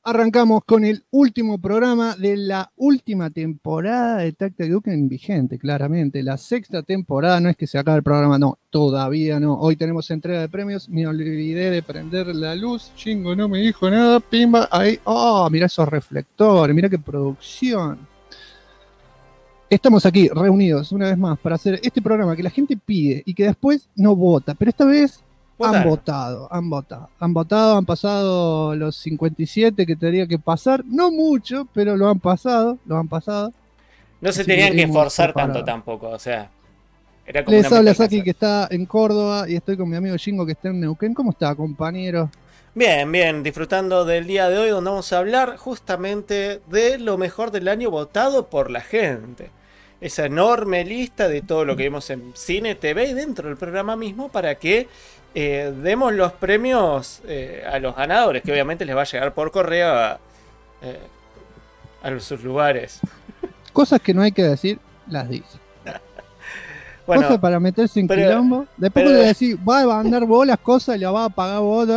Arrancamos con el último programa de la última temporada de Tacta Duken vigente, claramente. La sexta temporada, no es que se acabe el programa, no, todavía no. Hoy tenemos entrega de premios, me olvidé de prender la luz, Chingo no me dijo nada, pimba, ahí, oh, mira esos reflectores, mira qué producción. Estamos aquí reunidos una vez más para hacer este programa que la gente pide y que después no vota, pero esta vez han votado, han pasado los 57 que tendría que pasar, no mucho, pero lo han pasado. No se Así tenían que hemos esforzar tanto preparado. tampoco, o sea, era como una Les meta habla Saki alcanzar. que está en Córdoba y estoy con mi amigo Shingo que está en Neuquén. ¿Cómo está, compañero? Bien, bien, disfrutando del día de hoy donde vamos a hablar justamente de lo mejor del año votado por la gente. Esa enorme lista de todo lo que vimos en cine, TV y dentro del programa mismo para que demos los premios a los ganadores, que obviamente les va a llegar por correo eh, a sus lugares. Cosas que no hay que decir, las dice. Cosas Bueno, para meterse en pero, quilombo. Después cuando pero le decís, va a mandar vos las cosas y la va a pagar vos,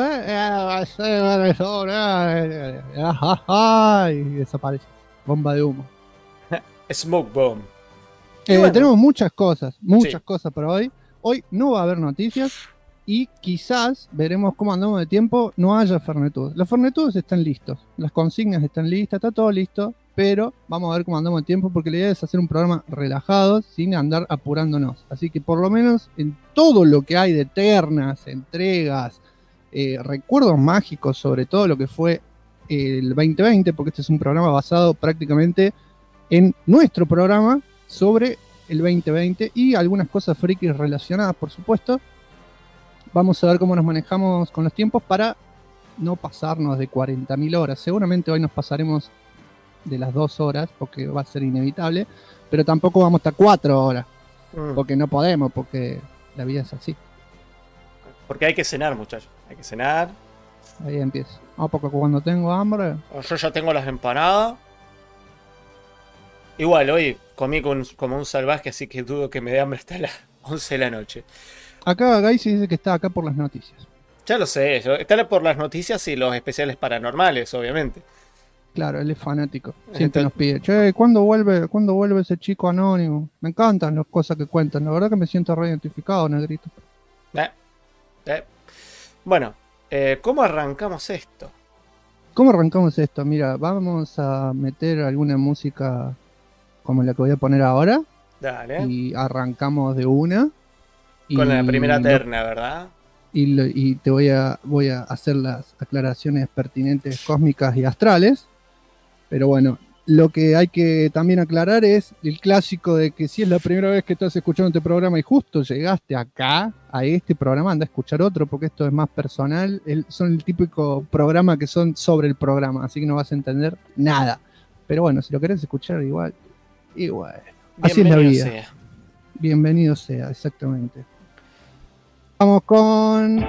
y desaparece. Bomba de humo. Smoke Bomb. Y bueno, Tenemos muchas sí. cosas para hoy. Hoy no va a haber noticias y quizás veremos cómo andamos de tiempo. No haya Fernetudos. Los Fernetudos están listos, las consignas están listas, está todo listo, pero vamos a ver cómo andamos de tiempo porque la idea es hacer un programa relajado sin andar apurándonos. Así que por lo menos en todo lo que hay de ternas, entregas, recuerdos mágicos sobre todo lo que fue el 2020, porque este es un programa basado prácticamente en nuestro programa sobre el 2020 y algunas cosas frikis relacionadas, por supuesto. Vamos a ver cómo nos manejamos con los tiempos para no pasarnos de 40.000 horas. Seguramente hoy nos pasaremos de las 2 horas, porque va a ser inevitable, pero tampoco vamos hasta 4 horas, porque no podemos, porque la vida es así. Porque hay que cenar, muchachos. Hay que cenar. Ahí empiezo. Porque cuando tengo hambre... Yo ya tengo las empanadas. Igual, hoy comí como un salvaje, así que dudo que me dé hambre hasta las 11 de la noche. Acá Gaisi dice que está acá por las noticias. Ya lo sé, está por las noticias y los especiales paranormales, obviamente. Claro, él es fanático. Siempre nos Entonces, pide, che, ¿cuándo vuelve ese chico anónimo? Me encantan las cosas que cuentan. La verdad que me siento re identificado, negrito. eh, eh. Bueno, ¿cómo arrancamos esto? ¿Cómo arrancamos esto? Mira, vamos a meter alguna música como la que voy a poner ahora Dale. y arrancamos de una Con la primera y, no, terna, ¿verdad? y te voy a hacer las aclaraciones pertinentes cósmicas y astrales. Pero bueno, lo que hay que también aclarar es el clásico de que si es la primera vez que estás escuchando este programa y justo llegaste acá, a este programa, anda a escuchar otro, porque esto es más personal. Son el típico programa que son sobre el programa, así que no vas a entender nada. Pero bueno, si lo querés escuchar igual, igual. Así es la Bienvenido vida. sea. Bienvenido sea, exactamente. Vamos con...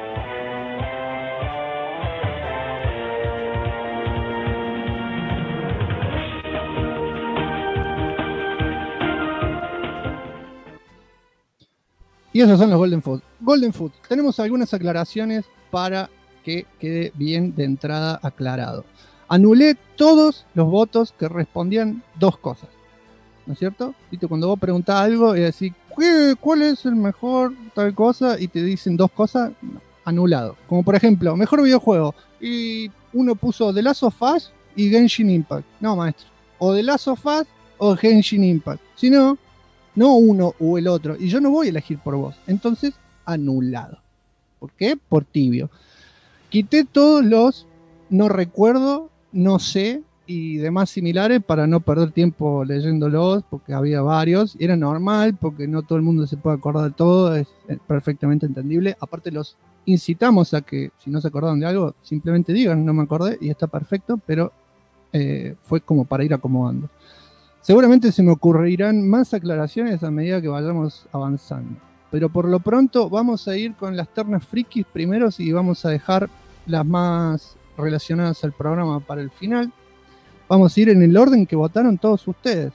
Y esos son los Golden Food. Golden Food. Tenemos algunas aclaraciones para que quede bien de entrada aclarado. Anulé todos los votos que respondían dos cosas. ¿No es cierto? ¿Viste? Cuando vos preguntás algo y decís, ¿cuál es el mejor tal cosa? Y te dicen dos cosas, no, anulado. Como por ejemplo, mejor videojuego. Y uno puso The Last of Us y Genshin Impact. No, maestro. O The Last of Us o Genshin Impact. Si no, no uno o el otro. Y yo no voy a elegir por vos. Entonces, anulado. ¿Por qué? Por tibio. Quité todos los no recuerdo, no sé y demás similares para no perder tiempo leyéndolos, porque había varios. Era normal, porque no todo el mundo se puede acordar de todo, es perfectamente entendible. Aparte los incitamos a que, si no se acordaron de algo, simplemente digan, no me acordé, y está perfecto, pero fue como para ir acomodando. Seguramente se me ocurrirán más aclaraciones a medida que vayamos avanzando. Pero por lo pronto vamos a ir con las ternas frikis primero y vamos a dejar las más relacionadas al programa para el final. Vamos a ir en el orden que votaron todos ustedes.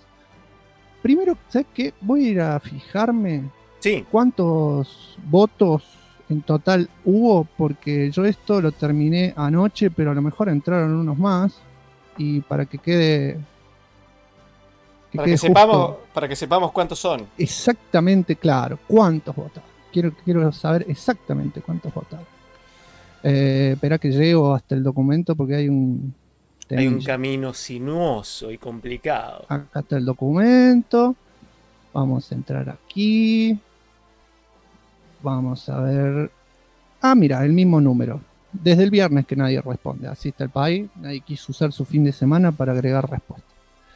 Primero, ¿sabes qué? Voy a ir a fijarme Sí. cuántos votos en total hubo, porque yo esto lo terminé anoche, pero a lo mejor entraron unos más. Y para que quede. Para que sepamos cuántos son. Exactamente claro cuántos votaron. Quiero saber exactamente cuántos votaron. Espera que llego hasta el documento porque hay un camino sinuoso y complicado. Acá está el documento. Vamos a entrar aquí. Vamos a ver. Ah, mira, el mismo número. Desde el viernes que nadie responde. Así está el país. Nadie quiso usar su fin de semana para agregar respuestas.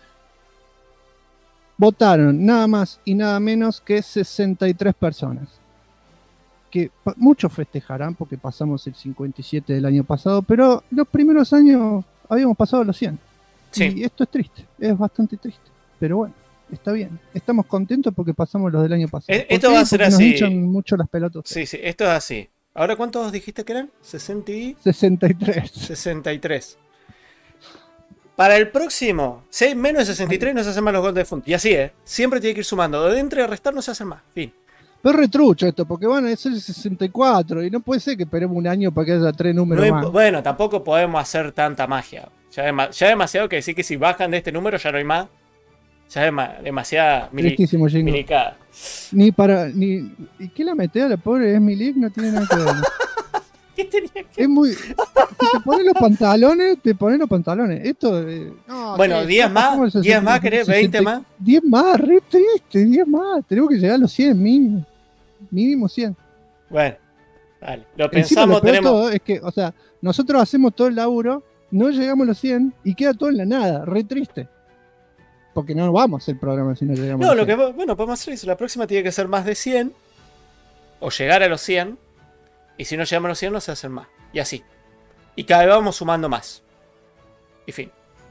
Votaron nada más y nada menos que 63 personas. Que muchos festejarán porque pasamos el 57 del año pasado, pero los primeros años habíamos pasado los 100. Sí. Y esto es triste, es bastante triste. Pero bueno, está bien. Estamos contentos porque pasamos los del año pasado. Esto va a ser así. Nos hinchan mucho las pelotas. Sí, esto es así. ¿Ahora cuántos dijiste que eran? 63. 63. Para el próximo, si hay menos de 63 no se hacen más los goles de fondo. Y así siempre tiene que ir sumando. De entre y restar no se hacen más. Fin. Pero es retrucho esto, porque van a ser 64 y no puede ser que esperemos un año para que haya 3 números más. Bueno, tampoco podemos hacer tanta magia. Ya demasiado que decir que si bajan de este número ya no hay más. Ya es demasiada milicada. ¿Y qué la mete a la pobre? Es Milik, no tiene nada que ver. ¿Qué tenía que es muy. Si te pones los pantalones. Esto. No, bueno, 10 más. 10 más, ¿querés? 20 más. 10 más, re triste, 10 más. Tenemos que llegar a los 100 mínimo. Mínimo 100. Bueno, vale. Lo pensamos, tenemos. Todo es que, o sea, nosotros hacemos todo el laburo, no llegamos a los 100 y queda todo en la nada, re triste. Porque no vamos a hacer el programa si no llegamos a los 100. Bueno, podemos hacer eso. La próxima tiene que ser más de 100. O llegar a los 100. Y si no llegamos a los 100 no se hacen más. Y así. Y cada vez vamos sumando más. Y fin.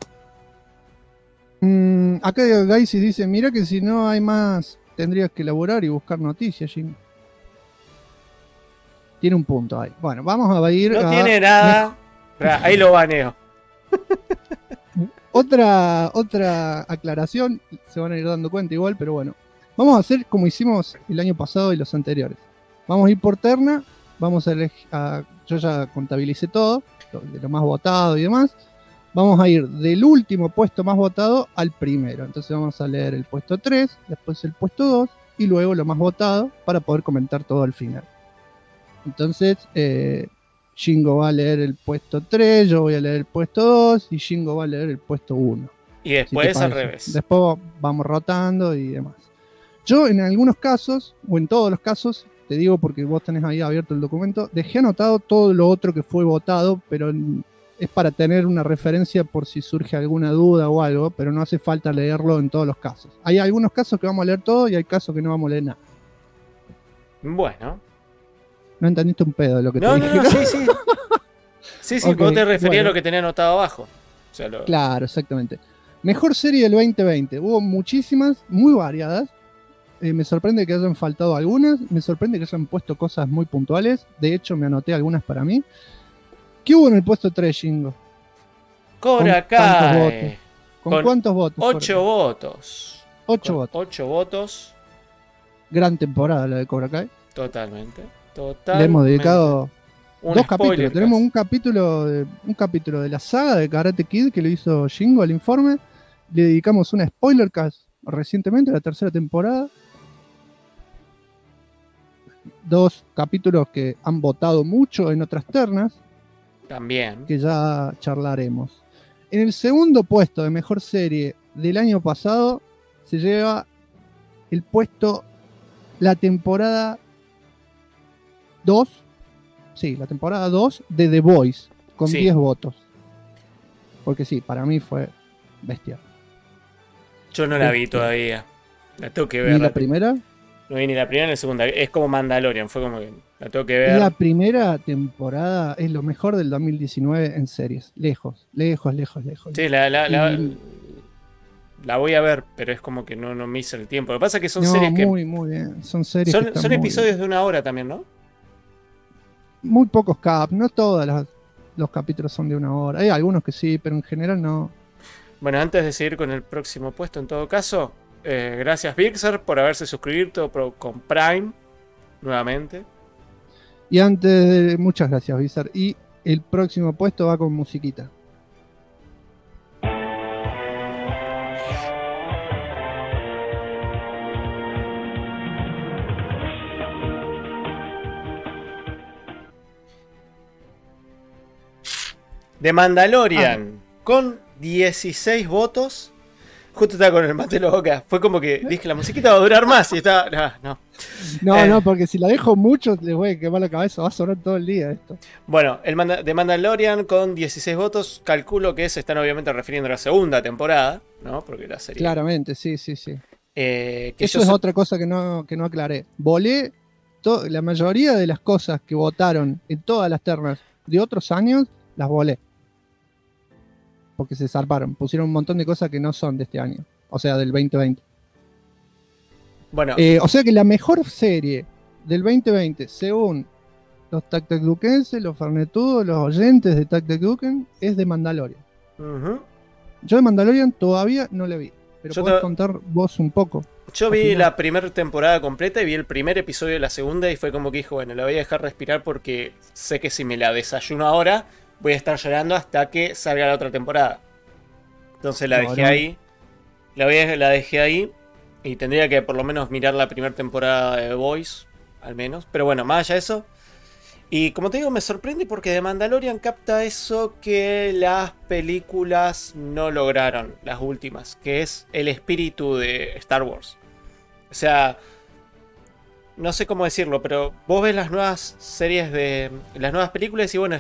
Acá Gaisi dice, mira que si no hay más, tendrías que elaborar y buscar noticias, Jim. Tiene un punto ahí. Bueno, vamos a ir No tiene nada. Ahí lo baneo. Otra aclaración, se van a ir dando cuenta igual, pero bueno. Vamos a hacer como hicimos el año pasado y los anteriores. Vamos a ir por terna. Vamos a elegir, yo ya contabilicé todo, de lo más votado y demás. Vamos a ir del último puesto más votado al primero. Entonces vamos a leer el puesto 3, después el puesto 2 y luego lo más votado para poder comentar todo al final. Entonces, Shingo va a leer el puesto 3, yo voy a leer el puesto 2 y Shingo va a leer el puesto 1. Y después al revés. Después vamos rotando y demás. Yo en algunos casos, o en todos los casos, te digo porque vos tenés ahí abierto el documento, dejé anotado todo lo otro que fue votado, pero es para tener una referencia por si surge alguna duda o algo, pero no hace falta leerlo en todos los casos. Hay algunos casos que vamos a leer todo y hay casos que no vamos a leer nada. Bueno. No entendiste un pedo de lo que te dije. No, sí. Sí, okay, vos te referías a lo que tenía anotado abajo. O sea, Claro, exactamente. Mejor serie del 2020. Hubo muchísimas, muy variadas. Me sorprende que hayan faltado algunas. Me sorprende que hayan puesto cosas muy puntuales. De hecho, me anoté algunas para mí. ¿Qué hubo en el puesto 3, Shingo? Cobra Kai. ¿Con cuántos votos? 8 votos. 8 votos. Gran temporada la de Cobra Kai. Totalmente. Le hemos dedicado dos capítulos. Casi. Tenemos un capítulo de la saga de Karate Kid que lo hizo Shingo al informe. Le dedicamos una spoiler cast recientemente, la tercera temporada. 2 capítulos que han votado mucho en otras ternas. También. Que ya charlaremos. En el segundo puesto de mejor serie del año pasado se lleva el puesto la temporada 2. Sí, la temporada 2 de The Voice, con 10 votos. Porque sí, para mí fue bestial. Yo no la vi todavía. La tengo que ver. ¿Ni la primera? No vi ni la primera ni la segunda. Es como Mandalorian, fue como que la tengo que ver. La primera temporada es lo mejor del 2019 en series. Lejos. Sí, la voy a ver, pero es como que no me hizo el tiempo. Lo que pasa es que son series que... Muy bien. Son series son episodios de 1 hora también, ¿no? Muy pocos no todos los capítulos son de 1 hora. Hay algunos que sí, pero en general no. Bueno, antes de seguir con el próximo puesto, en todo caso, gracias Pixar por haberse suscrito con Prime nuevamente. Y muchas gracias, Bizar. Y el próximo puesto va con musiquita. The Mandalorian, con 16 votos. Justo estaba con el mate en la boca. Fue como que dije, la musiquita va a durar más. Y estaba. No, porque si la dejo mucho, les voy a quemar la cabeza. Va a sonar todo el día esto. Bueno, The Mandalorian con 16 votos. Calculo que se están obviamente refiriendo a la segunda temporada, ¿no? Porque la serie. Claramente, sí. Que eso es otra cosa que no aclaré. Volé la mayoría de las cosas que votaron en todas las ternas de otros años, las volé. Porque se zarparon, pusieron un montón de cosas que no son de este año, o sea, del 2020. Bueno. O sea que la mejor serie del 2020, según los tactecluquenses, los farnetudos, los oyentes de tactecluquen, es de Mandalorian. Yo de Mandalorian todavía no la vi, pero podés contar vos un poco. Yo vi la primera temporada completa y vi el primer episodio de la segunda y fue como que dije, bueno, la voy a dejar respirar porque sé que si me la desayuno ahora voy a estar llorando hasta que salga la otra temporada. Entonces la dejé ahí. La dejé ahí. Y tendría que por lo menos mirar la primera temporada de The Boys. Al menos. Pero bueno, más allá de eso. Y como te digo, me sorprende porque The Mandalorian capta eso que las películas no lograron. Las últimas. Que es el espíritu de Star Wars. O sea, no sé cómo decirlo, pero vos ves las nuevas series de... las nuevas películas y bueno,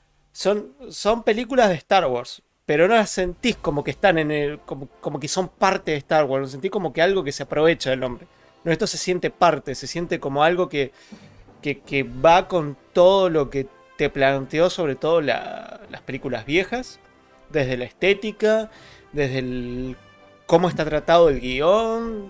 son películas de Star Wars, pero no las sentís como que están en el... como que son parte de Star Wars, lo sentís como que algo que se aprovecha del nombre. No, esto se siente parte, se siente como algo que va con todo lo que te planteó, sobre todo las películas viejas, desde la estética, desde cómo está tratado el guión,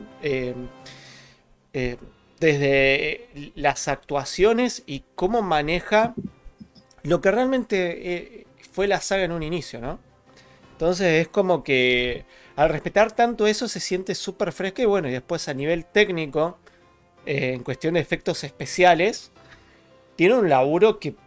desde las actuaciones y cómo maneja lo que realmente fue la saga en un inicio, ¿no? Entonces es como que al respetar tanto eso se siente súper fresco y bueno, y después a nivel técnico, en cuestión de efectos especiales, tiene un laburo que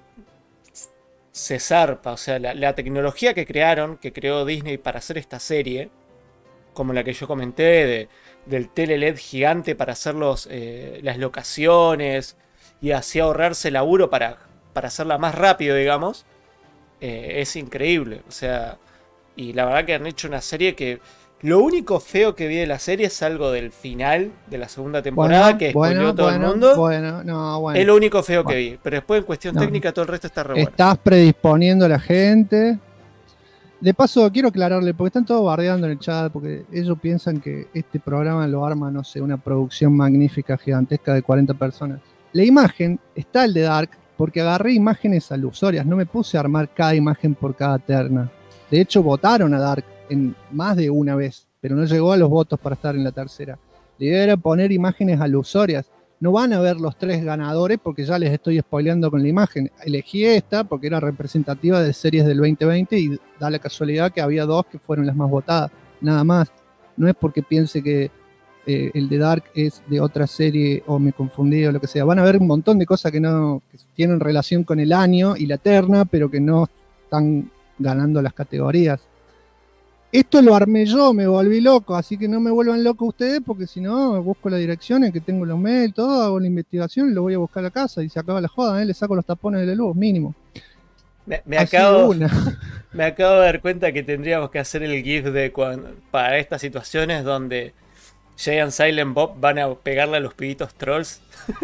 se zarpa. O sea, la tecnología que creó Disney para hacer esta serie, como la que yo comenté, del tele-LED gigante para hacer las locaciones y así ahorrarse laburo para hacerla más rápido, digamos, es increíble. O sea, y la verdad que han hecho una serie que lo único feo que vi de la serie es algo del final de la segunda temporada, que spoileó todo el mundo. Es lo único feo que vi. Pero después en cuestión técnica todo el resto está re bueno. Estás predisponiendo a la gente. De paso, quiero aclararle, porque están todos bardeando en el chat, porque ellos piensan que este programa lo arma, no sé, una producción magnífica, gigantesca de 40 personas. La imagen está el de Dark, porque agarré imágenes alusorias, no me puse a armar cada imagen por cada terna. De hecho, votaron a Dark en más de una vez, pero no llegó a los votos para estar en la tercera. La idea era poner imágenes alusorias. No van a ver los 3 ganadores porque ya les estoy spoileando con la imagen. Elegí esta porque era representativa de series del 2020 y da la casualidad que había 2 que fueron las más votadas. Nada más. No es porque piense que el de Dark es de otra serie o me confundí o lo que sea. Van a ver un montón de cosas que tienen relación con el año y la terna, pero que no están ganando las categorías. Esto lo armé yo, me volví loco, así que no me vuelvan locos ustedes, porque si no, busco la dirección en que tengo los mails, todo, hago la investigación y lo voy a buscar a la casa y se acaba la joda, le saco los tapones de la luz, mínimo. Me acabo de dar cuenta que tendríamos que hacer el GIF para estas situaciones donde Jay and Silent Bob van a pegarle a los pibitos trolls.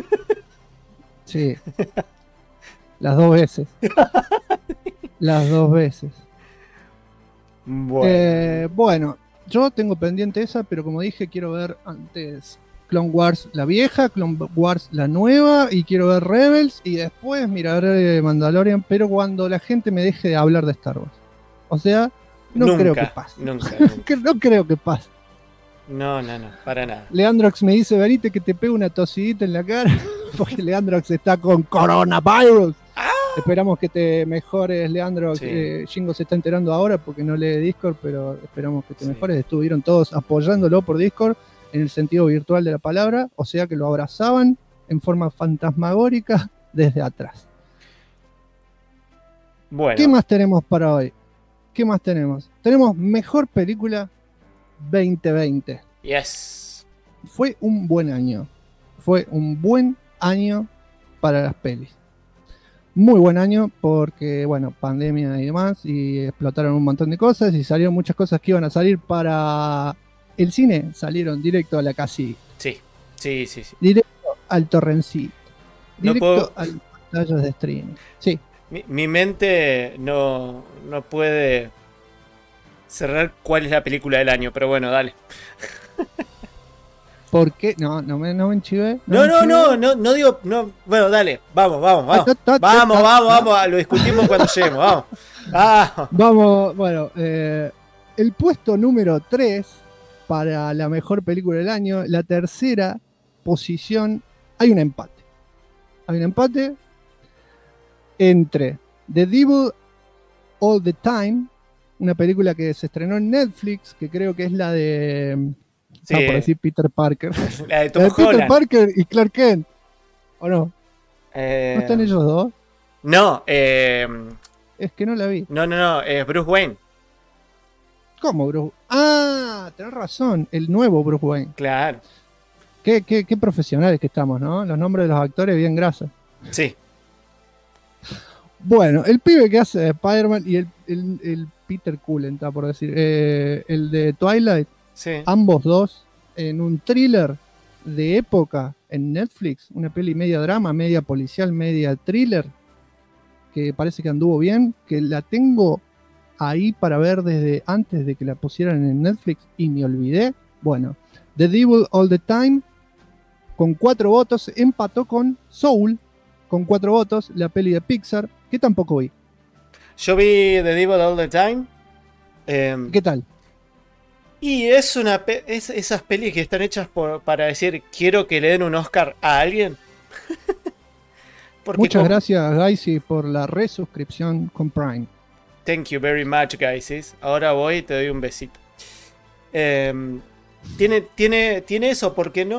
Sí. Las 2 veces. Las 2 veces. Bueno, yo tengo pendiente esa, pero como dije, quiero ver antes Clone Wars la vieja, Clone Wars la nueva, y quiero ver Rebels, y después miraré Mandalorian, pero cuando la gente me deje de hablar de Star Wars. O sea, no creo que pase. Nunca. No creo que pase. No, para nada. Leandrox me dice, venite que te pego una tosidita en la cara, porque Leandrox está con coronavirus. Esperamos que te mejores, Leandro. Sí. Jingo se está enterando ahora porque no lee Discord, pero esperamos que te mejores. Estuvieron todos apoyándolo por Discord en el sentido virtual de la palabra, o sea que lo abrazaban en forma fantasmagórica desde atrás. Bueno. ¿Qué más tenemos para hoy? ¿Qué más tenemos? Tenemos mejor película 2020. Yes. Fue un buen año. Fue un buen año para las pelis. Muy buen año porque, bueno, pandemia y demás, y explotaron un montón de cosas y salieron muchas cosas que iban a salir para el cine, salieron directo a la casita. Sí. Directo al torrencito. No Directo puedo... a las pantallas de streaming. Sí. Mi mente no puede cerrar cuál es la película del año, pero bueno, dale. ¿Por qué? No me enchivé. No digo, no, bueno, dale, vamos. Vamos, lo discutimos cuando lleguemos, vamos. Vamos, bueno, el puesto número 3 para la mejor película del año, la tercera posición, hay un empate. Hay un empate entre The Devil All the Time, una película que se estrenó en Netflix, que creo que es la de... Sí, por decir Peter Parker. La de Tom la de Peter Holland. Parker y Clark Kent. ¿O no? ¿No Eh, están ellos dos? no, Es que no la vi. no, es Bruce Wayne. ¿Cómo, Bruce? Ah, tenés razón, el nuevo Bruce Wayne. Claro. Qué profesionales que estamos, ¿no? Los nombres de los actores bien grasa. Sí. Bueno, el pibe que hace de Spider-Man y el Peter Cullen, está por decir, el de Twilight, Sí. ambos dos en un thriller de época en Netflix, una peli media drama, media policial, media thriller, que parece que anduvo bien, que la tengo ahí para ver desde antes de que la pusieran en Netflix y me olvidé. Bueno, The Devil All the Time, con 4 votos, empató con Soul, con 4 votos, la peli de Pixar, que tampoco vi. Yo vi The Devil All the Time. ¿Qué tal? Y es esas pelis que están hechas para decir, quiero que le den un Oscar a alguien. Muchas gracias, Gaisi, por la resuscripción con Prime. Thank you very much, guys. Ahora voy y te doy un besito. Tiene eso, porque no...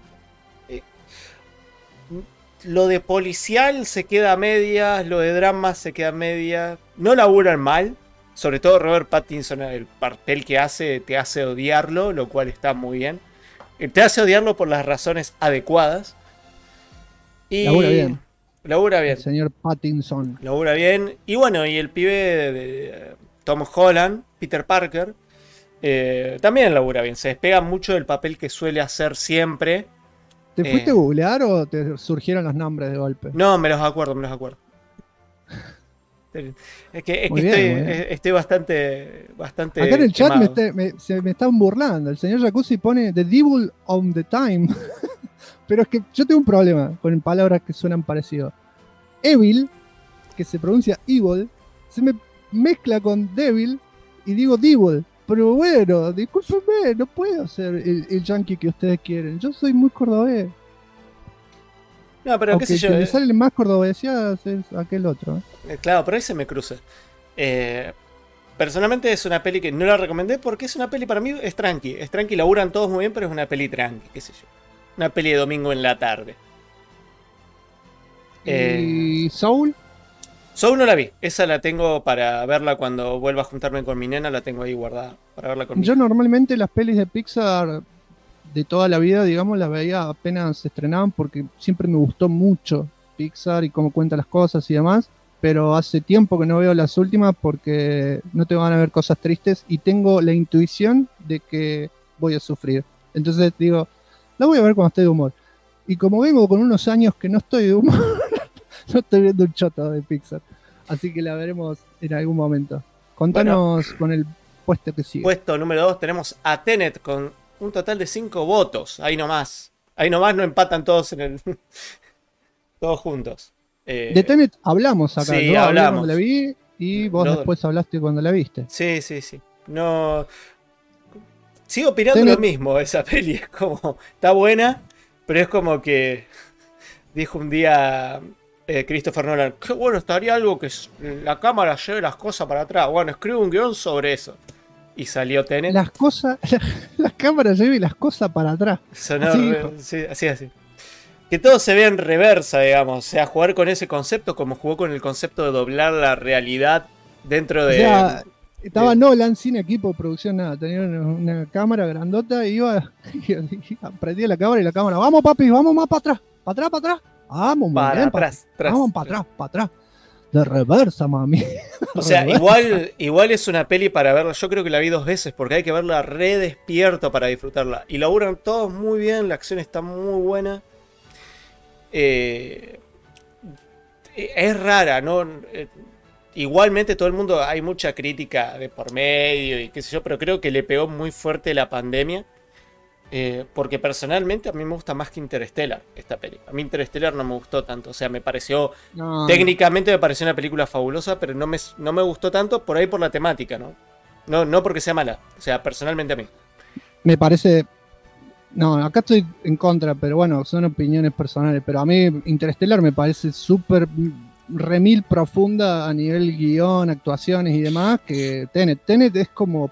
lo de policial se queda a medias, lo de drama se queda a medias. No laburan mal. Sobre todo Robert Pattinson, el papel que hace, te hace odiarlo, lo cual está muy bien. Te hace odiarlo por las razones adecuadas. Y labura bien. Labura bien. El señor Pattinson. Labura bien. Y bueno, y el pibe de Tom Holland, Peter Parker, también labura bien. Se despega mucho del papel que suele hacer siempre. ¿Te fuiste a googlear o te surgieron los nombres de golpe? No, me los acuerdo. Es que estoy bastante acá en el chat se me están burlando. El señor Jacuzzi pone The Devil on the Time. Pero es que yo tengo un problema con palabras que suenan parecido. Evil, que se pronuncia evil, se me mezcla con devil y digo devil. Pero bueno, discúlpenme, no puedo ser el yankee que ustedes quieren. Yo soy muy cordobés. No, pero qué sé yo. Que le sale más cordobesías es aquel otro. Claro, pero ahí se me cruza. Personalmente es una peli que no la recomendé porque es una peli para mí, es tranqui. Es tranqui, laburan todos muy bien, pero es una peli tranqui, qué sé yo. Una peli de domingo en la tarde. ¿Y Soul? Soul no la vi. Esa la tengo para verla cuando vuelva a juntarme con mi nena. La tengo ahí guardada para verla con mi Yo normalmente las pelis de Pixar de toda la vida, digamos, las veía apenas se estrenaban porque siempre me gustó mucho Pixar y cómo cuenta las cosas y demás. Pero hace tiempo que no veo las últimas porque no te van a ver cosas tristes y tengo la intuición de que voy a sufrir. Entonces digo, la voy a ver cuando esté de humor. Y como vengo con unos años que no estoy de humor, no estoy viendo un choto de Pixar. Así que la veremos en algún momento. Contanos con el puesto que sigue. Puesto número 2 tenemos a Tenet con un total de 5 votos. Ahí nomás. Ahí nomás no empatan todos en el... todos juntos. De Tenet hablamos acá. Sí, yo hablamos. Cuando la vi y vos después hablaste cuando la viste. Sí. No... Sigo opinando Tenet... lo mismo, esa peli. Es como... Está buena, pero es como que... Dijo un día... Christopher Nolan, qué bueno estaría algo que la cámara lleve las cosas para atrás. Bueno, escribe un guión sobre eso. Y salió Tenet. Las cosas, la cámara lleve las cosas para atrás. Sonó, sí, así. que todo se vea en reversa, digamos. O sea, jugar con ese concepto como jugó con el concepto de doblar la realidad dentro de... O sea, estaba Nolan sin equipo de producción, nada. Tenía una cámara grandota y iba y prendía la cámara y la cámara. Vamos, papi, vamos más para atrás. Para atrás, para atrás. Vamos, muy para bien, atrás, papi. Vamos para atrás, para atrás. De reversa, mami. O sea, igual es una peli para verla. Yo creo que la vi 2 veces porque hay que verla re despierto para disfrutarla. Y laburan todos muy bien, la acción está muy buena. Es rara, ¿no? Igualmente todo el mundo, hay mucha crítica de por medio y qué sé yo, pero creo que le pegó muy fuerte la pandemia. Porque personalmente a mí me gusta más que Interstellar esta peli. A mí Interstellar no me gustó tanto. O sea, me pareció... No, técnicamente me pareció una película fabulosa, pero no me gustó tanto por ahí por la temática, ¿no? No porque sea mala. O sea, personalmente a mí. me parece. No, acá estoy en contra, pero bueno, son opiniones personales. Pero a mí Interstellar me parece súper remil profunda a nivel guión, actuaciones y demás. Que Tenet es como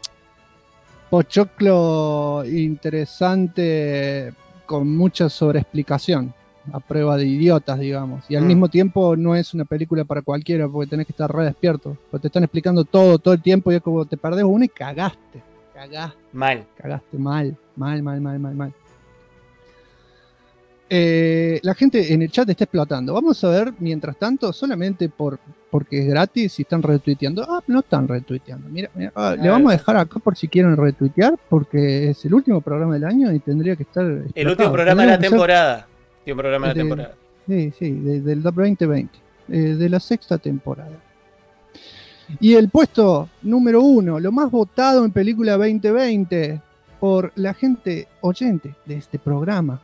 pochoclo interesante con mucha sobreexplicación, a prueba de idiotas, digamos. Y al mismo tiempo no es una película para cualquiera, porque tenés que estar re despierto. Porque te están explicando todo el tiempo y es como te perdés uno y cagaste. Cagaste mal. La gente en el chat está explotando. Vamos a ver, mientras tanto, solamente porque es gratis y están retuiteando. Ah, no están retuiteando. Mira, le vamos a dejar acá por si quieren retuitear, porque es el último programa del año y tendría que estar explotado. El último programa de la temporada. Último programa de la temporada. Sí, del 2020. De la 6ª temporada. Y el puesto número 1, lo más votado en película 2020 por la gente oyente de este programa.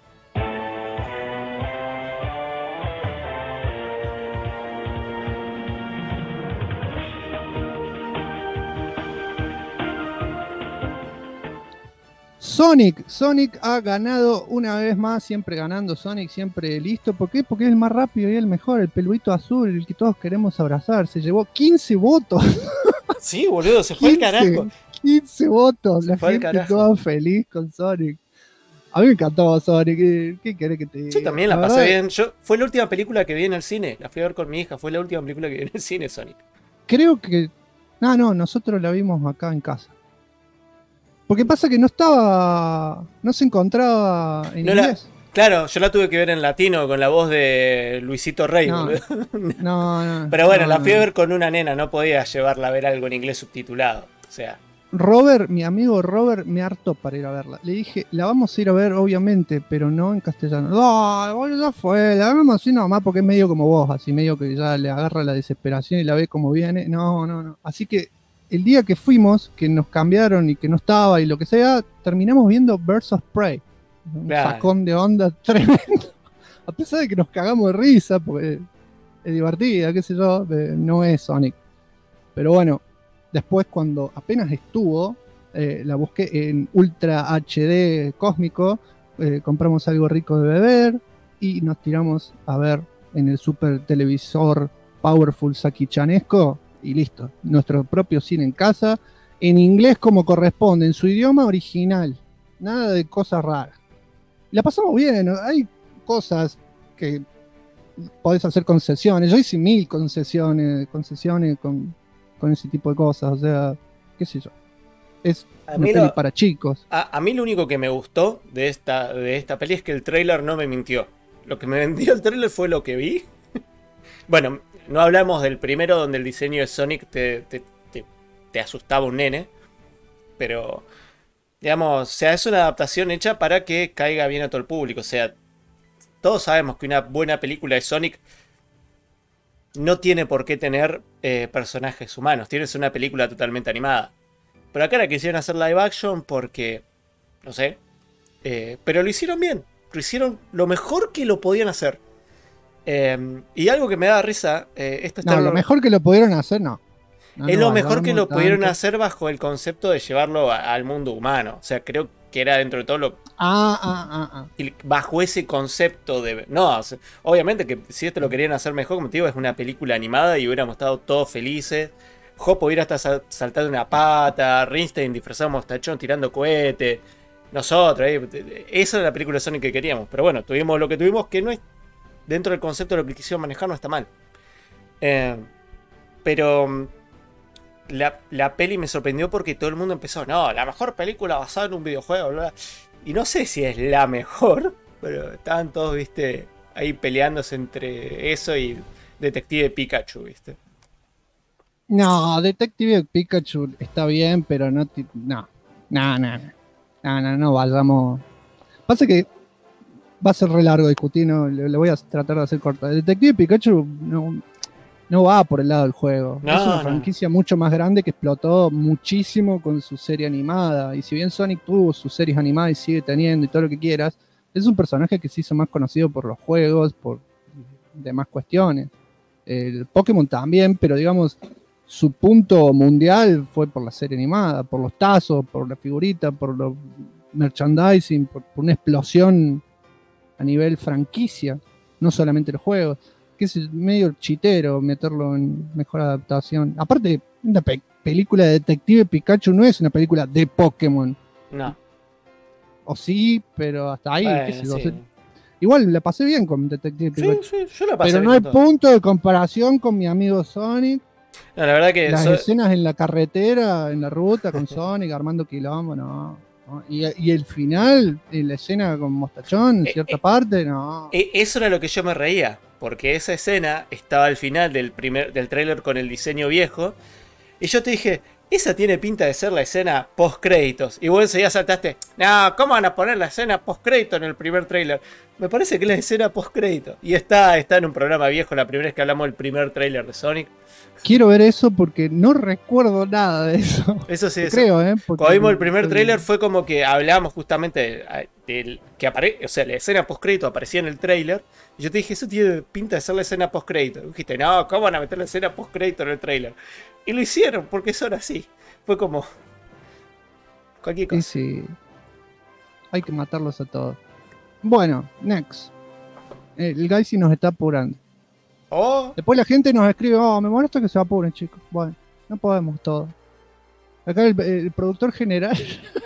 Sonic ha ganado una vez más, siempre ganando Sonic, siempre listo. ¿Por qué? Porque es el más rápido y el mejor, el peludito azul, el que todos queremos abrazar. Se llevó 15 votos. Sí, boludo, se fue el carajo. 15 votos, la gente toda feliz con Sonic. A mí me encantó Sonic, ¿qué querés que te diga? Yo también la pasé bien. Fue la última película que vi en el cine, la fui a ver con mi hija, fue la última película que vi en el cine, Sonic. Creo que... No, nosotros la vimos acá en casa. Porque pasa que no se encontraba en inglés. Claro, yo la tuve que ver en latino con la voz de Luisito Rey. No. Pero bueno, la fui a ver con una nena, no podía llevarla a ver algo en inglés subtitulado. O sea. Robert, mi amigo Robert, me hartó para ir a verla. Le dije, la vamos a ir a ver, obviamente, pero no en castellano. No, ya fue, la vemos así nomás porque es medio como vos, así medio que ya le agarra la desesperación y la ve como viene. No. Así que el día que fuimos, que nos cambiaron y que no estaba y lo que sea, terminamos viendo Birds of Prey. Un sacón de onda tremendo. A pesar de que nos cagamos de risa, porque es divertida, qué sé yo, no es Sonic. Pero bueno, después cuando apenas estuvo, la busqué en Ultra HD cósmico, compramos algo rico de beber y nos tiramos a ver en el super televisor Powerful Saki-chanesco y listo. Nuestro propio cine en casa, en inglés como corresponde, en su idioma original. Nada de cosas raras. La pasamos bien, ¿no? Hay cosas que podés hacer concesiones. Yo hice 1000 concesiones con ese tipo de cosas, o sea, qué sé yo. Es una peli para chicos. A mí lo único que me gustó de esta peli es que el tráiler no me mintió. Lo que me vendió el tráiler fue lo que vi. Bueno, no hablamos del primero donde el diseño de Sonic te asustaba un nene, pero digamos, o sea, es una adaptación hecha para que caiga bien a todo el público. O sea, todos sabemos que una buena película de Sonic no tiene por qué tener personajes humanos. Tiene que ser una película totalmente animada. Pero acá la quisieron hacer live action porque, no sé, pero lo hicieron bien. Lo hicieron lo mejor que lo podían hacer. Y algo que me da risa... lo mejor que lo pudieron hacer, no. Es lo mejor que lo pudieron hacer bajo el concepto de llevarlo al mundo humano. O sea, creo que era dentro de todo lo... Bajo ese concepto de... No, o sea, obviamente que si esto lo querían hacer mejor, como te digo, es una película animada y hubiéramos estado todos felices. Hop hubiera estado saltando una pata, Rinstein disfrazado mostachón tirando cohete. nosotros, esa era la película de Sonic que queríamos. Pero bueno, tuvimos lo que tuvimos, que no es, dentro del concepto de lo que quisieron manejar, no está mal. Pero la peli me sorprendió porque todo el mundo empezó, no, la mejor película basada en un videojuego, bla, bla. Y no sé si es la mejor, pero estaban todos, viste, ahí peleándose entre eso y Detective Pikachu, viste. No, Detective Pikachu está bien, pero no. No vayamos. Pasa que va a ser re largo discutir, no, le voy a tratar de hacer corta. Detective Pikachu no va por el lado del juego. No, es una no. franquicia mucho más grande que explotó muchísimo con su serie animada. Y si bien Sonic tuvo sus series animadas y sigue teniendo y todo lo que quieras, es un personaje que se hizo más conocido por los juegos, por demás cuestiones. El Pokémon también, pero digamos, su punto mundial fue por la serie animada, por los tazos, por la figurita, por los merchandising, por una explosión a nivel franquicia, no solamente los juegos, que es medio chitero meterlo en mejor adaptación. Aparte, una película de Detective Pikachu no es una película de Pokémon. No. O sí, pero hasta ahí, qué sé yo. Sí. Igual la pasé bien con Detective Pikachu. Sí, yo la pasé pero bien no hay con todo. punto de comparación con mi amigo Sonic. No, la verdad que las escenas en la carretera, en la ruta con Sonic, armando quilombo, no. Y el final, la escena con Mostachón, en cierta parte, no. Eso era lo que yo me reía, porque esa escena estaba al final del tráiler con el diseño viejo, y yo te dije, esa tiene pinta de ser la escena post créditos. Y vos enseguida saltaste, no, ¿cómo van a poner la escena post crédito en el primer tráiler? Me parece que es la escena post crédito. Y está en un programa viejo, la primera vez que hablamos del primer tráiler de Sonic. Quiero ver eso porque no recuerdo nada de eso. Eso sí, eso. Creo, Cuando vimos el primer tráiler fue como que hablábamos justamente del que o sea, la escena post crédito aparecía en el tráiler. Y yo te dije, eso tiene pinta de ser la escena post crédito. Y dijiste, no, ¿cómo van a meter la escena post crédito en el tráiler? Y lo hicieron porque son así. Fue como cualquier cosa. Sí. Hay que matarlos a todos. Bueno, next. El Gaisi nos está apurando. Después la gente nos escribe, me molesta que se apuren, chicos. Bueno, no podemos todo. Acá el productor general.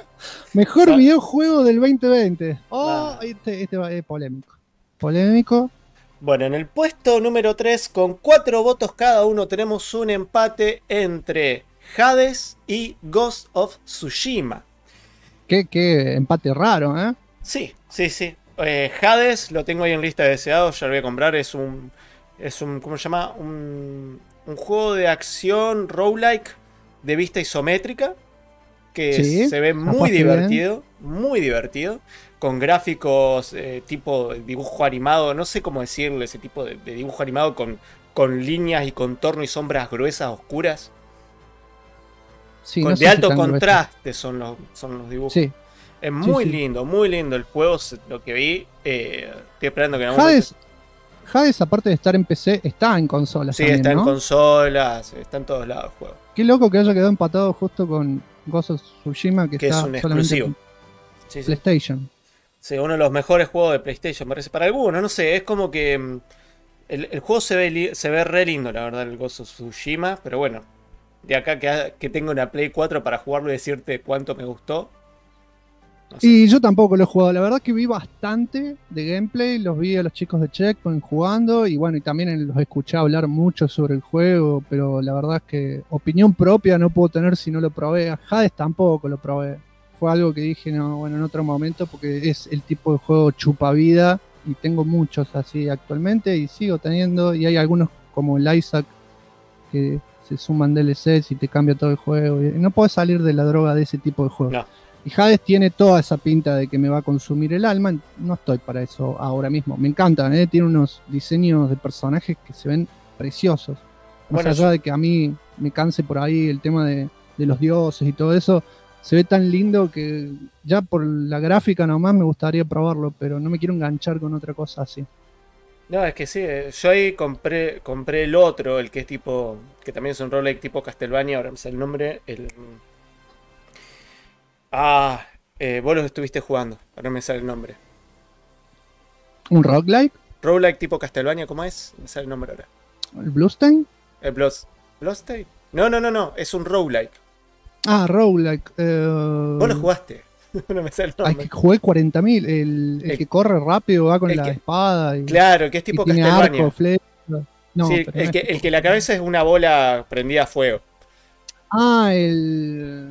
Mejor videojuego del 2020. Este es polémico. Polémico. Bueno, en el puesto número 3, con 4 votos cada uno, tenemos un empate entre Hades y Ghost of Tsushima. Qué empate raro, ¿eh? Sí. Hades lo tengo ahí en lista de deseados, ya lo voy a comprar. Es un ¿cómo se llama? Un juego de acción roguelike de vista isométrica que sí, se ve muy divertido, muy divertido, con gráficos tipo dibujo animado, no sé cómo decirle, ese tipo de dibujo animado con líneas y contorno y sombras gruesas, oscuras. Sí, de alto contraste son los dibujos. Sí. Es muy lindo el juego, lo que vi. Estoy esperando que en algún momento... Hades, aparte de estar en PC, está en consolas. Sí, también, está ¿no? en consolas, está en todos lados el juego. Qué loco que haya quedado empatado justo con Ghost of Tsushima, que está es un exclusivo. En PlayStation. Sí, uno de los mejores juegos de PlayStation, parece. Para algunos, no sé, es como que el juego se ve re lindo, la verdad, el Ghost of Tsushima, pero bueno, de acá que tengo una Play 4 para jugarlo y decirte cuánto me gustó. No sé. Y yo tampoco lo he jugado, la verdad que vi bastante de gameplay, los vi a los chicos de Checkpoint jugando y bueno, y también los escuché hablar mucho sobre el juego, pero la verdad es que opinión propia no puedo tener si no lo probé. A Hades tampoco lo probé, fue algo que dije no, bueno, en otro momento porque es el tipo de juego chupa vida y tengo muchos así actualmente y sigo teniendo, y hay algunos como el Isaac que se suman DLCs y te cambia todo el juego y no puedes salir de la droga de ese tipo de juegos. No. Y Hades tiene toda esa pinta de que me va a consumir el alma. No estoy para eso ahora mismo. Me encantan, tiene unos diseños de personajes que se ven preciosos. Más allá de que a mí me canse por ahí el tema de los dioses y todo eso, se ve tan lindo que ya por la gráfica nomás me gustaría probarlo, pero no me quiero enganchar con otra cosa así. No, es que sí, yo ahí compré el otro, el que es tipo, que también es un roguelike tipo Castlevania, ahora me sale el nombre, vos lo estuviste jugando, ahora me sale el nombre. ¿Un roguelike? Roguelike tipo Castlevania, ¿cómo es? Me sale el nombre ahora. ¿El Bluestein? ¿El Bloodstained? No, es un roguelike. Roguelike. Vos lo jugaste. No me sale el Hay nombre. que jugué 40.000. El que corre rápido va con el la que- espada Claro, que es y tipo tiene Castlevania. arco, flecha. No, Sí, pero no es el que tipo- la cabeza es una bola prendida a fuego. Ah, el.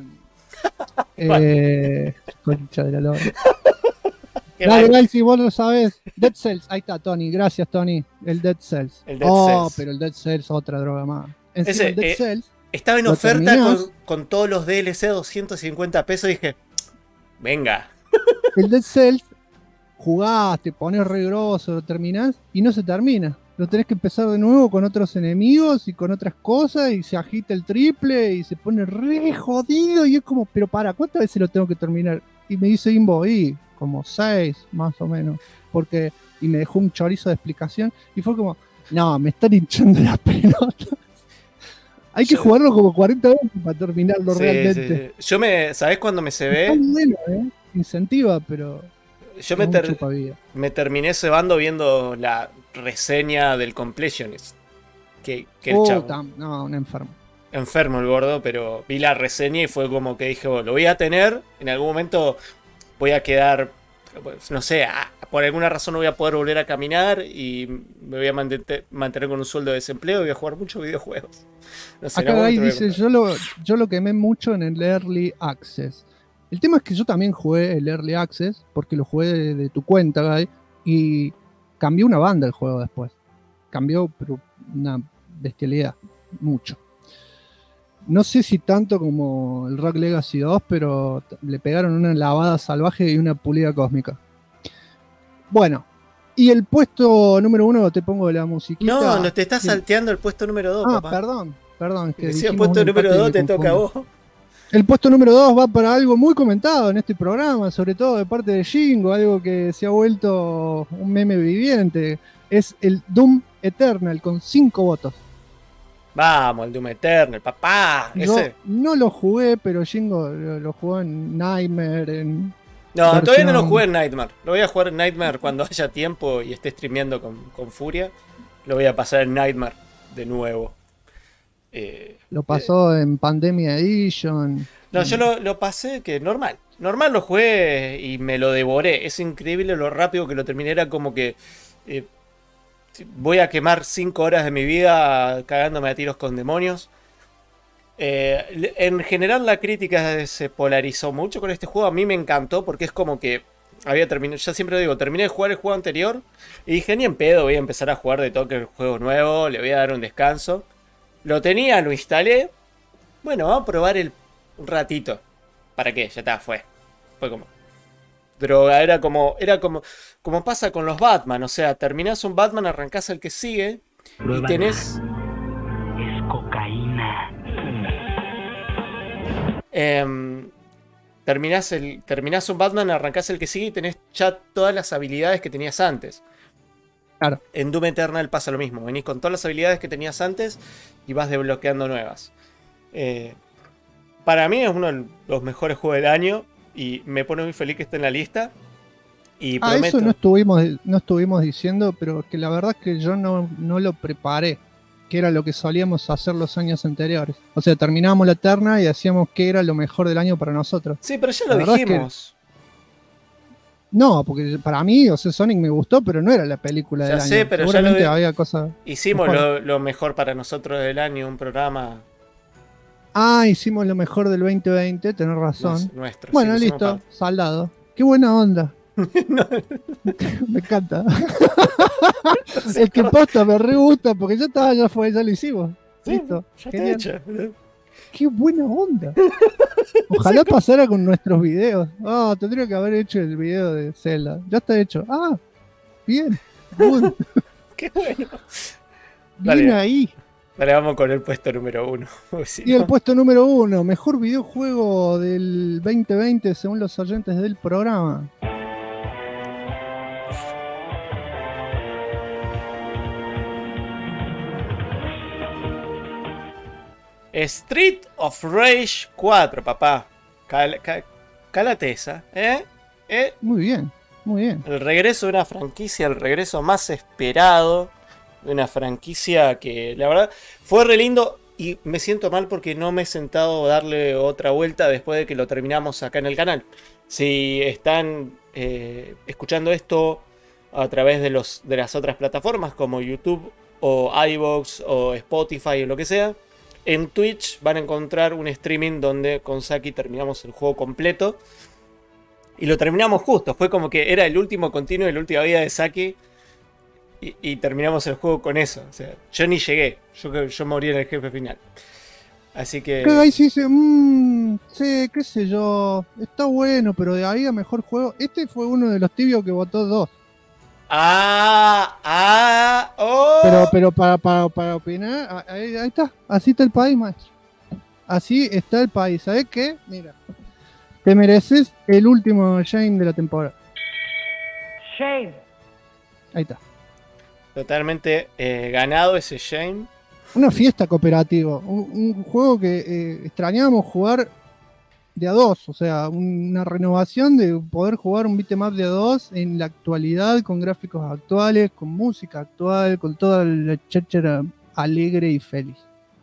Bueno, Eh, concha de la lora. qué Dale, mal. dale, si vos lo sabés. Dead Cells, ahí está, Tony. Gracias, Tony. El Dead Cells. El Dead Oh, Cells. pero el Dead Cells, otra droga más. Encima Ese el Dead Cells, estaba en lo oferta terminás. con todos los DLC 250 pesos y dije, venga. El Dead Cells, jugás, te pones re grosso, lo terminás y no se termina. Lo tenés que empezar de nuevo con otros enemigos y con otras cosas y se agita el triple y se pone re jodido y es como, pero para, ¿cuántas veces lo tengo que terminar? Y me dice Imbo, y como 6 más o menos, porque, y me dejó un chorizo de explicación y fue como, no, me están hinchando la pelota. Hay que Yo- jugarlo como 40 veces para terminarlo Sí, realmente. sí. ¿Sabés cuándo me se Está ve? bueno, incentiva, pero Yo es un chupavida. me terminé cebando viendo la reseña del Completionist. Que el chavo, No, un enfermo. enfermo el gordo, pero vi la reseña y fue como que dije, bueno, lo voy a tener, en algún momento voy a quedar, pues, no sé, por alguna razón no voy a poder volver a caminar y me voy a mantener con un sueldo de desempleo y voy a jugar muchos videojuegos. No sé, en algún Acá Guy momento lo voy a dice, comprar. yo lo quemé mucho en el Early Access. El tema es que yo también jugué el Early Access, porque lo jugué de tu cuenta, Guy, y cambió una banda el juego después. Cambió, pero una bestialidad, mucho. No sé si tanto como el Rock Legacy 2, pero le pegaron una lavada salvaje y una pulida cósmica. Bueno, y el puesto número 1, te pongo la musiquita. No, no te estás del- salteando el puesto número 2, Ah, papá. perdón, es que Si el dijimos puesto un número empate y 2 me te toca a confundo. vos. El puesto número 2 va para algo muy comentado en este programa, sobre todo de parte de Jingo, algo que se ha vuelto un meme viviente. Es el Doom Eternal con 5 votos. Vamos, el Doom Eternal, papá. Yo Ese. no lo jugué, pero Jingo lo jugó en Nightmare, en No, todavía no lo versión... jugué en Nightmare. Lo voy a jugar en Nightmare cuando haya tiempo y esté streameando con Furia. Lo voy a pasar en Nightmare de nuevo. Lo pasó en Pandemia Edition. No, yo lo pasé que normal. Normal lo jugué y me lo devoré. Es increíble lo rápido que lo terminé. Era como que eh, voy a quemar 5 horas de mi vida cagándome a tiros con demonios. En general la crítica se polarizó mucho con este juego. A mí me encantó porque es como que había terminado. Ya siempre digo, terminé de jugar el juego anterior y dije, ni en pedo, voy a empezar a jugar de toque el juego nuevo. Le voy a dar un descanso. Lo tenía, lo instalé. Bueno, vamos a probar un ratito. ¿Para qué? Ya está, fue. Fue como droga, como pasa con los Batman. O sea, terminás un Batman, arrancás el que sigue y tenés... Es cocaína. Terminás un Batman, arrancás el que sigue y tenés ya todas las habilidades que tenías antes. Claro. En Doom Eternal pasa lo mismo. Venís con todas las habilidades que tenías antes y vas desbloqueando nuevas. Para mí es uno de los mejores juegos del año y me pone muy feliz que esté en la lista. Y prometo... Eso no estuvimos diciendo, pero que la verdad es que yo no lo preparé, que era lo que solíamos hacer los años anteriores. O sea, terminábamos la terna y decíamos que era lo mejor del año para nosotros. Sí, pero ya La lo verdad es que- dijimos. No, porque para mí, o sea, Sonic me gustó, pero no era la película Ya del año. sé, pero ya Seguramente lo- había cosas. Hicimos mejor. lo mejor para nosotros del año, un programa Hicimos lo mejor del 2020, tenés razón. nuestro. Bueno, sí, lo hicimos listo, saldado. Qué buena onda. No. Me encanta. Es que posta me re gusta porque ya fue, ya lo hicimos. Sí, Listo. ya está Genial. hecho. Qué buena onda. Ojalá pasara con nuestros videos. Tendría que haber hecho el video de Zelda. Ya está hecho. Bien. Good. Qué bueno. Bien Dale. ahí. Dale, vamos con el puesto número 1. Y el puesto número 1, mejor videojuego del 2020 según los oyentes del programa. Street of Rage 4, papá. Cálate esa, ¿eh? Muy bien, muy bien. El regreso de una franquicia, el regreso más esperado de una franquicia que la verdad fue re lindo. y me siento mal porque no me he sentado a darle otra vuelta después de que lo terminamos acá en el canal. Si están escuchando esto a través de las otras plataformas como YouTube o iVoox o Spotify o lo que sea, en Twitch van a encontrar un streaming donde con Saki terminamos el juego completo. Y lo terminamos justo. Fue como que era el último continuo de la última vida de Saki. Y terminamos el juego con eso. O sea, yo ni llegué. Yo morí en el jefe final. Así que... Ahí sí dice, sí, qué sé yo, está bueno, pero de ahí a mejor juego. Este fue uno de los tibios que votó 2. Pero para opinar, ahí está. Así está el país, maestro. Así está el país. ¿Sabes qué? Mira, te mereces el último Shame de la temporada. Shame. Ahí está. Totalmente ganado ese Shame. Una fiesta cooperativa. Un juego que extrañábamos jugar de a 2. O sea, una renovación de poder jugar un beat'em up de a 2 en la actualidad, con gráficos actuales, con música actual, con toda la cháchara alegre y feliz.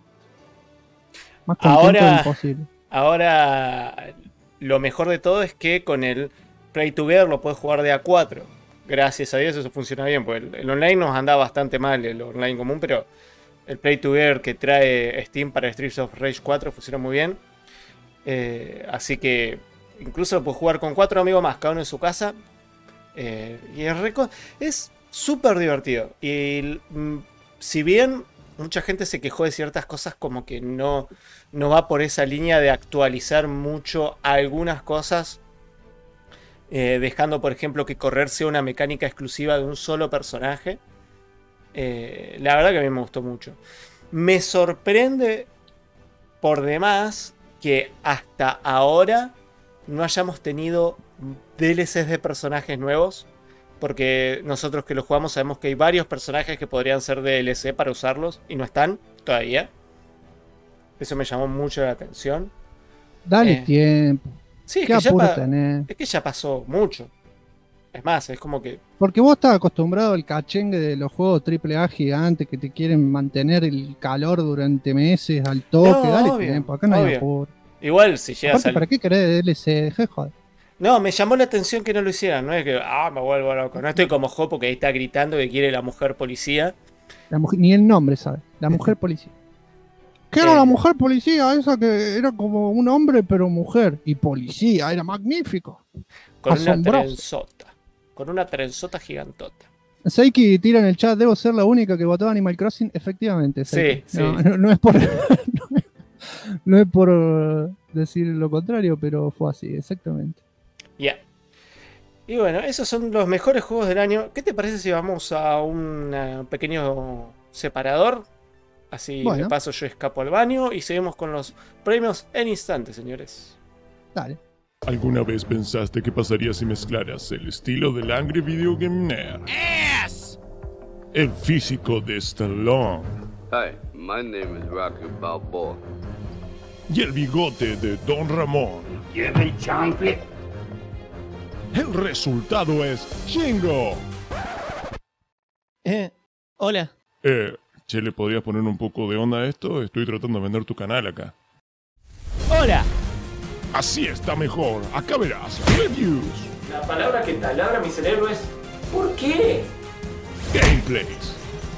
Más contento de imposible. Ahora, lo mejor de todo es que con el Play Together lo puedes jugar de a 4. Gracias a Dios eso funciona bien, porque el online nos anda bastante mal, el online común, pero el Play Together que trae Steam para Streets of Rage 4 funciona muy bien. Así que incluso lo puedes jugar con 4 amigos más, cada uno en su casa. Y es súper divertido. Y si bien mucha gente se quejó de ciertas cosas, como que no va por esa línea de actualizar mucho algunas cosas, dejando por ejemplo que correr sea una mecánica exclusiva de un solo personaje. La verdad que a mí me gustó mucho. Me sorprende por demás que hasta ahora no hayamos tenido DLCs de personajes nuevos. Porque nosotros que lo jugamos sabemos que hay varios personajes que podrían ser DLC para usarlos y no están todavía. Eso me llamó mucho la atención. Dale tiempo. Sí, es que ya pasó mucho. Es más, es como que... Porque vos estás acostumbrado al cachengue de los juegos AAA gigantes que te quieren mantener el calor durante meses al toque. Dale tiempo, acá no hay apuro. Igual si llegas ¿Para qué querés DLC? Dejá de joder. No, me llamó la atención que no lo hicieran. No es que, me vuelvo loco. No estoy como Jopo que ahí está gritando que quiere la mujer policía. Ni el nombre sabe. La mujer policía. ¿Qué era la mujer policía? Esa que era como un hombre pero mujer. Y policía, era magnífico. Con una trenzota. Con una trenzota gigantota. Seiki tira en el chat, debo ser la única que votó Animal Crossing. Efectivamente, Seiki. Sí. No es por... no es por decir lo contrario, pero fue así, exactamente. Ya. Y bueno, esos son los mejores juegos del año. ¿Qué te parece si vamos a un pequeño separador? Así de paso yo escapo al baño y seguimos con los premios en instantes, señores. Dale. ¿Alguna vez pensaste qué pasaría si mezclaras el estilo del Angry Video Game Nerd? Yes! El físico de Stallone. Hi, my name is Rocky Balboa. Y el bigote de Don Ramón. Give me chocolate. El resultado es Shingo. Hola. Che, ¿le podrías poner un poco de onda a esto? Estoy tratando de vender tu canal acá. Hola. Así está mejor. Acá verás. Reviews. La palabra que taladra mi cerebro es ¿por qué? Gameplays.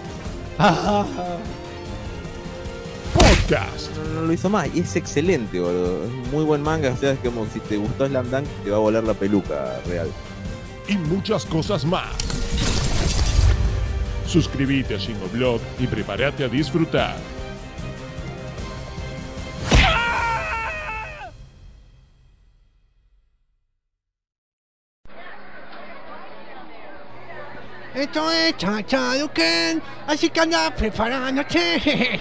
Podcast. No lo hizo más y es excelente, boludo. Es un muy buen manga. O sea, es como si te gustó Slam Dunk, te va a volar la peluca real. Y muchas cosas más. Suscríbete a Shingo Blog y prepárate a disfrutar. Esto es Chachaduken, así que anda preparándote.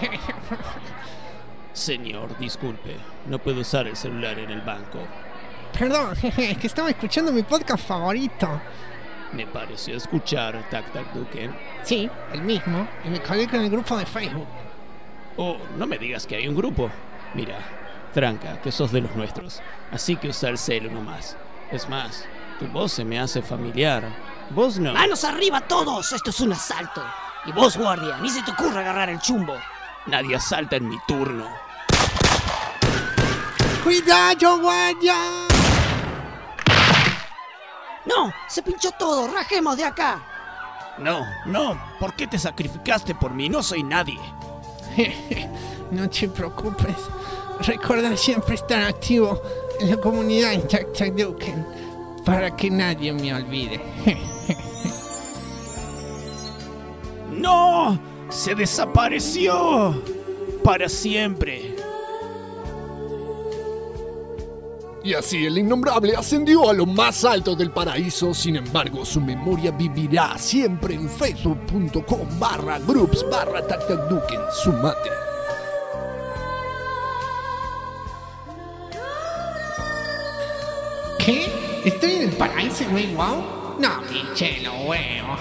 Señor, disculpe, no puedo usar el celular en el banco. Perdón, es que estaba escuchando mi podcast favorito. Me pareció escuchar Tac Tac Duken. Sí, el mismo, y me colgué con el grupo de Facebook. Oh, no me digas que hay un grupo. Mira, tranca, que sos de los nuestros, así que usa el celu nomás. Es más, tu voz se me hace familiar. Vos no. ¡Manos arriba todos! Esto es un asalto. Y vos, guardia, ni se te ocurra agarrar el chumbo. Nadie asalta en mi turno. ¡Cuidado, guardia! ¡No! ¡Se pinchó todo! ¡Rajemos de acá! No, ¿por qué te sacrificaste por mí? No soy nadie. No te preocupes. Recuerda siempre estar activo en la comunidad en Duken para que nadie me olvide. ¡No! ¡Se desapareció! Para siempre. Y así el innombrable ascendió a lo más alto del paraíso. Sin embargo, su memoria vivirá siempre en facebook.com/groups/tactacduken. Sumate. ¿Qué? ¿Estoy en el paraíso y no hay wow? No, pinche lo huevo.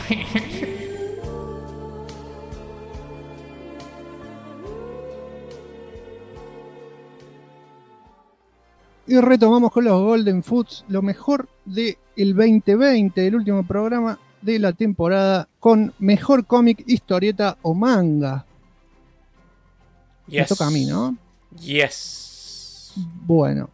Y retomamos con los Golden Foods, lo mejor del 2020, el último programa de la temporada, con mejor cómic, historieta o manga. Yes. Me toca a mí, ¿no? Yes. Bueno,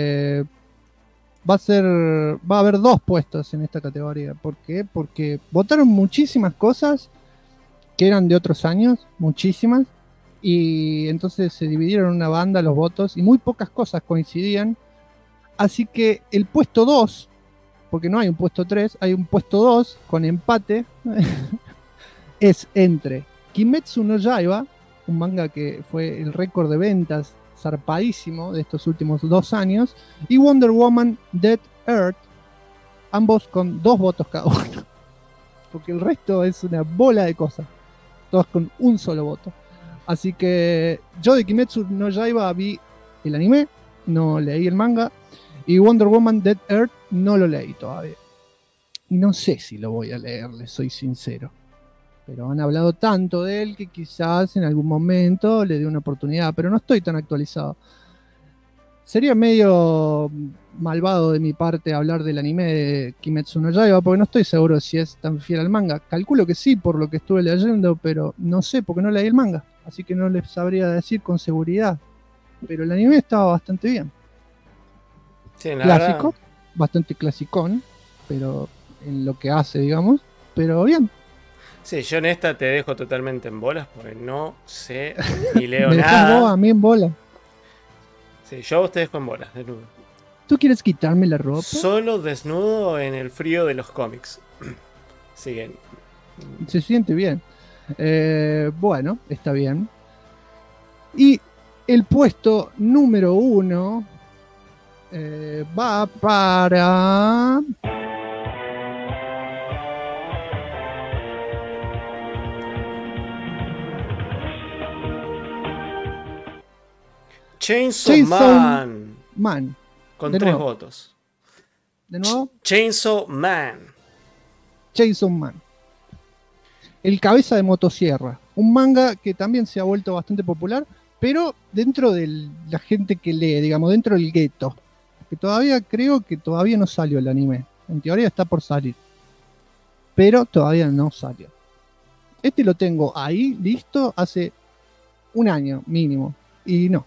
va a haber 2 puestos en esta categoría. ¿Por qué? Porque votaron muchísimas cosas que eran de otros años, muchísimas, y entonces se dividieron en una banda los votos y muy pocas cosas coincidían. Así que el puesto 2, porque no hay un puesto 3, hay un puesto 2 con empate, es entre Kimetsu no Yaiba, un manga que fue el récord de ventas zarpadísimo de estos últimos 2 años, y Wonder Woman Dead Earth, ambos con 2 votos cada uno, porque el resto es una bola de cosas, todos con un solo voto. Así que yo de Kimetsu no Yaiba vi el anime, no leí el manga, y Wonder Woman Dead Earth no lo leí todavía. Y no sé si lo voy a leer, les soy sincero. Pero han hablado tanto de él que quizás en algún momento le dé una oportunidad, pero no estoy tan actualizado. Sería medio malvado de mi parte hablar del anime de Kimetsu no Yaiba, porque no estoy seguro si es tan fiel al manga. Calculo que sí, por lo que estuve leyendo, pero no sé, porque no leí el manga. Así que no les sabría decir con seguridad. Pero el anime estaba bastante bien. Sí, la Clásico, verdad. bastante clasicón, pero en lo que hace, digamos, pero bien. Sí, yo en esta te dejo totalmente en bolas porque no sé ni leo Me dejás nada. vos a mí en bola. Sí, yo a vos te dejo en bolas, desnudo. ¿Tú quieres quitarme la ropa? Solo desnudo en el frío de los cómics. Siguen. Se siente bien. Bueno, está bien. Y el puesto número 1 va para... Chainsaw Man. Con De 3 nuevo. votos. ¿De nuevo? Chainsaw Man. Chainsaw Man. El cabeza de motosierra. Un manga que también se ha vuelto bastante popular, pero dentro de la gente que lee, digamos, dentro del gueto. Que todavía creo que todavía no salió el anime. En teoría está por salir. Pero todavía no salió. Este lo tengo ahí, listo, hace un año mínimo. Y no.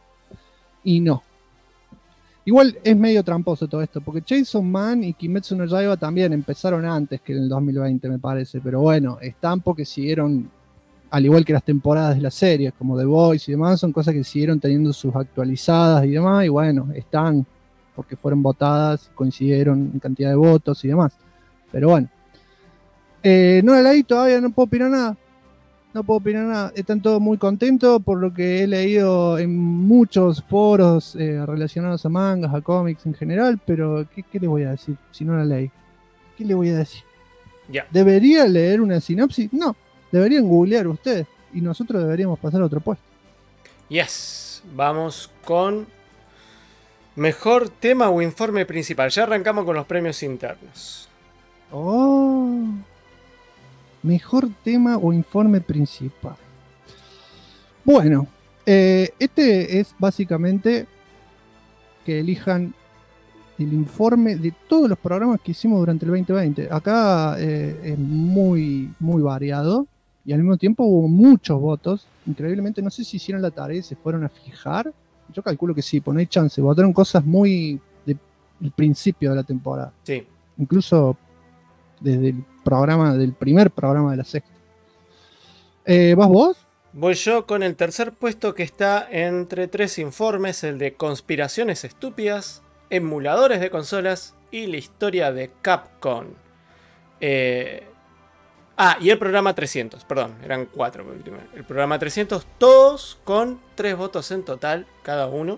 Igual es medio tramposo todo esto, porque Chainsaw Man y Kimetsu no Yaiba también empezaron antes que en el 2020, me parece. Pero bueno, están porque siguieron, al igual que las temporadas de las series, como The Boys y demás, son cosas que siguieron teniendo sus actualizadas y demás. Y bueno, están porque fueron votadas, coincidieron en cantidad de votos y demás. Pero bueno, no la leí todavía, no puedo opinar nada. Están todos muy contentos por lo que he leído en muchos foros relacionados a mangas, a cómics en general, pero ¿qué les voy a decir si no la leí? ¿Qué les voy a decir? Ya. ¿Debería leer una sinopsis? No, deberían googlear ustedes y nosotros deberíamos pasar a otro puesto. Yes. Vamos con mejor tema o informe principal. Ya arrancamos con los premios internos. Oh, mejor tema o informe principal. Bueno, este es básicamente que elijan el informe de todos los programas que hicimos durante el 2020. Acá es muy, muy variado. y al mismo tiempo hubo muchos votos. Increíblemente, no sé si hicieron la tarea y se fueron a fijar. Yo calculo que sí, pues no hay chance. Votaron cosas muy del principio de la temporada. Sí. Incluso desde del primer programa de la sexta. ¿Vas vos? Voy yo con el tercer puesto, que está entre 3 informes: el de conspiraciones estúpidas, emuladores de consolas y la historia de Capcom. Y el programa 300, perdón, eran 4. El programa 300, todos con 3 votos en total, cada uno.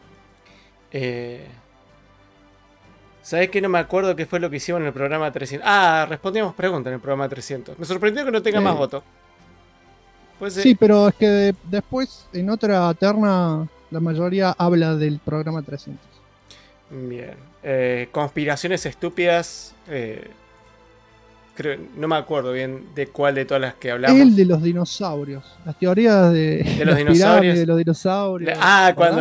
¿Sabés que no me acuerdo qué fue lo que hicimos en el programa 300? Respondíamos preguntas en el programa 300. Me sorprendió que no tenga más votos. Pues, sí, pero es que después en otra terna la mayoría habla del programa 300. Bien. Conspiraciones estúpidas. No me acuerdo bien de cuál de todas las que hablamos. El de los dinosaurios. Las teorías de los dinosaurios. De los dinosaurios. Cuando...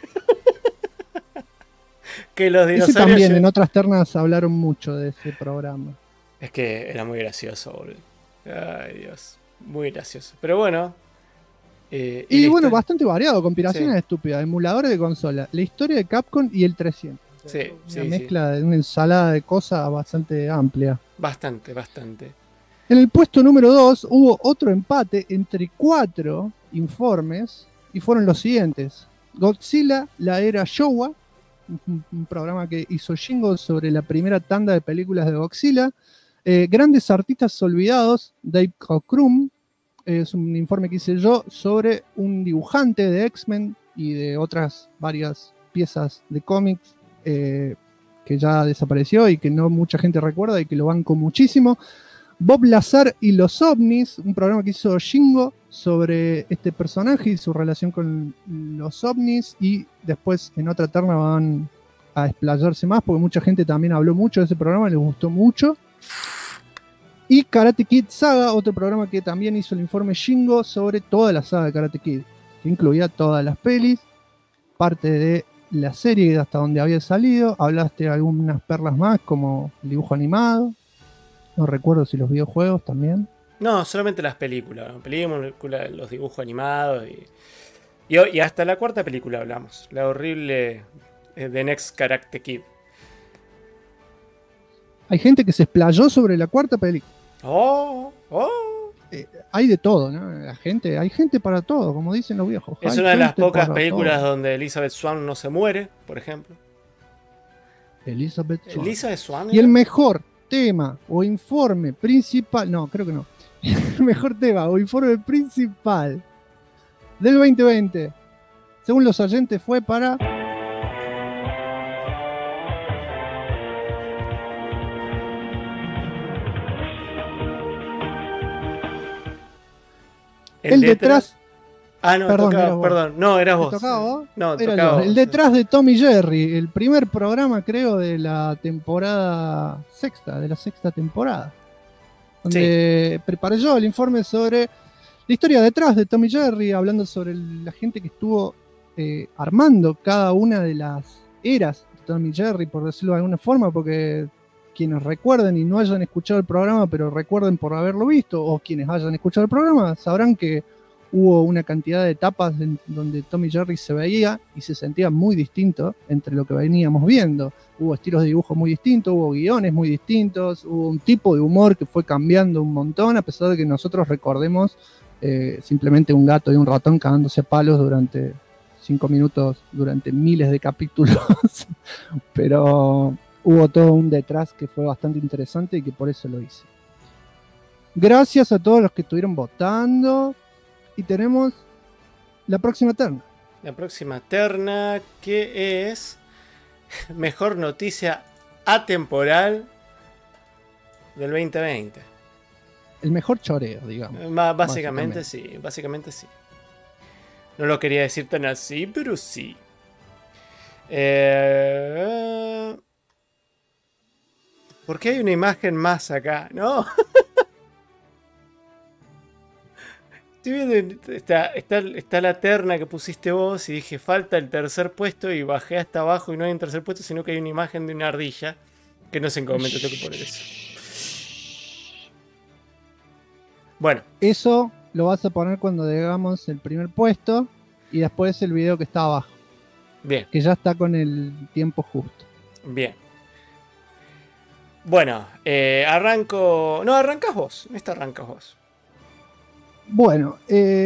que los dinosaurios... Ese también, en otras ternas hablaron mucho de ese programa. Es que era muy gracioso, boludo. Ay, Dios. Muy gracioso. Pero bueno. Y bueno, bastante variado. Conspiraciones estúpidas, emuladores de consola, la historia de Capcom y el 300. Una mezcla de una ensalada de cosas bastante amplia. Bastante. En el puesto número 2 hubo otro empate entre 4 informes y fueron los siguientes: Godzilla, la era Showa, un programa que hizo Shingo sobre la primera tanda de películas de Godzilla. Grandes artistas olvidados, Dave Cockrum, es un informe que hice yo sobre un dibujante de X-Men y de otras varias piezas de cómics que ya desapareció y que no mucha gente recuerda y que lo banco muchísimo. Bob Lazar y los ovnis, un programa que hizo Shingo sobre este personaje y su relación con los ovnis, y después en otra terna van a explayarse más porque mucha gente también habló mucho de ese programa, les gustó mucho. Y Karate Kid Saga, otro programa que también hizo el informe Shingo sobre toda la saga de Karate Kid, que incluía todas las pelis, parte de la serie hasta donde había salido. Hablaste de algunas perlas más, como el dibujo animado. No recuerdo si los videojuegos también. No, solamente las películas. Los dibujos animados y hasta la cuarta película hablamos. La horrible The Next Karate Kid. Hay gente que se explayó sobre la cuarta película. Hay de todo, ¿no? Hay gente para todo, como dicen los viejos. Es una de las pocas películas donde Elizabeth Swann no se muere, por ejemplo. Elizabeth Swann. Y el mejor tema o informe principal, no, creo que no. El mejor tema o informe principal del 2020, según los oyentes, fue para... El detrás. No, perdón. No, eras vos. ¿Tocaba vos? No, tocaba vos. El detrás de Tom y Jerry, el primer programa, creo, de la temporada sexta, de la sexta temporada. Donde preparé yo el informe sobre la historia detrás de Tom y Jerry, hablando sobre la gente que estuvo armando cada una de las eras de Tom y Jerry, por decirlo de alguna forma, porque quienes recuerden y no hayan escuchado el programa, pero recuerden por haberlo visto, o quienes hayan escuchado el programa, sabrán que hubo una cantidad de etapas donde Tom y Jerry se veía y se sentía muy distinto entre lo que veníamos viendo. Hubo estilos de dibujo muy distintos, hubo guiones muy distintos, hubo un tipo de humor que fue cambiando un montón, a pesar de que nosotros recordemos simplemente un gato y un ratón cagándose a palos durante 5 minutos, durante miles de capítulos. Pero hubo todo un detrás que fue bastante interesante y que por eso lo hice. Gracias a todos los que estuvieron votando. Y tenemos la próxima terna. La próxima terna, que es mejor noticia atemporal del 2020. El mejor choreo, digamos. Básicamente sí. No lo quería decir tan así, pero sí. ¿Por qué hay una imagen más acá? No. Estoy viendo, está la terna que pusiste vos y dije, falta el tercer puesto, y bajé hasta abajo y no hay un tercer puesto, sino que hay una imagen de una ardilla, que no sé en qué momento tengo que poner eso. Bueno. Eso lo vas a poner cuando llegamos el primer puesto y después el video que está abajo. Bien. Que ya está con el tiempo justo. Bien. Bueno, arranco... No, arrancas vos. Arrancas vos. Bueno,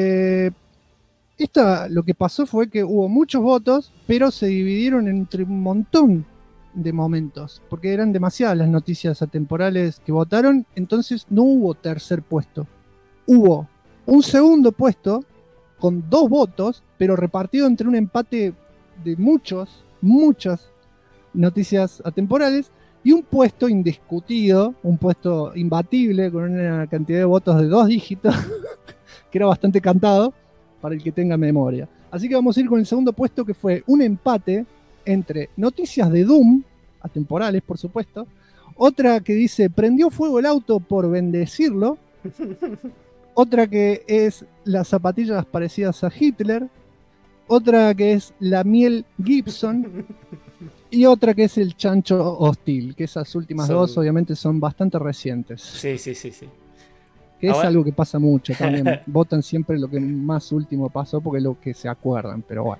lo que pasó fue que hubo muchos votos, pero se dividieron entre un montón de momentos, porque eran demasiadas las noticias atemporales que votaron, entonces no hubo tercer puesto. Hubo un segundo puesto con 2 votos, pero repartido entre un empate de muchas noticias atemporales y un puesto indiscutido, un puesto imbatible con una cantidad de votos de 2 dígitos, que era bastante cantado para el que tenga memoria. Así que vamos a ir con el segundo puesto, que fue un empate entre noticias de Doom, atemporales por supuesto, otra que dice prendió fuego el auto por bendecirlo, otra que es las zapatillas parecidas a Hitler, otra que es la miel Gibson y otra que es el chancho hostil, que esas últimas dos obviamente son bastante recientes. Sí. Que es algo que pasa mucho también. Votan siempre lo que más último pasó porque es lo que se acuerdan, pero bueno.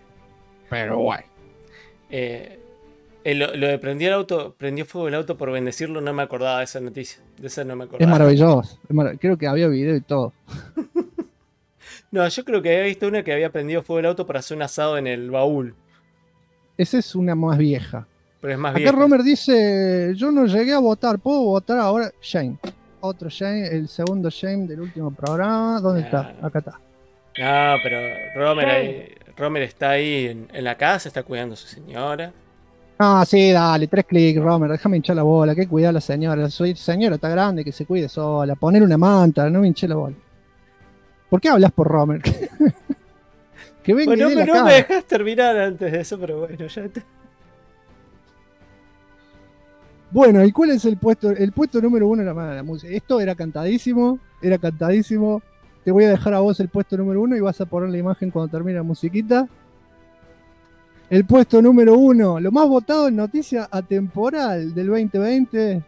Lo de prendió fuego el auto por bendecirlo, no me acordaba de esa noticia. De esa no me acordaba. Es maravilloso. Creo que había video y todo. No, yo creo que había visto una que había prendido fuego el auto para hacer un asado en el baúl. Esa es una más vieja. Pero es más Acá vieja. Romer dice, yo no llegué a votar, ¿puedo votar ahora? Shane. Otro Shane, el segundo Shane del último programa. ¿Dónde está? Acá está. No, pero Romer está ahí en la casa, está cuidando a su señora. Ah, sí, dale, 3 clics, Romer, déjame hinchar la bola, que cuidar a la señora. Soy señora, está grande, que se cuide sola. Poner una manta, no me hinché la bola. ¿Por qué hablas por Romer? Que venga Bueno, y dé la no cara. me dejas terminar antes de eso, pero bueno, ya te... Bueno, ¿y cuál es el puesto? El puesto número 1 era la música. Esto era cantadísimo. Te voy a dejar a vos el puesto número 1 y vas a poner la imagen cuando termine la musiquita. El puesto número 1, lo más votado en noticia atemporal del 2020.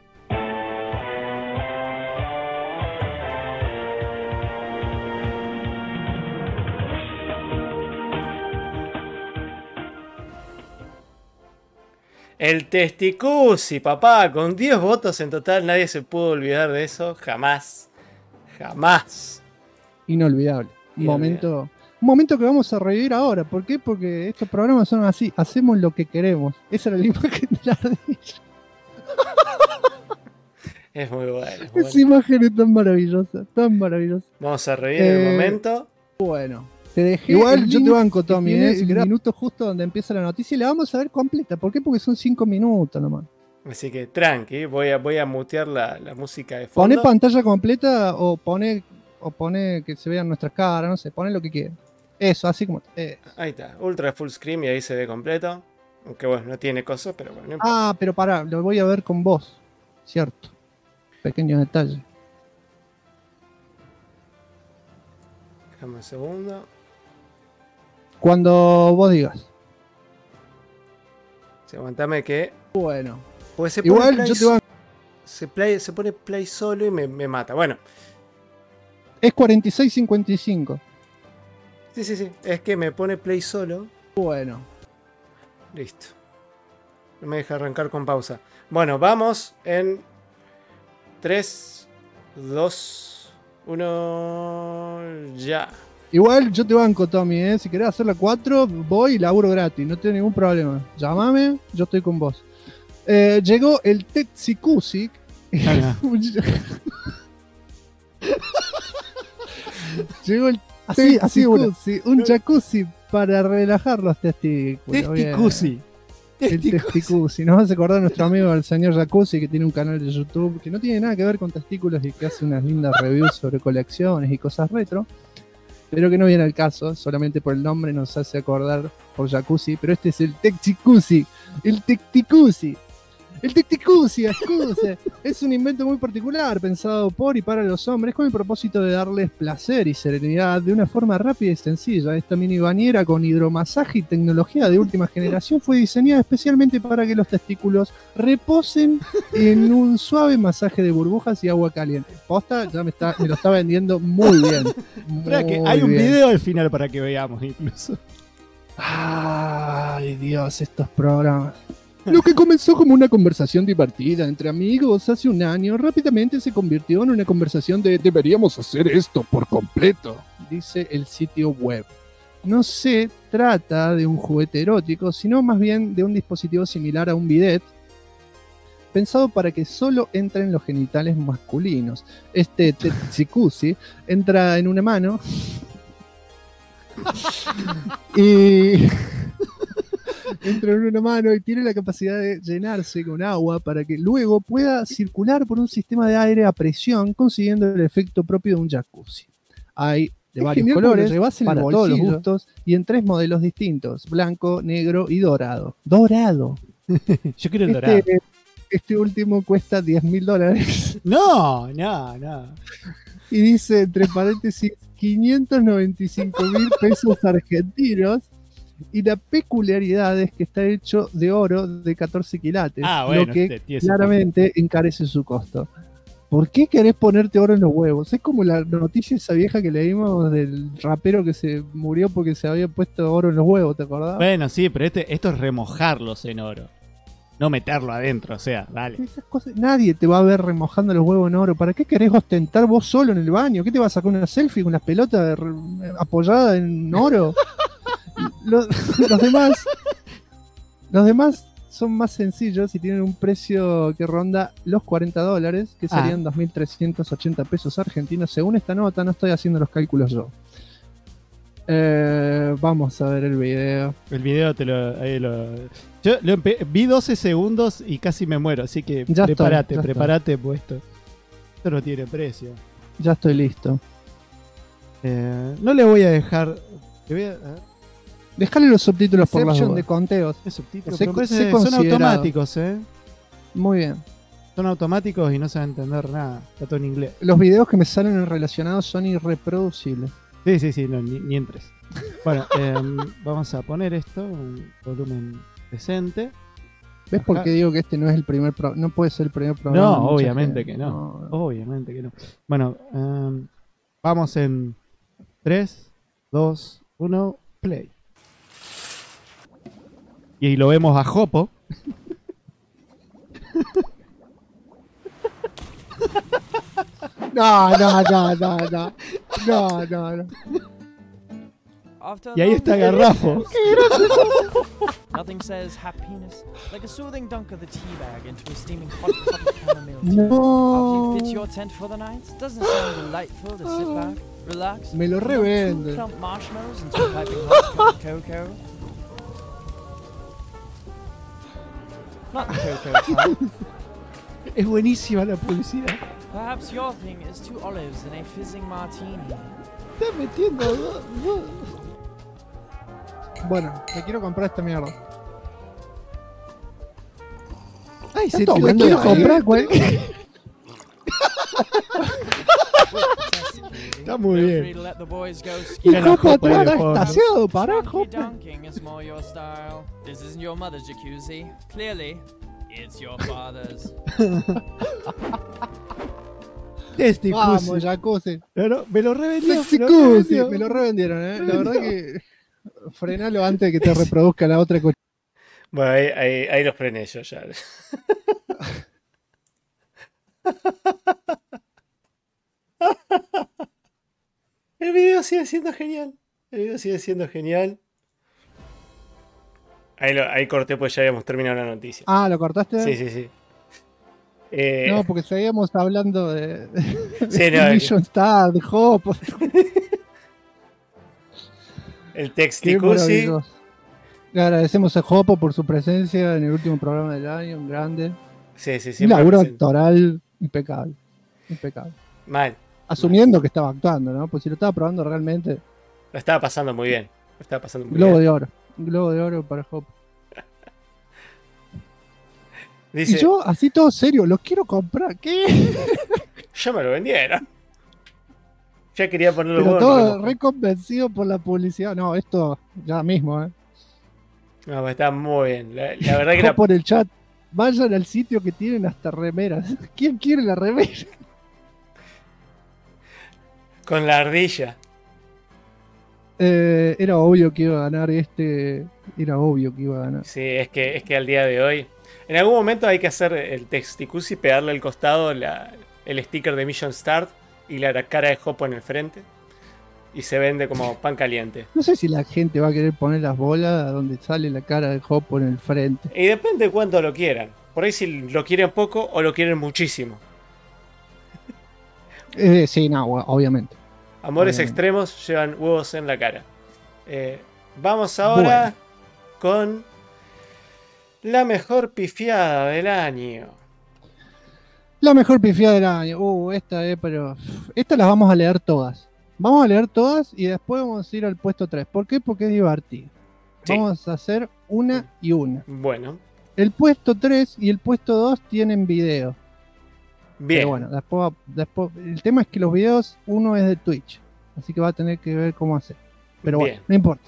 El Testicusi, papá, con 10 votos en total, nadie se pudo olvidar de eso, jamás. Inolvidable. Un momento que vamos a revivir ahora. ¿Por qué? Porque estos programas son así, hacemos lo que queremos. Esa era la imagen de la ardilla. Es muy bueno. Esa imagen es tan maravillosa. Vamos a revivir el momento. Bueno. Te dejé Igual yo te banco, Tommy, el minuto justo donde empieza la noticia y la vamos a ver completa. ¿Por qué? Porque son 5 minutos nomás. Así que tranqui, voy a mutear la música de Pone fondo. pantalla completa o pone que se vean nuestras caras, no sé, pone lo que quieras. Eso, así como... Ahí está, ultra full screen y ahí se ve completo. Aunque bueno, no tiene cosas, pero bueno. No importa. Pero pará, lo voy a ver con vos. Cierto. Pequeño detalle. Déjame un segundo. Cuando vos digas. Sí, aguantame que... Bueno. Pues se Igual pone yo te voy a... se pone play solo y me mata. Bueno. Es 46.55. Sí. Es que me pone play solo. Bueno. Listo. No me deja arrancar con pausa. Bueno, vamos en 3, 2, 1... Ya. Igual yo te banco, Tommy, Si querés hacer la 4, voy y laburo gratis. No tengo ningún problema. Llámame, yo estoy con vos. Llegó el Tetsikusik. Llegó el Tetsikusik, un jacuzzi para relajar los testículos. Testicusi. El Testicusi. Nos vas a acordar nuestro amigo el señor Jacuzzi, que tiene un canal de YouTube que no tiene nada que ver con testículos y que hace unas lindas reviews sobre colecciones y cosas retro. Pero que no viene al caso, solamente por el nombre nos hace acordar por Jacuzzi. Pero este es el Tetsikusik. El Tetsikusik. El Tic-Tic-Cusi, excusa. Es un invento muy particular, pensado por y para los hombres, con el propósito de darles placer y serenidad de una forma rápida y sencilla. Esta mini bañera con hidromasaje y tecnología de última generación fue diseñada especialmente para que los testículos reposen en un suave masaje de burbujas y agua caliente. Posta, ya me lo está vendiendo muy bien. Espera que hay un video al final para que veamos incluso. Ay, Dios, estos programas. Lo que comenzó como una conversación divertida entre amigos hace un año, rápidamente se convirtió en una conversación de deberíamos hacer esto por completo, dice el sitio web. No se trata de un juguete erótico, sino más bien de un dispositivo similar a un bidet, pensado para que solo entren los genitales masculinos. Este Tic-Tic-Cusi entra en una mano y... entra en una mano y tiene la capacidad de llenarse con agua para que luego pueda circular por un sistema de aire a presión, consiguiendo el efecto propio de un jacuzzi. Hay de varios colores, para todos los gustos y en 3 modelos distintos: blanco, negro y dorado. ¡Dorado! Yo quiero el dorado. Este último cuesta $10.000. No. Y dice, entre paréntesis, 595.000 pesos argentinos. Y la peculiaridad es que está hecho de oro de 14 quilates, bueno, lo que claramente encarece su costo. ¿Por qué querés ponerte oro en los huevos? Es como la noticia esa vieja que leímos del rapero que se murió porque se había puesto oro en los huevos, ¿te acordás? Bueno, sí, pero esto es remojarlos en oro. No meterlo adentro, o sea, dale. Esas cosas, nadie te va a ver remojando los huevos en oro. ¿Para qué querés ostentar vos solo en el baño? ¿Qué te vas a sacar una selfie con las pelotas apoyadas en oro? Los demás son más sencillos y tienen un precio que ronda los $40, que serían 2.380 pesos argentinos. Según esta nota, no estoy haciendo los cálculos yo. Vamos a ver el video. El video yo vi 12 segundos y casi me muero, así que prepárate puesto. Esto no tiene precio. Ya estoy listo. No le voy a dejar. Dejale los subtítulos por las dudas. De conteos. Subtítulos. Son automáticos, Muy bien. Son automáticos y no se va a entender nada. Está todo en inglés. Los videos que me salen relacionados son irreproducibles. Sí, no, ni entres. Bueno, vamos a poner esto, un volumen decente. ¿Ves por qué digo que este no es el primer no puede ser el primer programa? No, obviamente que no. Obviamente que no. Bueno, vamos en 3, 2, 1, play. Y ahí lo vemos a Jopo. No. Y ahí está Garrafo. Nothing says happiness like a soothing dunk of the tea bag into a steaming hot cup of chamomile tea. No. After you pitch your tent for the night, doesn't it sound delightful to sit back, relax, me lo revende. plump marshmallows into a piping hot cup of cocoa? Not the cocoa type. Es buenísima la publicidad. Perhaps your thing is 2 olives in a fizzing martini. Está metiendo. Bueno, me quiero comprar esta mierda. Ay, se te quiero comprar Está muy bien. Jopo atrás está estaciado para Jopo. This isn't your mother's jacuzzi. Clearly, it's your father's. Vamos, jacuzzi. Pero me lo revendieron. Me lo revendieron, La verdad que frenalo antes de que te reproduzca la otra coche. Bueno, ahí los frené yo ya. El video sigue siendo genial. Ahí corté, pues ya habíamos terminado la noticia. Ah, ¿lo cortaste? Sí. No, porque seguíamos hablando de Million Star, de Jopo. El Tic-Tic-Cusi. Le agradecemos a Jopo por su presencia en el último programa del año, un grande. Sí. Un laburo actoral impecable. Mal. Asumiendo que estaba actuando, ¿no? Pues si lo estaba probando realmente. Lo estaba pasando muy bien. Globo de oro. Un globo de oro para Jopo. Dice, y yo, así todo serio, lo quiero comprar. ¿Qué? Ya me lo vendieron. Ya quería ponerlo Pero bueno, todo reconvencido por la publicidad. No, esto ya mismo, No, está muy bien. La verdad que por el chat, vayan al sitio que tienen hasta remeras. ¿Quién quiere la remera? con la ardilla. Era obvio que iba a ganar Era obvio que iba a ganar. Sí, es que al día de hoy. En algún momento hay que hacer el Texticus y pegarle al costado el sticker de Mission Start y la cara de Hoppo en el frente. Y se vende como pan caliente. No sé si la gente va a querer poner las bolas donde sale la cara de Hoppo en el frente. Y depende de cuánto lo quieran. Por ahí si lo quieren poco o lo quieren muchísimo. Sí, no, obviamente. Amores extremos llevan huevos en la cara. Vamos ahora con la mejor pifiada del año. La mejor pifiada del año. Pero estas las vamos a leer todas. Vamos a leer todas y después vamos a ir al puesto 3. ¿Por qué? Porque es divertido. Sí. Vamos a hacer una y una. Bueno. El puesto 3 y el puesto 2 tienen video. Bien. Pero bueno, después el tema es que los videos, uno es de Twitch. Así que va a tener que ver cómo hacer. Pero bueno, no importa.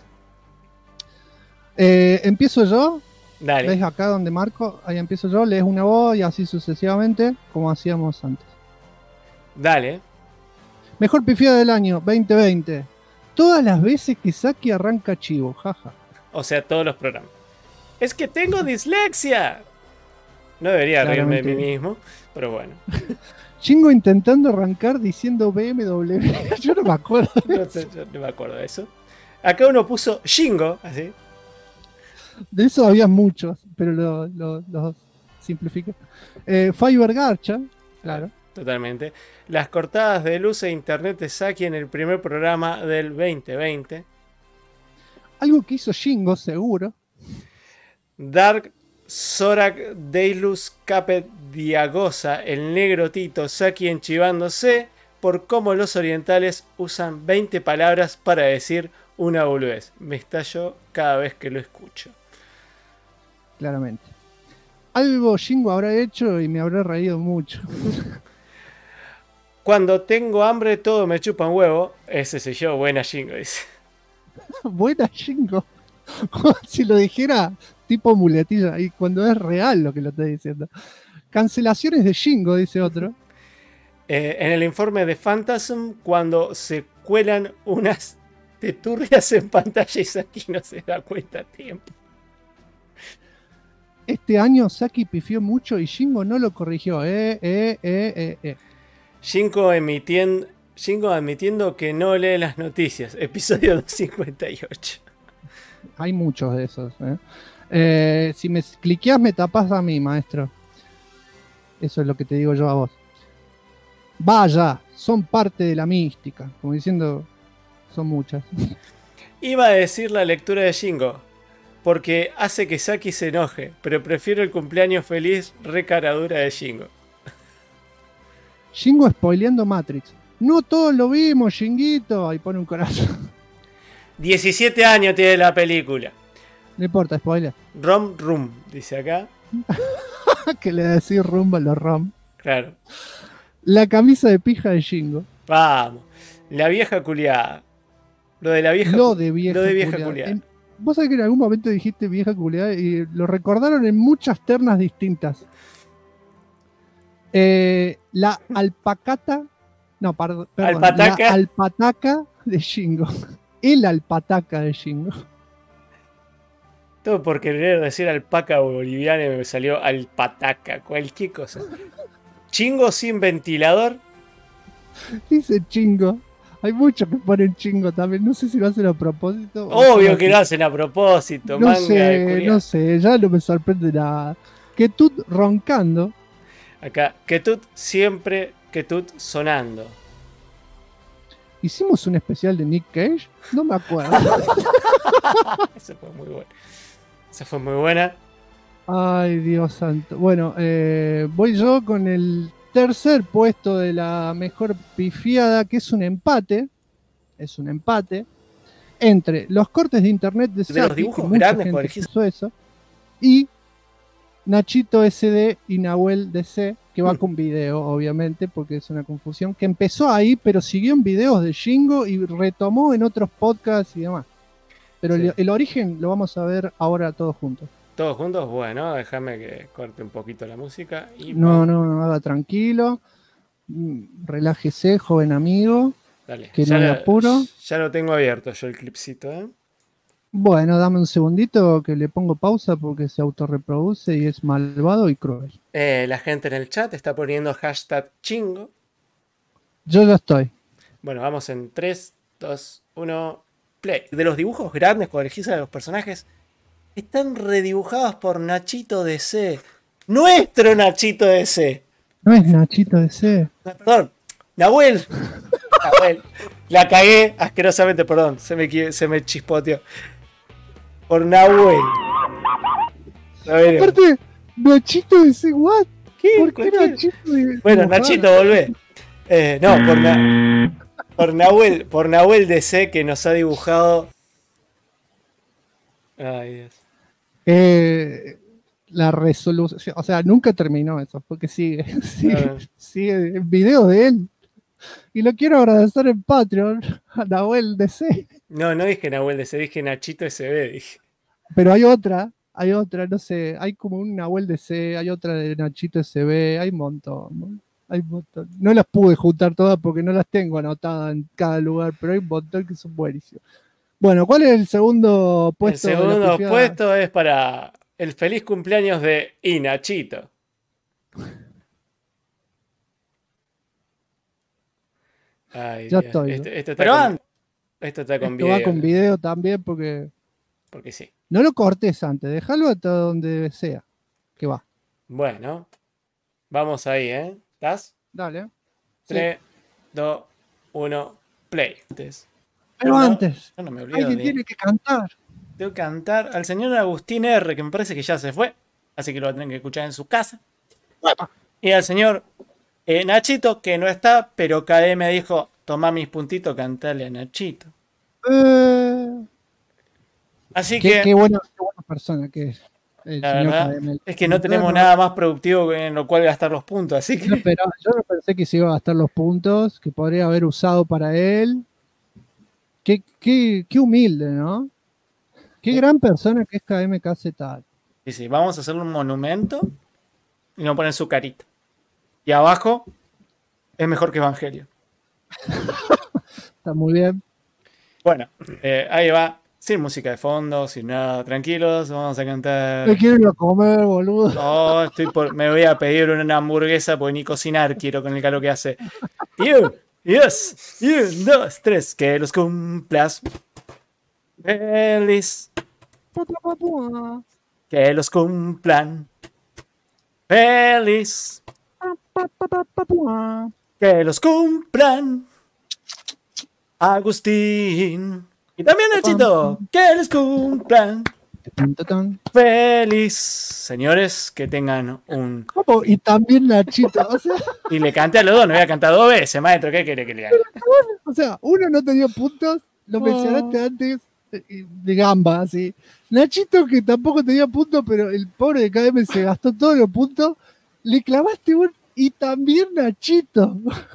Empiezo yo. Dale. ¿Ves acá donde marco? Ahí empiezo yo, lees una voz y así sucesivamente, como hacíamos antes. Dale. Mejor pifiada del año 2020. Todas las veces que Saki arranca chivo, jaja. O sea, todos los programas. Es que tengo dislexia. No debería reírme de mí mismo, pero bueno. Shingo intentando arrancar diciendo BMW. Yo no me acuerdo de eso. Yo no me acuerdo de eso. Acá uno puso Shingo, así. De eso había muchos, pero los simplifiqué. Fiber Garcha, claro. Totalmente. Las cortadas de luz e internet de Saki en el primer programa del 2020. Algo que hizo Shingo, seguro. Dark Zorak Deilus Capet Diagosa, el negro Tito Saki enchivándose por cómo los orientales usan 20 palabras para decir una boludez. Me estallo cada vez que lo escucho. Claramente. Algo Shingo habrá hecho y me habrá reído mucho. Cuando tengo hambre todo me chupa un huevo. Ese soy yo, buena Shingo, dice. Buena Shingo. Si lo dijera tipo muletilla, y cuando es real lo que lo está diciendo. Cancelaciones de Shingo, dice otro. En el informe de Phantasm, cuando se cuelan unas teturrias en pantalla y Saki no se da cuenta a tiempo. Este año Saki pifió mucho y Shingo no lo corrigió. Shingo admitiendo que no lee las noticias. Episodio 258. Hay muchos de esos. Si me cliqueas me tapas a mí, maestro. Eso es lo que te digo yo a vos. Vaya, son parte de la mística. Como diciendo, son muchas. Iba a decir la lectura de Shingo, porque hace que Saki se enoje, pero prefiero el cumpleaños feliz recaradura de Shingo. Shingo spoileando Matrix. No todos lo vimos, Shinguito. Ahí pone un corazón. 17 años tiene la película. No importa, spoiler. Rum, dice acá. Que le decís rumbo a los rom. Claro. La camisa de pija de Shingo. Vamos. La vieja culiada. Lo de vieja culiada. Vos sabés que en algún momento dijiste vieja culiada y lo recordaron en muchas ternas distintas. La alpacata. No, perdón. ¿Alpataca? La alpataca de Shingo. El alpataca de Shingo. Todo por querer decir alpaca boliviana me salió alpataca. Cualquier cosa. Chingo sin ventilador. Dice Chingo. Hay muchos que ponen Chingo también. No sé si lo hacen a propósito. Obvio que lo hacen a propósito. No sé, ya no me sorprende nada. Ketut roncando. Acá, Ketut siempre, Ketut sonando. ¿Hicimos un especial de Nick Cage? No me acuerdo. Esa fue muy buena. Esa fue muy buena. Ay, Dios santo. Bueno, voy yo con el tercer puesto de la mejor pifiada, que es un empate. Es un empate entre los cortes de internet de Saki, los dibujos grandes, por ejemplo, eso, y Nachito SD y Nahuel DC, que va con video, obviamente, porque es una confusión, que empezó ahí, pero siguió en videos de Shingo y retomó en otros podcasts y demás. Pero Sí. el origen lo vamos a ver ahora todos juntos. ¿Todos juntos? Bueno, déjame que corte un poquito la música. Y No, haga tranquilo. Relájese, joven amigo. dale. Que no hay apuro. Ya lo tengo abierto yo el clipcito, ¿eh? Bueno, dame un segundito que le pongo pausa porque se autorreproduce y es malvado y cruel. La gente en el chat está poniendo hashtag chingo. Yo ya estoy. Bueno, vamos en 3, 2, 1, play. De los dibujos grandes, cuando elegís a los personajes, están redibujados por Nachito DC. Nuestro Nachito DC. No es Nachito DC. Perdón, Nahuel. Nahuel. La cagué asquerosamente, perdón. Se me chispoteó. Por Nahuel. Aparte, Nachito DC, ¿what? ¿Qué? ¿Por qué Nachito DC? Bueno, Nachito, volvé. No, por Nahuel DC que nos ha dibujado. Ay, Dios. La resolución, o sea, nunca terminó eso, porque sigue Ah. sigue en videos de él. Y lo quiero agradecer en Patreon a Nahuel DC. No dije Nahuel DC, dije Nachito SB, dije. Pero hay otra, no sé, hay como un Nahuel DC, hay otra de Nachito SB, hay un montón, ¿no? Hay un montón. No las pude juntar todas porque no las tengo anotadas en cada lugar, pero hay un montón que son buenísimos. Bueno, ¿cuál es el segundo puesto? El de la segundo pifiada? puesto es para el feliz cumpleaños de Nachito. Ay, Ya Dios. estoy. Esto está Pero con, antes- esto está con Esto video. va con video también porque Porque sí. no lo cortes antes, déjalo hasta donde sea. Que va. Bueno, vamos ahí, ¿eh? ¿Estás? Dale. 3, 2, 1, play. Pero antes, yo no me olvido alguien de- tiene que cantar. Tengo que cantar al señor Agustín R, que me parece que ya se fue. Así que lo va a tener que escuchar en su casa. Y al señor Nachito, que no está, pero KD me dijo: toma mis puntitos, cantale a Nachito. Así que, Qué buena persona que es. El la señor verdad, KDM. es que no tenemos nada más productivo en lo cual gastar los puntos. Así que, Yo no pensé que se iba a gastar los puntos que podría haber usado para él. Qué humilde, ¿no? Qué gran persona que es KMKZ. sí, vamos a hacerle un monumento y no poner su carita. Y abajo es mejor que Evangelio. Está muy bien. Bueno, ahí va. Sin música de fondo, sin nada, tranquilos, vamos a cantar. Me quiero ir a comer, boludo. No, me voy a pedir una hamburguesa porque ni cocinar quiero con el calor que hace. You, yes, 1, 2, 3, que los cumplas feliz. Que los cumplan feliz. Que los cumplan Agustín. Y también Nachito. Que les cumplan feliz. Señores, que tengan un... ¿Cómo? Y también Nachito. O sea, Y le canté a los dos, no voy a cantar dos veces, maestro. ¿Qué quiere que le haga? uno no tenía puntos, lo mencionaste antes, de gamba, así. Nachito, que tampoco tenía puntos, pero el pobre de KM se gastó todos los puntos. Le clavaste un... Y también Nachito.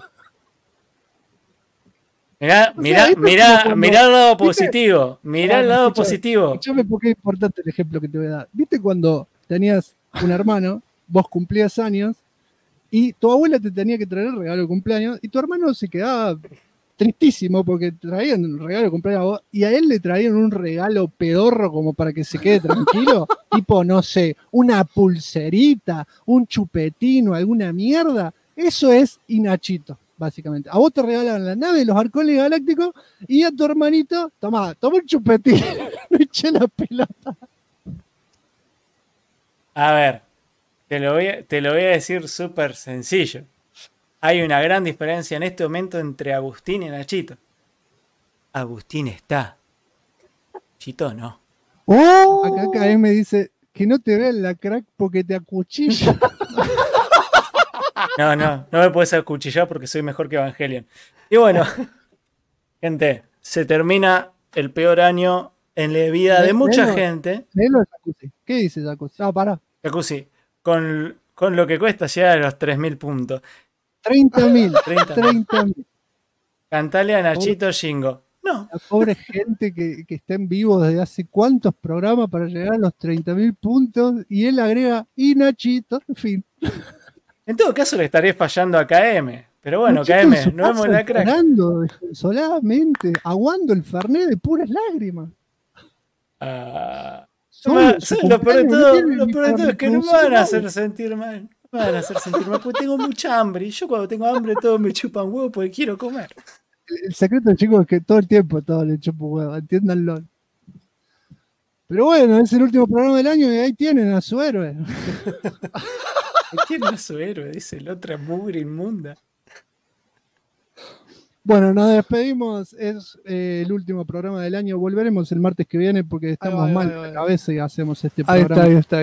Mirá O sea, esto es como cuando- el lado ¿viste? positivo. Mirá el lado positivo. Escuchame porque es importante el ejemplo que te voy a dar. ¿Viste cuando tenías un hermano, vos cumplías años, y tu abuela te tenía que traer el regalo de cumpleaños, y tu hermano se quedaba tristísimo porque traían un regalo de cumpleaños a vos, y a él le traían un regalo pedorro como para que se quede tranquilo, tipo, no sé, una pulserita, un chupetino, alguna mierda? Eso es Nachito, básicamente. A vos te regalan la nave, los arcones galácticos, y a tu hermanito, toma un chupetín, no eché la pelota. A ver, te lo voy a decir súper sencillo. Hay una gran diferencia en este momento entre Agustín y Nachito. Agustín está. Nachito no. Acá KM me dice que no te vean la crack porque te acuchilla. No me puedes acuchillar porque soy mejor que Evangelion. Y bueno, gente, se termina el peor año en la vida de mucha gente. Léelo de Jacuzzi. ¿Qué dice Jacuzzi? Ah, pará. Jacuzzi, con lo que cuesta llegar a los 3.000 puntos. 30.000. Cantale a Nachito Shingo. No. La pobre gente que está en vivo desde hace cuántos programas para llegar a los 30.000 puntos y él agrega y Nachito, en fin. En todo caso le estaré fallando a KM. Pero bueno, Nachito KM, en su nos vemos en casa la crack. llorando desconsoladamente, aguando el Fernet de puras lágrimas. Lo peor de todo es que no me van a hacer sentir mal. No me van a hacer sentir mal porque tengo mucha hambre. Y yo cuando tengo hambre todo me chupan huevo porque quiero comer. El secreto, chicos, es que todo el tiempo todo le chupo huevo, entiéndanlo. Pero bueno, es el último programa del año y ahí tienen a su héroe. Ahí tienen a su héroe, dice la otra mugre inmunda. Bueno, nos despedimos, es el último programa del año, volveremos el martes que viene porque estamos mal de la cabeza y hacemos este programa. Ahí está.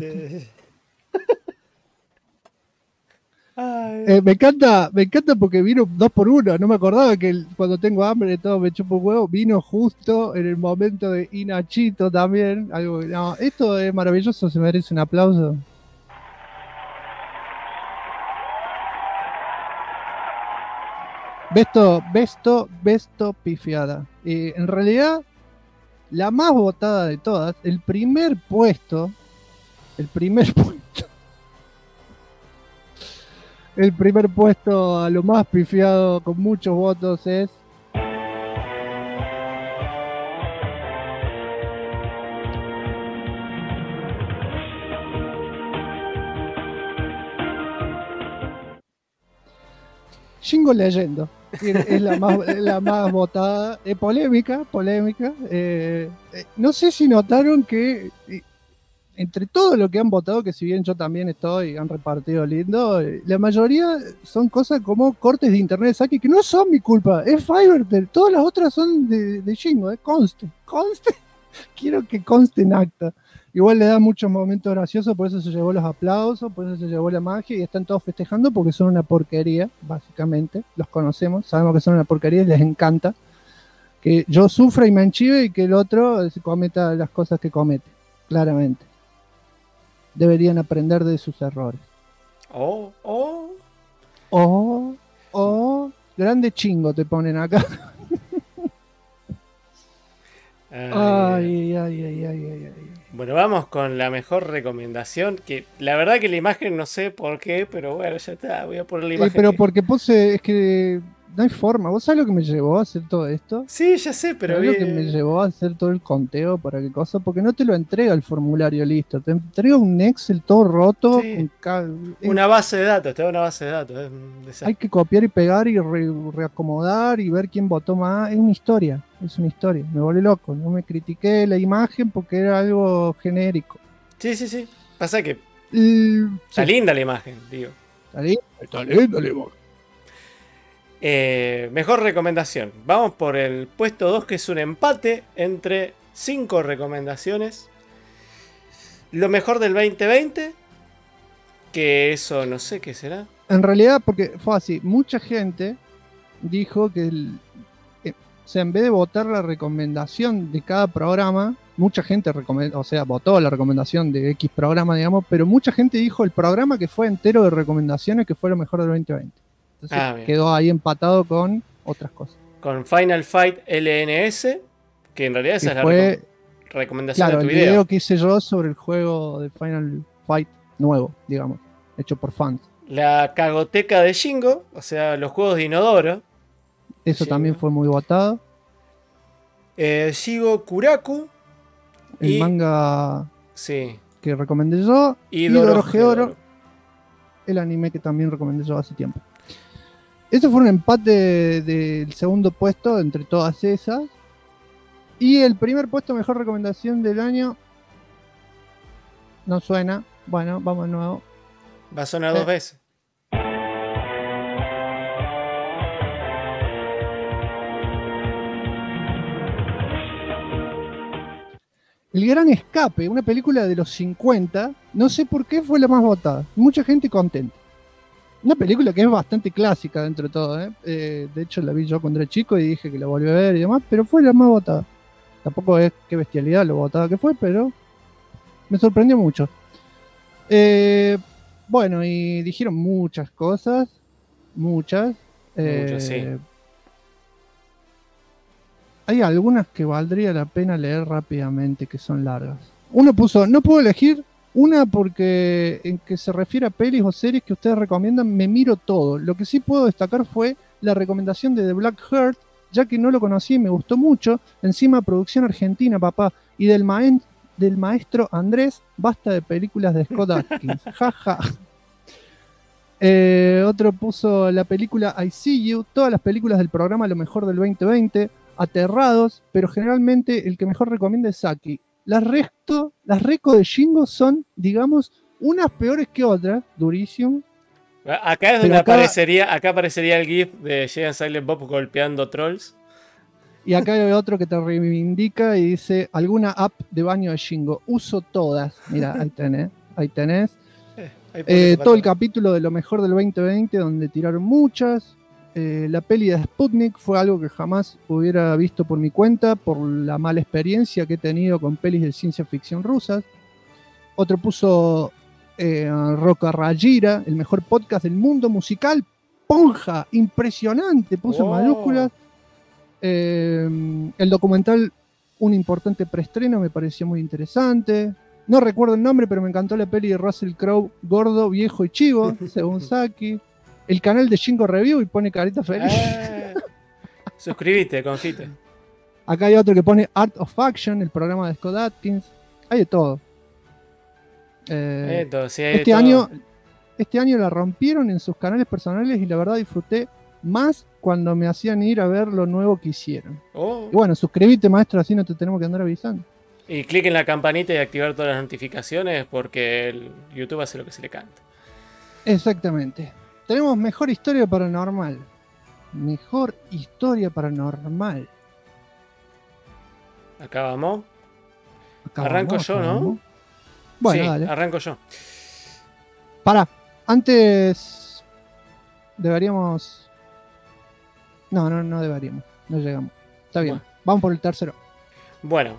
Me encanta porque vino 2x1, no me acordaba que cuando tengo hambre todo me chupo un huevo, vino justo en el momento de Inachito también, esto es maravilloso, se merece un aplauso. Besto pifiada. En realidad, la más votada de todas, el primer puesto a lo más pifiado con muchos votos es Shingo Leyendo. Es la más votada. Polémica. No sé si notaron que entre todo lo que han votado, que si bien yo también estoy, han repartido lindo, la mayoría son cosas como cortes de internet Saki, que no son mi culpa, es Fivertel. Todas las otras son de Shingo, conste. Quiero que conste en acta. Igual le da muchos momentos graciosos, por eso se llevó los aplausos, por eso se llevó la magia y están todos festejando porque son una porquería, básicamente. Los conocemos, sabemos que son una porquería y les encanta que yo sufra y me enchive y que el otro cometa las cosas que comete, claramente. Deberían aprender de sus errores. Grande chingo te ponen acá. Ay. Bueno, vamos con la mejor recomendación, que la verdad que la imagen no sé por qué, pero bueno, ya está, voy a poner la imagen. Pero porque puse, es que no hay forma. ¿Vos sabés lo que me llevó a hacer todo esto? Sí, ya sé, pero ¿Sabés lo que me llevó a hacer todo el conteo para qué cosa? Porque no te lo entrega el formulario listo, te entrega un Excel todo roto. Sí. Una base de datos, te da una base de datos. Hay que copiar y pegar y reacomodar y ver quién votó más. Es una historia, me volví loco. No me critiqué la imagen porque era algo genérico. Sí. Pasa que está linda la imagen, digo. Está linda la imagen. Mejor recomendación. Vamos por el puesto 2, que es un empate entre 5 recomendaciones. Lo mejor del 2020, que eso no sé qué será. En realidad, porque fue así, mucha gente dijo que en vez de votar la recomendación de cada programa, mucha gente votó la recomendación de X programa, digamos, pero mucha gente dijo el programa que fue entero de recomendaciones que fue lo mejor del 2020. Entonces quedó ahí empatado con otras cosas. Con Final Fight LNS, que en realidad esa es la recomendación de tu video. El video que hice yo sobre el juego de Final Fight nuevo, digamos, hecho por fans. La cagoteca de Shingo, o sea, los juegos de Inodoro. Eso Shingo. También fue muy votado. Shigo Kuraku. El manga que recomendé yo. Y Dorohedoro, el anime que también recomendé yo hace tiempo. Eso fue un empate del segundo puesto entre todas esas. Y el primer puesto, mejor recomendación del año. No suena. Bueno, vamos de nuevo. Va a sonar 2 veces. El Gran Escape, una película de los 50. No sé por qué fue la más votada. Mucha gente contenta. Una película que es bastante clásica dentro de todo, de hecho la vi yo cuando era chico y dije que la volví a ver y demás, pero fue la más votada. Tampoco es qué bestialidad lo votada que fue, pero me sorprendió mucho. Bueno, y dijeron muchas cosas. Muchas. Sí. Hay algunas que valdría la pena leer rápidamente, que son largas. Uno puso, no puedo elegir una porque en que se refiere a pelis o series que ustedes recomiendan, me miro todo. Lo que sí puedo destacar fue la recomendación de The Black Heart, ya que no lo conocí y me gustó mucho. Encima, producción argentina, papá. Y del maestro Andrés, basta de películas de Scott Adkins. Jaja. Otro puso la película I See You, todas las películas del programa Lo Mejor del 2020, aterrados, pero generalmente el que mejor recomienda es Saki. Las reco de Shingo son, digamos, unas peores que otras, durísimo. Acá es donde aparecería el GIF de Jay and Silent Bob golpeando trolls. Y acá hay otro que te reivindica y dice, alguna app de baño de Shingo, uso todas. Mira, ahí tenés. Todo el capítulo de Lo Mejor del 2020, donde tiraron muchas. La peli de Sputnik fue algo que jamás hubiera visto por mi cuenta, por la mala experiencia que he tenido con pelis de ciencia ficción rusas. Otro puso Roca Rajira, el mejor podcast del mundo musical. Ponja, impresionante, puso en mayúsculas. El documental Un importante preestreno me pareció muy interesante. No recuerdo el nombre, pero me encantó la peli de Russell Crowe, Gordo, Viejo y Chivo, según Saki. El canal de Shingo Review y pone carita feliz. Suscríbete, confite. Acá hay otro que pone Art of Action, el programa de Scott Adkins. Hay de todo. Este año la rompieron en sus canales personales y la verdad disfruté más cuando me hacían ir a ver lo nuevo que hicieron. Y bueno, suscríbete, maestro, así no te tenemos que andar avisando. Y clic en la campanita y activar todas las notificaciones porque el YouTube hace lo que se le canta. Exactamente. Tenemos mejor historia paranormal. Mejor historia paranormal. Acá vamos. Arranco yo, ¿no? Bueno, sí, dale. Arranco yo. Pará, antes deberíamos... No deberíamos. No llegamos. Está bien. Bueno. Vamos por el tercero. Bueno.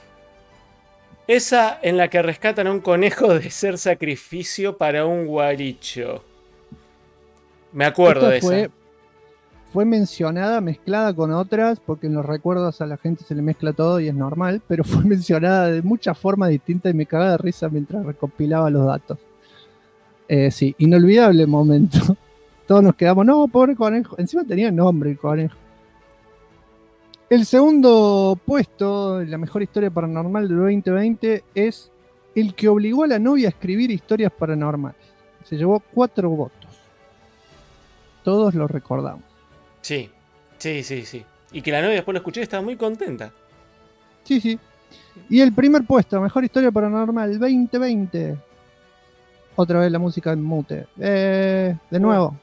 Esa en la que rescatan a un conejo de ser sacrificio para un guaricho. Me acuerdo de esa. Fue mencionada, mezclada con otras, porque en los recuerdos a la gente se le mezcla todo y es normal, pero fue mencionada de muchas formas distintas y me cagaba de risa mientras recopilaba los datos. Sí, inolvidable momento. Todos nos quedamos, no, pobre conejo. Encima tenía nombre el conejo. El segundo puesto, la mejor historia paranormal del 2020, es el que obligó a la novia a escribir historias paranormales. Se llevó 4 votos. Todos lo recordamos. Sí. Y que la novia después lo escuché y estaba muy contenta. Sí. Y el primer puesto, mejor historia paranormal 2020. Otra vez la música en mute. De nuevo.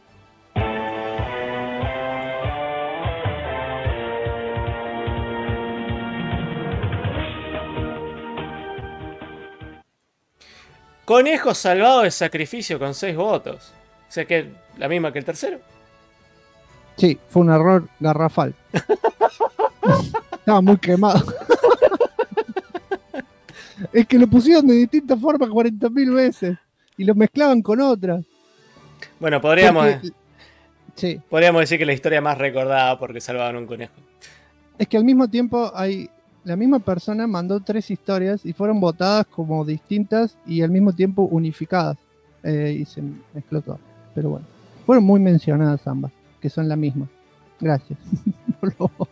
Conejo salvado de sacrificio con 6 votos. O sea que la misma que el tercero. Sí, fue un error garrafal. Estaba muy quemado. Es que lo pusieron de distintas formas 40.000 veces. Y lo mezclaban con otras. Bueno, podríamos decir que la historia más recordada porque salvaban un conejo. Es que al mismo tiempo la misma persona mandó 3 historias y fueron votadas como distintas y al mismo tiempo unificadas. Y se mezcló todo. Pero bueno, fueron muy mencionadas ambas, que son la misma. Gracias por los votos.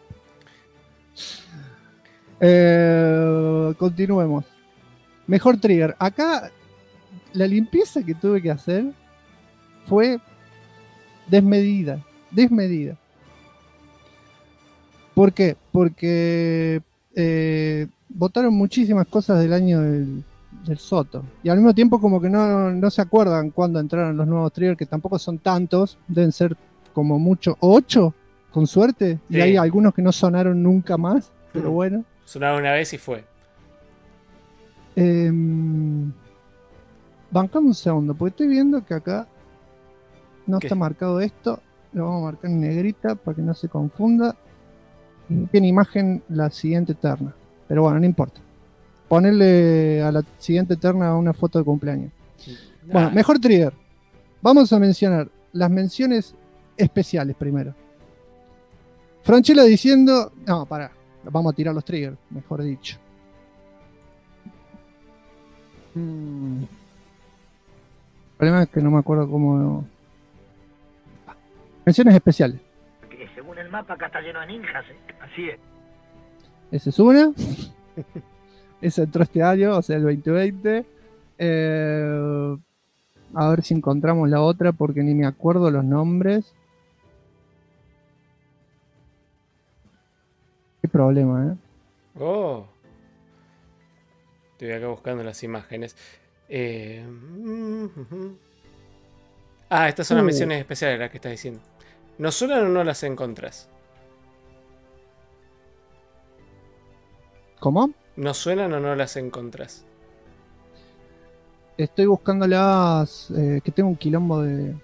Continuemos. Mejor trigger. Acá la limpieza que tuve que hacer fue desmedida. ¿Por qué? Porque votaron muchísimas cosas del año del Soto. Y al mismo tiempo como que no se acuerdan cuándo entraron los nuevos triggers, que tampoco son tantos. Deben ser como mucho 8, con suerte. Sí. Y hay algunos que no sonaron nunca más, pero bueno. Sonaron una vez y fue. Bancame un segundo, porque estoy viendo que acá no está marcado esto. Lo vamos a marcar en negrita para que no se confunda. Tiene imagen la siguiente terna. Pero bueno, no importa. Ponerle a la siguiente terna una foto de cumpleaños. Bueno, mejor trigger. Vamos a mencionar las menciones especiales primero. Franchella diciendo... No, pará. Vamos a tirar los triggers, mejor dicho. El problema es que no me acuerdo cómo... Menciones especiales. Que según el mapa acá está lleno de ninjas, ¿eh? Así es. Esa es una. Esa entró este año, o sea, el 2020. A ver si encontramos la otra porque ni me acuerdo los nombres. Qué problema, ¿eh? Oh. Estoy acá buscando las imágenes. Estas son las menciones especiales, las que estás diciendo. ¿No suenan o no las encontrás? ¿Cómo? ¿No suenan o no las encontrás? Estoy buscando las... que tengo un quilombo de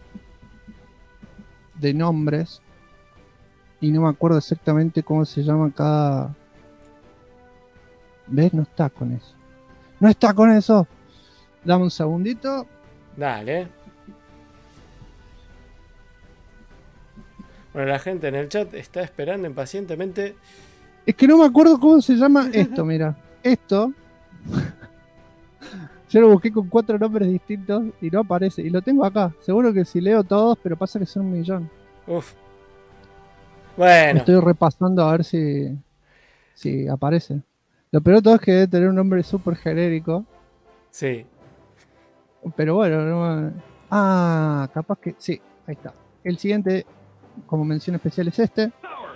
nombres. Y no me acuerdo exactamente cómo se llama cada... ¿Ves? No está con eso. ¡No está con eso! Dame un segundito. Dale. Bueno, la gente en el chat está esperando impacientemente. Es que no me acuerdo cómo se llama esto, mira. Esto. Yo lo busqué con 4 nombres distintos y no aparece. Y lo tengo acá. Seguro que si leo todos, pero pasa que son 1.000.000. Uf. Bueno. Estoy repasando a ver si aparece. Lo peor de todo es que debe tener un nombre súper genérico. Sí. Pero bueno, no... capaz que... Sí, ahí está. El siguiente, como mención especial, es este.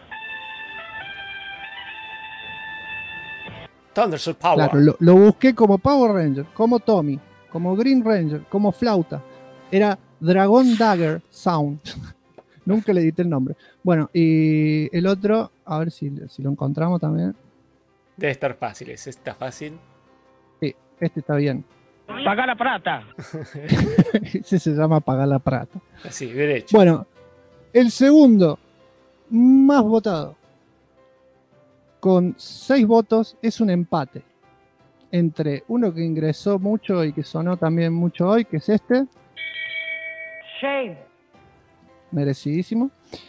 Thunderstruck Power. Claro, lo busqué como Power Ranger, como Tommy, como Green Ranger, como Flauta. Era Dragon Dagger Sound. Nunca le edité el nombre. Bueno, y el otro, a ver si lo encontramos también. Debe estar fácil, ese está fácil. Sí, este está bien. Paga la plata. Ese se llama Pagar la Plata. Así, derecho. Bueno, el segundo más votado, con 6 votos, es un empate entre uno que ingresó mucho y que sonó también mucho hoy, que es este. Shame. Merecidísimo.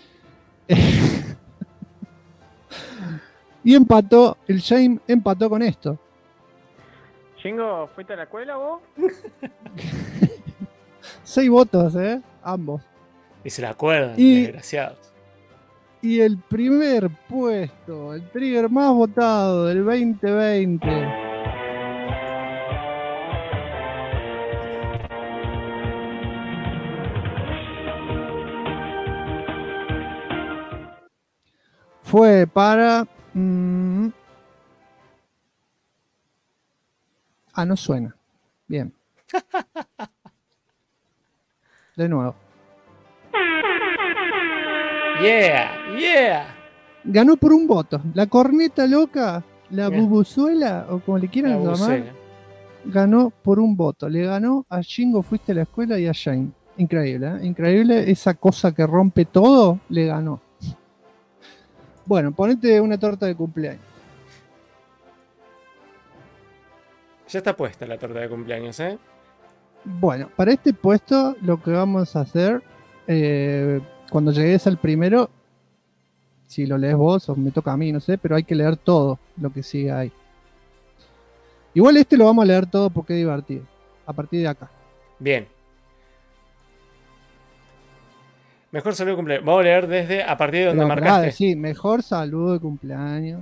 Y empató, el Shame empató con esto. Chingo, ¿fuiste a la escuela vos? 6 votos, ambos. Y se la acuerdan, y, desgraciados. Y el primer puesto, el trigger más votado del 2020. Fue para... no suena. Bien. De nuevo. Yeah. Ganó por un voto. La corneta loca, la bubuzuela, o como le quieran llamar, ganó por un voto. Le ganó a Shingo Fuiste a la Escuela y a Shane. Increíble, ¿eh? Increíble. Esa cosa que rompe todo, le ganó. Bueno, ponete una torta de cumpleaños. Ya está puesta la torta de cumpleaños, ¿eh? Bueno, para este puesto lo que vamos a hacer, cuando llegues al primero, si lo lees vos o me toca a mí, no sé, pero hay que leer todo lo que sigue ahí. Igual este lo vamos a leer todo porque es divertido, a partir de acá. Bien. Mejor saludo de cumpleaños. Vamos a leer desde a partir de donde marcaste. Sí, mejor saludo de cumpleaños.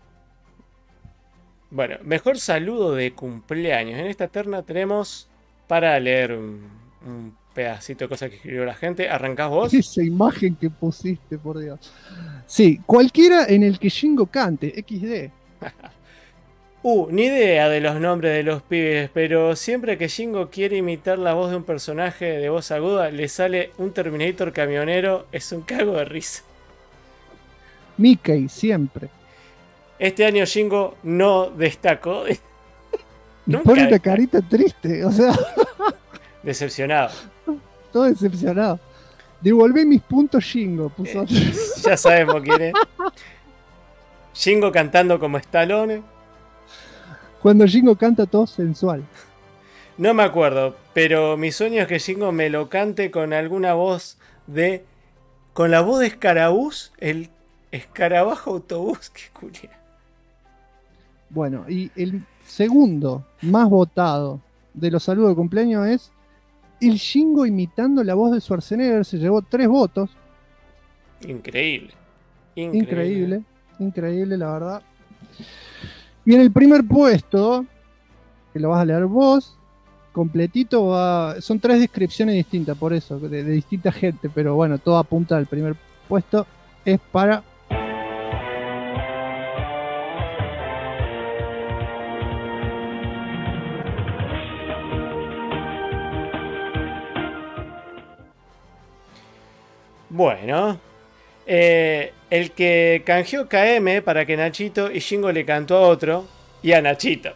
Bueno, mejor saludo de cumpleaños. En esta terna tenemos para leer un pedacito de cosas que escribió la gente. ¿Arrancás vos? Esa imagen que pusiste, por Dios. Sí, cualquiera en el que Shingo cante, XD. Ni idea de los nombres de los pibes, pero siempre que Shingo quiere imitar la voz de un personaje de voz aguda, le sale un Terminator camionero, es un cago de risa. Mickey, siempre. Este año Shingo no destacó. Y pone una carita triste, o sea. Decepcionado. Todo decepcionado. Devolvé mis puntos Shingo, puso. Ya sabemos quién es. Shingo cantando como Stallone. Cuando Shingo canta todo sensual. No me acuerdo, pero mi sueño es que Shingo me lo cante con alguna voz de... Con la voz de Escarabús, el escarabajo autobús que culia. Bueno, y el segundo más votado de los saludos de cumpleaños es el Shingo imitando la voz de Schwarzenegger. Se llevó 3 votos. Increíble. Increíble, la verdad. Y en el primer puesto, que lo vas a leer vos, completito, son 3 descripciones distintas, por eso, de distinta gente, pero bueno, todo apunta al primer puesto. Es para... Bueno, el que canjeó KM para que Nachito y Shingo le cantó a otro y a Nachito.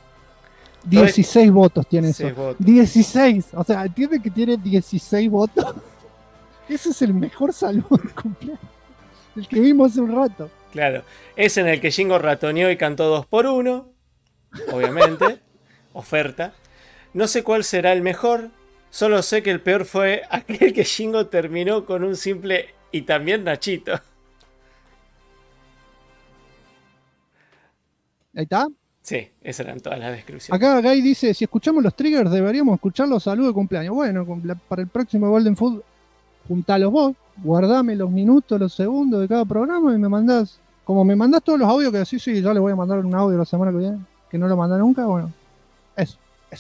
16 votos tiene eso. 16 votos. 16. O sea, entiende que tiene 16 votos. Ese es el mejor saludo de cumpleaños. El que vimos hace un rato. Claro. Es en el que Shingo ratoneó y cantó 2x1. Obviamente. Oferta. No sé cuál será el mejor. Solo sé que el peor fue aquel que Shingo terminó con un simple y también Nachito. Ahí está. Sí, esas eran todas las descripciones. Acá Guy dice, si escuchamos los triggers deberíamos escuchar los saludos de cumpleaños. Bueno, para el próximo Golden Food, juntalos vos, guardame los minutos, los segundos de cada programa y me mandás, como me mandás todos los audios que decís, sí, ya les voy a mandar un audio la semana que viene, que no lo mandé nunca, bueno, eso.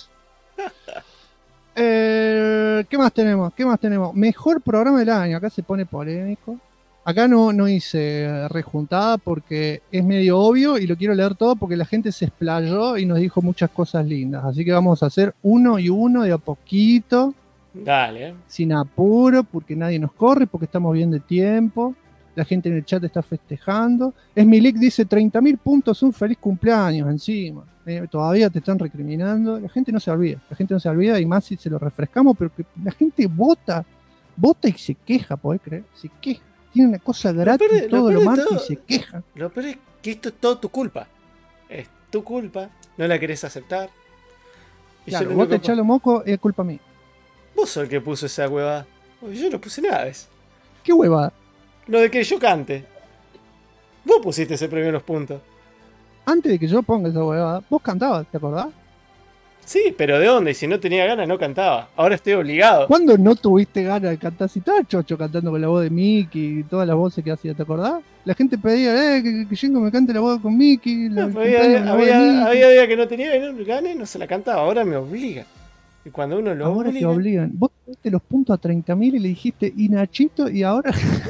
¿Qué más tenemos? Mejor programa del año, acá se pone polémico. Acá no hice rejuntada porque es medio obvio y lo quiero leer todo porque la gente se explayó y nos dijo muchas cosas lindas. Así que vamos a hacer uno y uno de a poquito. Dale. Sin apuro, porque nadie nos corre, porque estamos bien de tiempo. La gente en el chat está festejando. Esmilik dice 30.000 puntos, un feliz cumpleaños encima. Todavía te están recriminando. La gente no se olvida y más si se lo refrescamos, pero que la gente vota y se queja, ¿podés creer? Se queja. Tiene una cosa gratis todo lo marca y se queja. Lo peor es que esto es todo tu culpa. Es tu culpa, no la querés aceptar. Y claro, vos te echás los mocos, es culpa mía. Vos sos el que puso esa huevada. Yo no puse nada de eso. ¿Qué huevada? Lo de que yo cante. Vos pusiste ese premio en los puntos. Antes de que yo ponga esa huevada, vos cantabas, ¿te acordás? Sí, pero ¿de dónde? Si no tenía ganas no cantaba. Ahora estoy obligado. ¿Cuándo no tuviste ganas de cantar? Si estaba Chocho cantando con la voz de Mickey y todas las voces que hacía, ¿te acordás? La gente pedía, que Shingo me cante la voz con Mickey. Había días que no tenía ganas y no se la cantaba. Ahora me obliga. Y cuando uno lo ahora te obligan. Vos te los puntos a 30.000 y le dijiste, y Nachito, y ahora...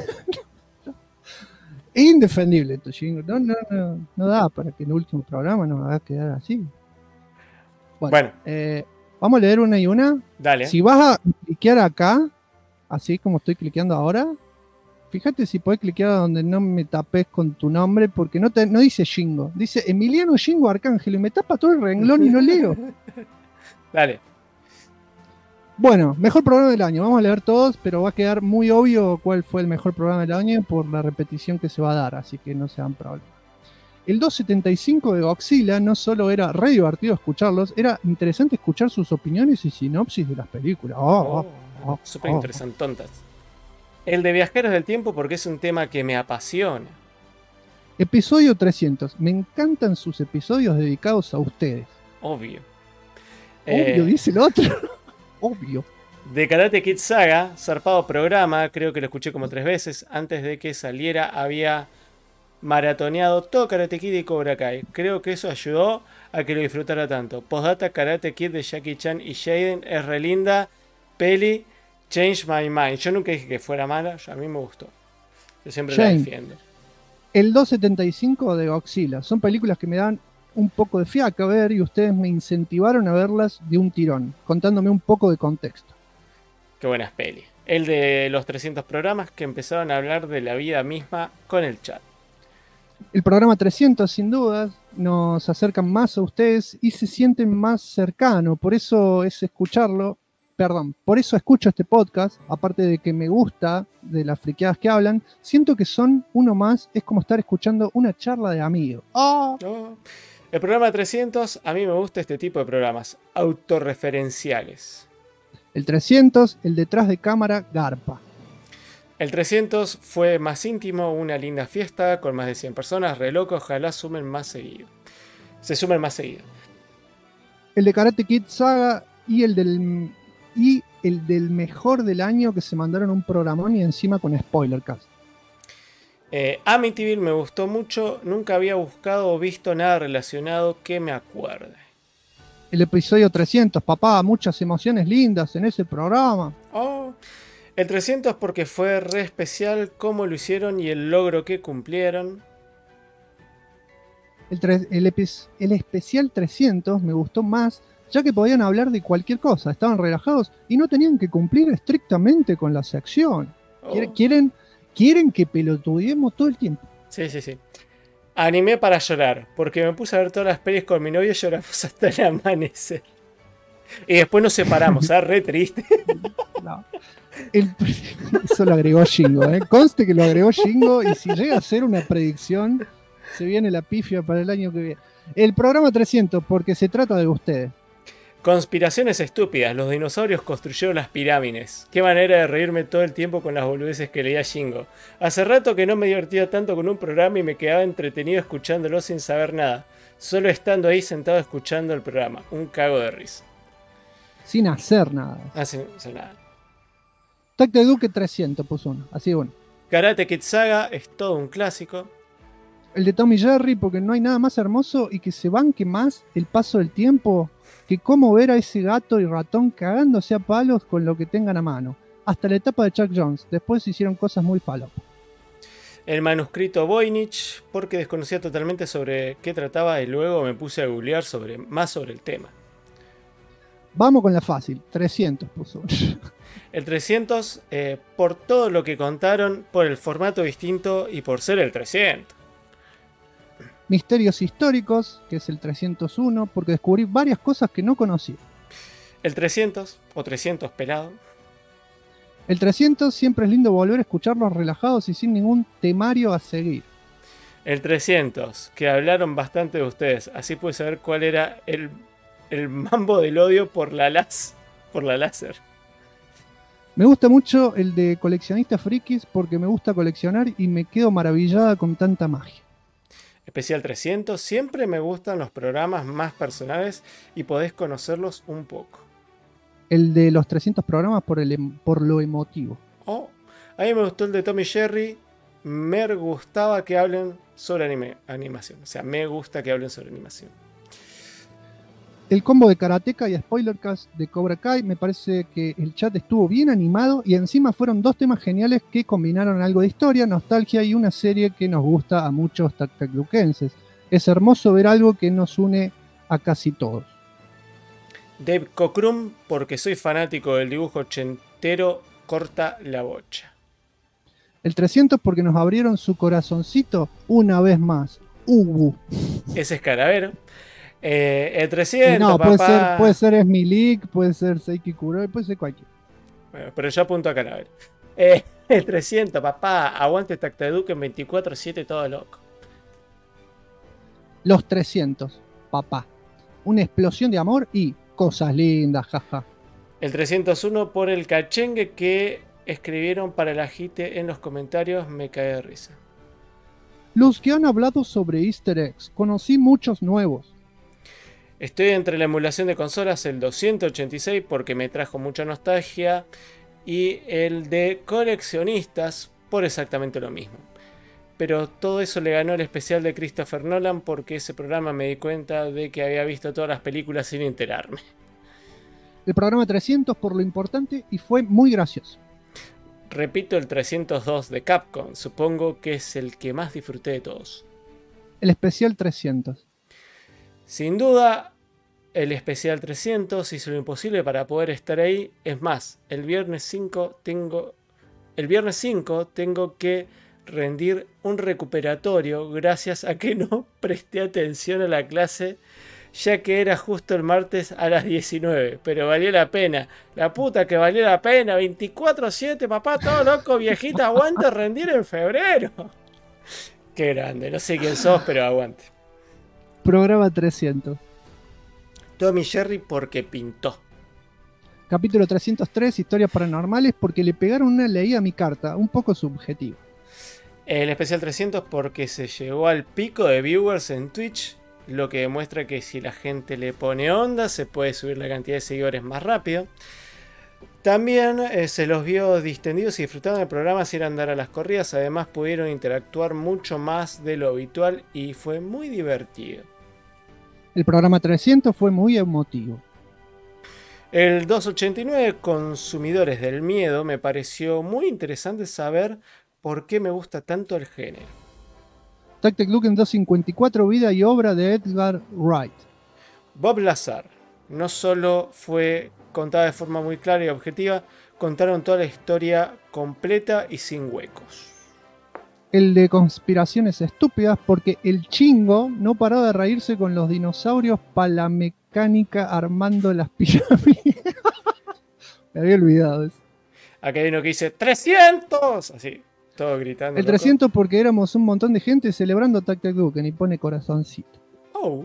Es indefendible esto, Shingo. No da para que en el último programa nos haga quedar así. Bueno. Vamos a leer una y una. Dale. Si vas a cliquear acá, así como estoy cliqueando ahora, fíjate si podés cliquear donde no me tapes con tu nombre, porque no dice Shingo, dice Emiliano Shingo Arcángel y me tapa todo el renglón y no leo. Dale. Bueno, mejor programa del año. Vamos a leer todos, pero va a quedar muy obvio cuál fue el mejor programa del año por la repetición que se va a dar, así que no se dan problemas. El 275 de Godzilla no solo era re divertido escucharlos, era interesante escuchar sus opiniones y sinopsis de las películas. Súper interesantontas. El de Viajeros del Tiempo porque es un tema que me apasiona. Episodio 300. Me encantan sus episodios dedicados a ustedes. Obvio. Obvio, dice el otro. Obvio. De Karate Kid Saga, zarpado programa, creo que lo escuché como 3 veces. Antes de que saliera había maratoneado todo Karate Kid y Cobra Kai. Creo que eso ayudó a que lo disfrutara tanto. Postdata, Karate Kid de Jackie Chan y Jaden es re linda. Peli, Change My Mind. Yo nunca dije que fuera mala, a mí me gustó. Yo siempre la defiendo. El 275 de Godzilla. Son películas que me dan un poco de fiaca a ver y ustedes me incentivaron a verlas de un tirón, contándome un poco de contexto. Qué buenas pelis. El de los 300 programas que empezaron a hablar de la vida misma con el chat. El programa 300, sin dudas, nos acercan más a ustedes y se sienten más cercanos. Por eso por eso escucho este podcast, aparte de que me gusta de las friqueadas que hablan, siento que son uno más, es como estar escuchando una charla de amigos. El programa 300, a mí me gusta este tipo de programas, autorreferenciales. El 300, el detrás de cámara, garpa. El 300 fue más íntimo, una linda fiesta con más de 100 personas, re loco, ojalá sumen más seguido. Se sumen más seguido. El de Karate Kid Saga y el del mejor del año, que se mandaron un programón y encima con spoiler cast. Amityville me gustó mucho, nunca había buscado o visto nada relacionado que me acuerde. El episodio 300, papá, muchas emociones lindas en ese programa. Oh, el 300 porque fue re especial cómo lo hicieron y el logro que cumplieron. El especial 300 me gustó más, ya que podían hablar de cualquier cosa, estaban relajados y no tenían que cumplir estrictamente con la sección. Oh. Quieren que pelotudeemos todo el tiempo. Sí. Animé para llorar, porque me puse a ver todas las pelis con mi novio y lloramos hasta el amanecer. Y después nos separamos, re triste. No. Eso lo agregó Shingo, Conste que lo agregó Shingo y si llega a ser una predicción, se viene la pifia para el año que viene. El programa 300, porque se trata de ustedes. Conspiraciones estúpidas, los dinosaurios construyeron las pirámides. Qué manera de reírme todo el tiempo con las boludeces que leía Shingo. Hace rato que no me divertía tanto con un programa y me quedaba entretenido escuchándolo sin saber nada. Solo estando ahí sentado escuchando el programa. Un cago de risa. Sin hacer nada. Sin hacer nada. Tacte Duque 300 puso uno, así bueno. Karate Kid Saga es todo un clásico. El de Tommy Jerry, porque no hay nada más hermoso y que se banque más el paso del tiempo que cómo ver a ese gato y ratón cagándose a palos con lo que tengan a mano. Hasta la etapa de Chuck Jones. Después hicieron cosas muy falop. El manuscrito Voynich, porque desconocía totalmente sobre qué trataba y luego me puse a googlear más sobre el tema. Vamos con la fácil. 300 puso. El 300, por todo lo que contaron, por el formato distinto y por ser el 300. Misterios históricos, que es el 301, porque descubrí varias cosas que no conocía. El 300, o 300 pelado. El 300, siempre es lindo volver a escucharlos relajados y sin ningún temario a seguir. El 300, que hablaron bastante de ustedes, así pude saber cuál era el mambo del odio por la láser. Me gusta mucho el de coleccionistas frikis porque me gusta coleccionar y me quedo maravillada con tanta magia. Especial 300, siempre me gustan los programas más personales y podés conocerlos un poco. El de los 300 programas por lo emotivo. Oh, a mí me gustó el de Tommy Jerry. Me gustaba que hablen sobre animación. O sea, me gusta que hablen sobre animación. El combo de Karateka y Spoilercast de Cobra Kai, me parece que el chat estuvo bien animado y encima fueron dos temas geniales que combinaron algo de historia, nostalgia y una serie que nos gusta a muchos tactacluquenses. Es hermoso ver algo que nos une a casi todos. Dave Cockrum, porque soy fanático del dibujo ochentero, corta la bocha. El 300 porque nos abrieron su corazoncito una vez más. Ese es Calavero. El 300, no, papá. Puede ser Esmilik, puede ser Seiki Kuroi, puede ser cualquiera. Bueno, pero yo apunto a Calavero. El 300, papá. Aguante Tactaduque en 24/7, todo loco. Los 300, papá. Una explosión de amor y cosas lindas, jaja. El 301 por el cachengue que escribieron para el agite en los comentarios, me cae de risa. Los que han hablado sobre Easter eggs, conocí muchos nuevos. Estoy entre la emulación de consolas, el 286 porque me trajo mucha nostalgia y el de coleccionistas por exactamente lo mismo. Pero todo eso le ganó el especial de Christopher Nolan porque ese programa me di cuenta de que había visto todas las películas sin enterarme. El programa 300 por lo importante y fue muy gracioso. Repito, el 302 de Capcom, supongo que es el que más disfruté de todos. El especial 300. Sin duda, el especial 300 hizo lo imposible para poder estar ahí. Es más, el viernes 5 tengo que rendir un recuperatorio gracias a que no presté atención a la clase, ya que era justo el martes a las 19. Pero valió la pena. La puta que valió la pena. 24/7, papá, todo loco, viejita, aguante rendir en febrero. Qué grande, no sé quién sos, pero aguante. Programa 300. Tommy Jerry porque pintó. Capítulo 303, historias paranormales, porque le pegaron una leída a mi carta, un poco subjetivo. El especial 300 porque se llegó al pico de viewers en Twitch, lo que demuestra que si la gente le pone onda, se puede subir la cantidad de seguidores más rápido. También se los vio distendidos y disfrutaban del programa sin andar a las corridas. Además pudieron interactuar mucho más de lo habitual y fue muy divertido. El programa 300 fue muy emotivo. El 289, Consumidores del Miedo, me pareció muy interesante saber por qué me gusta tanto el género. Tactic Look en 254, vida y obra de Edgar Wright. Bob Lazar no solo fue contada de forma muy clara y objetiva, contaron toda la historia completa y sin huecos. El de conspiraciones estúpidas, porque el chingo no paró de reírse con los dinosaurios palamecánica armando las pirámides. Me había olvidado eso. Acá hay uno que dice 300, así, todo gritando. El 300 porque éramos un montón de gente celebrando Tactic Duken y pone corazoncito. Oh.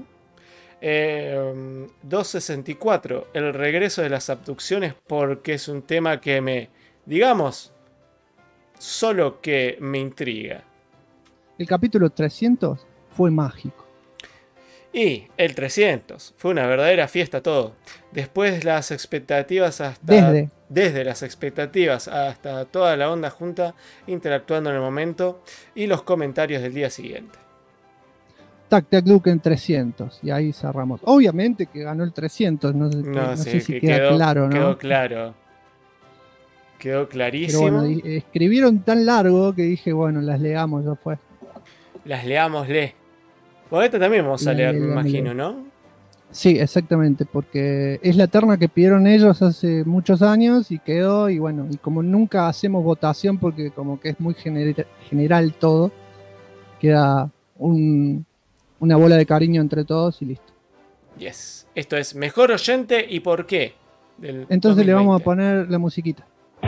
264, el regreso de las abducciones, porque es un tema que me, digamos, solo que me intriga. El capítulo 300 fue mágico. Y el 300 fue una verdadera fiesta todo. Después las expectativas hasta... Desde las expectativas hasta toda la onda junta, interactuando en el momento y los comentarios del día siguiente. Tactic Look en 300 y ahí cerramos. Obviamente que ganó el 300, no sé si queda claro, ¿no? Quedó claro. Quedó clarísimo. Pero bueno, escribieron tan largo que dije, bueno, las leamos, ya fue. Las leámosle. Bueno, esta también vamos a leer, me imagino, ¿no? Sí, exactamente, porque es la terna que pidieron ellos hace muchos años y quedó, y bueno, y como nunca hacemos votación porque como que es muy general todo, queda una bola de cariño entre todos y listo. Yes. Esto es Mejor Oyente y por qué. Entonces 2020. Le vamos a poner la musiquita.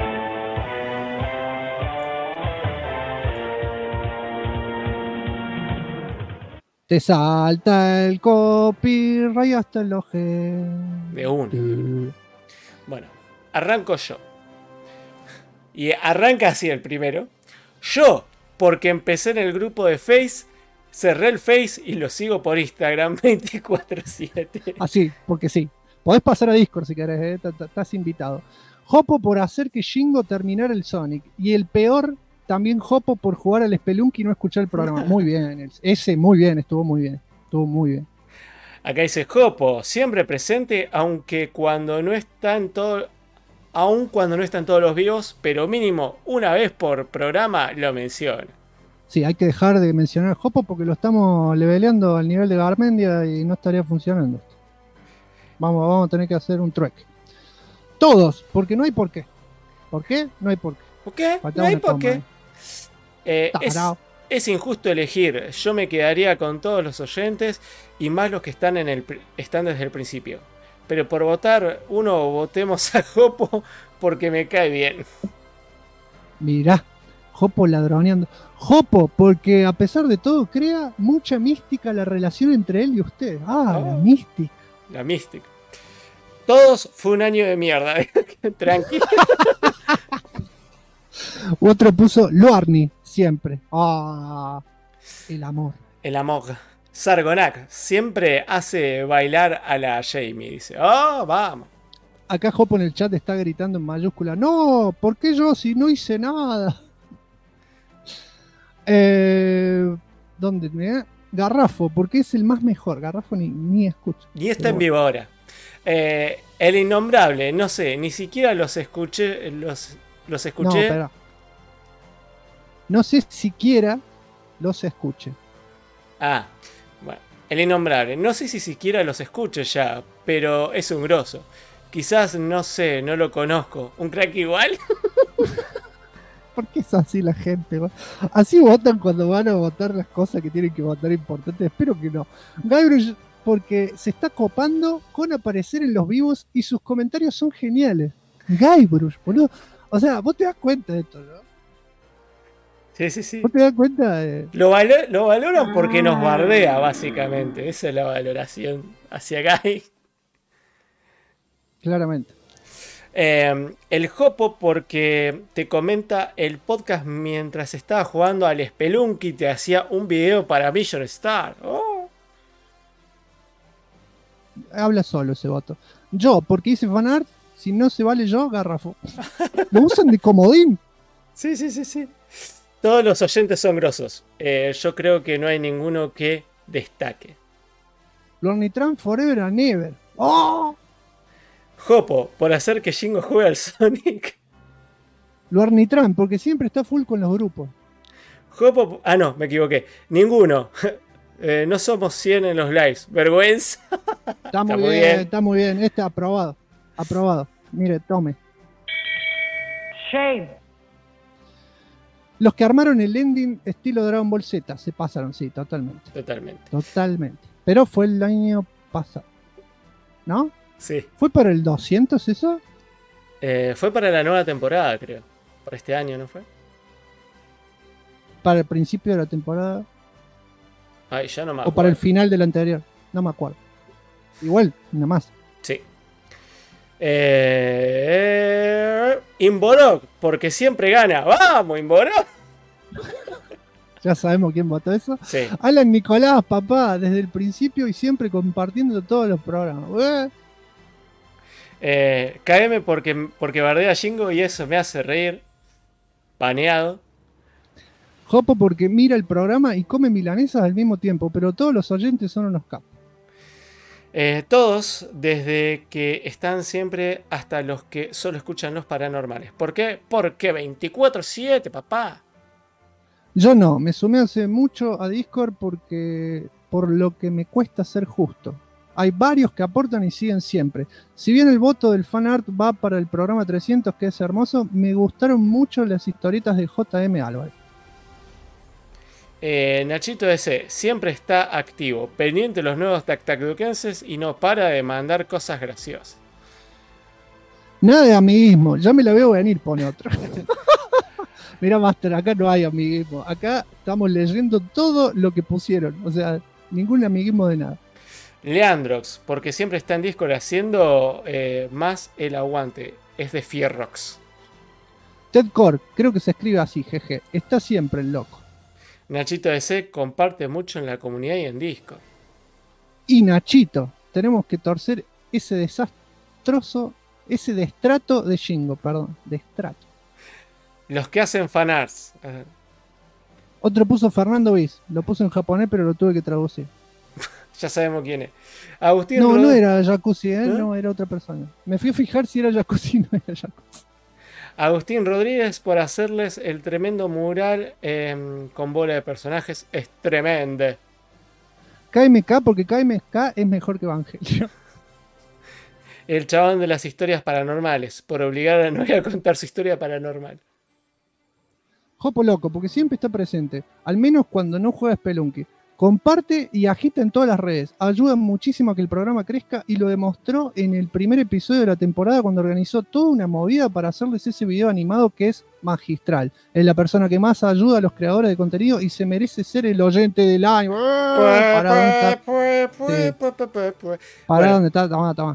Te salta el copyright hasta el oje. De uno. Bueno, arranco yo. Y arranca así el primero. Yo, porque empecé en el grupo de Face, cerré el Face y lo sigo por Instagram 24/7. Así, porque sí. Podés pasar a Discord si querés, estás invitado. Jopo por hacer que Shingo terminara el Sonic. Y el peor, también Jopo por jugar al Spelunky y no escuchar el programa. Muy bien, ese muy bien, estuvo muy bien. Estuvo muy bien. Acá dice Jopo, siempre presente, aun cuando no están todos los vivos, pero mínimo una vez por programa lo menciona. Sí, hay que dejar de mencionar a Jopo porque lo estamos leveleando al nivel de Garmendia y no estaría funcionando. Vamos a tener que hacer un trueque. Todos, porque no hay por qué. ¿Por qué? No hay por qué. ¿Por qué? No hay por qué. Es injusto elegir. Yo me quedaría con todos los oyentes y más los que están desde el principio. Pero por votar, votemos a Jopo porque me cae bien. Mirá, Jopo ladroneando. Jopo, porque a pesar de todo crea mucha mística la relación entre él y usted. La mística. La mística. Todos fue un año de mierda. Tranquilo. Otro puso Loarni, siempre. El amor. El amor. Sargonak siempre hace bailar a la Jamie, dice. Vamos. Acá Jopo en el chat está gritando en mayúscula. No, ¿por qué yo si no hice nada? ¿Dónde? Garrafo, porque es el más mejor. Garrafo ni escucho. Y está en vivo ahora. El innombrable, no sé, ni siquiera los escuché. Los escuché. No sé siquiera los escuche. Bueno, el innombrable. No sé si siquiera los escuche ya, pero es un grosso. Quizás, no sé, no lo conozco. ¿Un crack igual? ¿Por qué es así la gente? Así votan cuando van a votar las cosas que tienen que votar importantes. Espero que no. Gabriel, porque se está copando con aparecer en los vivos y sus comentarios son geniales. Guybrush, boludo. O sea, vos te das cuenta de esto, ¿no? Sí. ¿Vos te das cuenta? Lo valoran porque nos bardea, básicamente. Esa es la valoración hacia Guy. Claramente. El Jopo porque te comenta el podcast mientras estaba jugando al Spelunky y te hacía un video para Vision Star. Oh. Habla solo ese voto. Yo, porque hice fanart, si no se vale yo, garrafo. Lo usan de comodín. Sí. Todos los oyentes son grosos. Yo creo que no hay ninguno que destaque. Lornitran Forever and Ever. ¡Oh! Jopo, por hacer que Jingo juegue al Sonic. Lornitran, porque siempre está full con los grupos. Jopo, no, me equivoqué. Ninguno. No somos 100 en los lives. Vergüenza. Está muy bien, está muy bien. Este aprobado. Aprobado. Mire, tome. Shame. Los que armaron el ending estilo Dragon Ball Z se pasaron, sí, totalmente. Totalmente. Pero fue el año pasado. ¿No? Sí. ¿Fue para el 200 eso? Fue para la nueva temporada, creo. Para este año, ¿no fue? Para el principio de la temporada. Ay, ya no me acuerdo. O para el final de la anterior. No me acuerdo. Igual, nada más. Sí. Inborok, porque siempre gana. ¡Vamos, Inborok! Ya sabemos quién votó eso. Sí. Alan Nicolás, papá, desde el principio y siempre compartiendo todos los programas. KM porque bardea a Jingo y eso me hace reír. Baneado. Jopo porque mira el programa y come milanesas al mismo tiempo, pero todos los oyentes son unos capos. Todos, desde que están siempre hasta los que solo escuchan los paranormales. ¿Por qué? Porque 24/7, papá. Yo no, me sumé hace mucho a Discord por lo que me cuesta ser justo. Hay varios que aportan y siguen siempre. Si bien el voto del fanart va para el programa 300, que es hermoso, me gustaron mucho las historietas de J.M. Álvarez. Nachito S. siempre está activo, pendiente de los nuevos tactacuquenses y no para de mandar cosas graciosas. Nada de amiguismo, ya me la veo venir, pone otro. Mira, Master, acá no hay amiguismo. Acá estamos leyendo todo lo que pusieron. O sea, ningún amiguismo de nada. Leandrox, porque siempre está en Discord haciendo más el aguante. Es de Fierrox. Ted Core, creo que se escribe así, jeje. Está siempre el loco. Nachito DC comparte mucho en la comunidad y en Discord. Y Nachito, tenemos que torcer ese desastroso, ese destrato de Jingo, perdón, destrato. Los que hacen fanarts. Otro puso Fernando Viz, lo puso en japonés pero lo tuve que traducir. Ya sabemos quién es. Agustín no era Jacuzzi, no, era otra persona. Me fui a fijar si era Jacuzzi, no era Jacuzzi. Agustín Rodríguez por hacerles el tremendo mural con bola de personajes. Es tremendo. KMK, porque KMK es mejor que Evangelio. El chabón de las historias paranormales, por obligar a Noé a contar su historia paranormal. Jopo loco, porque siempre está presente, al menos cuando no juega Spelunky. Comparte y agita en todas las redes. Ayuda muchísimo a que el programa crezca y lo demostró en el primer episodio de la temporada cuando organizó toda una movida para hacerles ese video animado que es magistral. Es la persona que más ayuda a los creadores de contenido y se merece ser el oyente del año. ¿Para dónde está? Toma.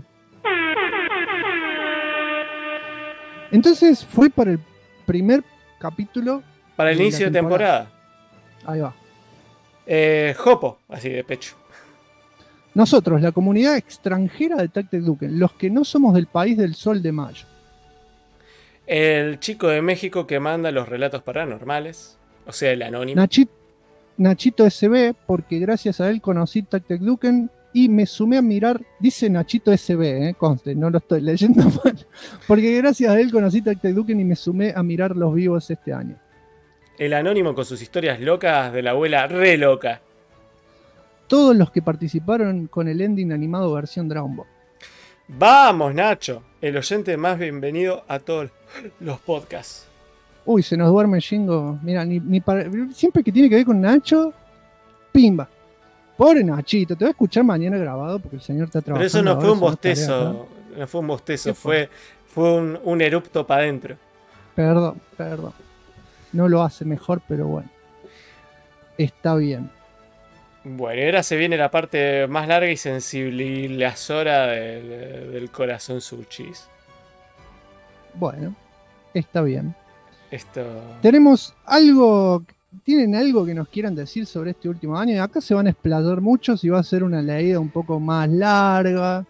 Entonces fue para el primer capítulo. Para el inicio de temporada. Ahí va. Jopo, así de pecho. Nosotros, la comunidad extranjera de Tactecduken, los que no somos del país del sol de mayo. El chico de México que manda los relatos paranormales, o sea, el anónimo. Nachito SB, porque gracias a él conocí Tactecduken y me sumé a mirar, dice Nachito SB, conste, no lo estoy leyendo mal, porque gracias a él conocí Tactecduken y me sumé a mirar los vivos este año. El anónimo con sus historias locas de la abuela re loca. Todos los que participaron con el ending animado versión Dragon Ball. Vamos, Nacho, el oyente más bienvenido a todos los podcasts. Uy, se nos duerme Jingo. Mira, siempre que tiene que ver con Nacho, pimba. Pobre Nachito, te voy a escuchar mañana grabado porque el señor está trabajando. Pero eso no fue un bostezo, no fue un bostezo, fue un erupto para adentro. Perdón. no lo hace mejor, pero bueno, está bien. Bueno, y ahora se viene la parte más larga y sensibilizadora del corazón Suchis. Bueno, está bien. Esto... Tenemos algo, ¿tienen algo que nos quieran decir sobre este último año? Acá se van a explayar muchos y va a ser una leída un poco más larga.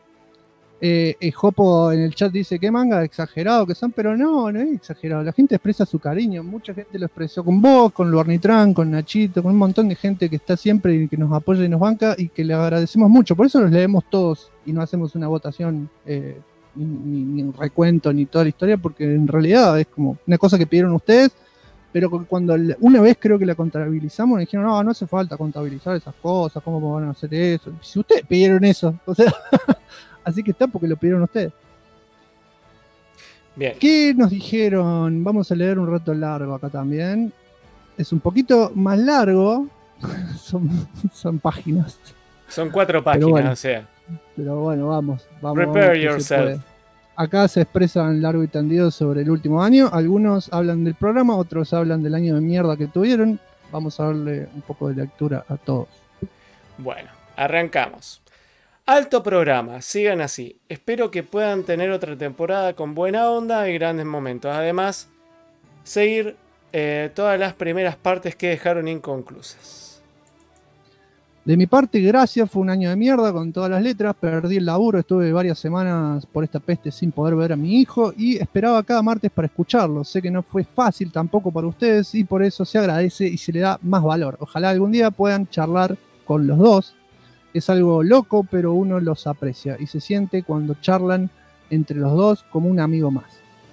Jopo en el chat dice que manga exagerado que son, pero no es exagerado. La gente expresa su cariño, mucha gente lo expresó con vos, con Luarnitrán, con Nachito, con un montón de gente que está siempre y que nos apoya y nos banca y que le agradecemos mucho. Por eso los leemos todos y no hacemos una votación, ni un recuento, ni toda la historia, porque en realidad es como una cosa que pidieron ustedes, pero cuando una vez creo que la contabilizamos, nos dijeron, no hace falta contabilizar esas cosas, ¿cómo van a hacer eso? Si ustedes pidieron eso, o sea... Así que está porque lo pidieron ustedes. Bien. ¿Qué nos dijeron? Vamos a leer un rato largo acá también. Es un poquito más largo. son páginas. Son 4 páginas, bueno, o sea. Pero bueno, vamos. Prepare yourself. Acá se expresan largo y tendido sobre el último año. Algunos hablan del programa, otros hablan del año de mierda que tuvieron. Vamos a darle un poco de lectura a todos. Bueno, arrancamos. Alto programa, sigan así. Espero que puedan tener otra temporada con buena onda y grandes momentos. Además, seguir todas las primeras partes que dejaron inconclusas. De mi parte, gracias. Fue un año de mierda con todas las letras. Perdí el laburo, estuve varias semanas por esta peste sin poder ver a mi hijo y esperaba cada martes para escucharlo. Sé que no fue fácil tampoco para ustedes y por eso se agradece y se le da más valor. Ojalá algún día puedan charlar con los dos. Es algo loco, pero uno los aprecia y se siente cuando charlan entre los dos como un amigo más.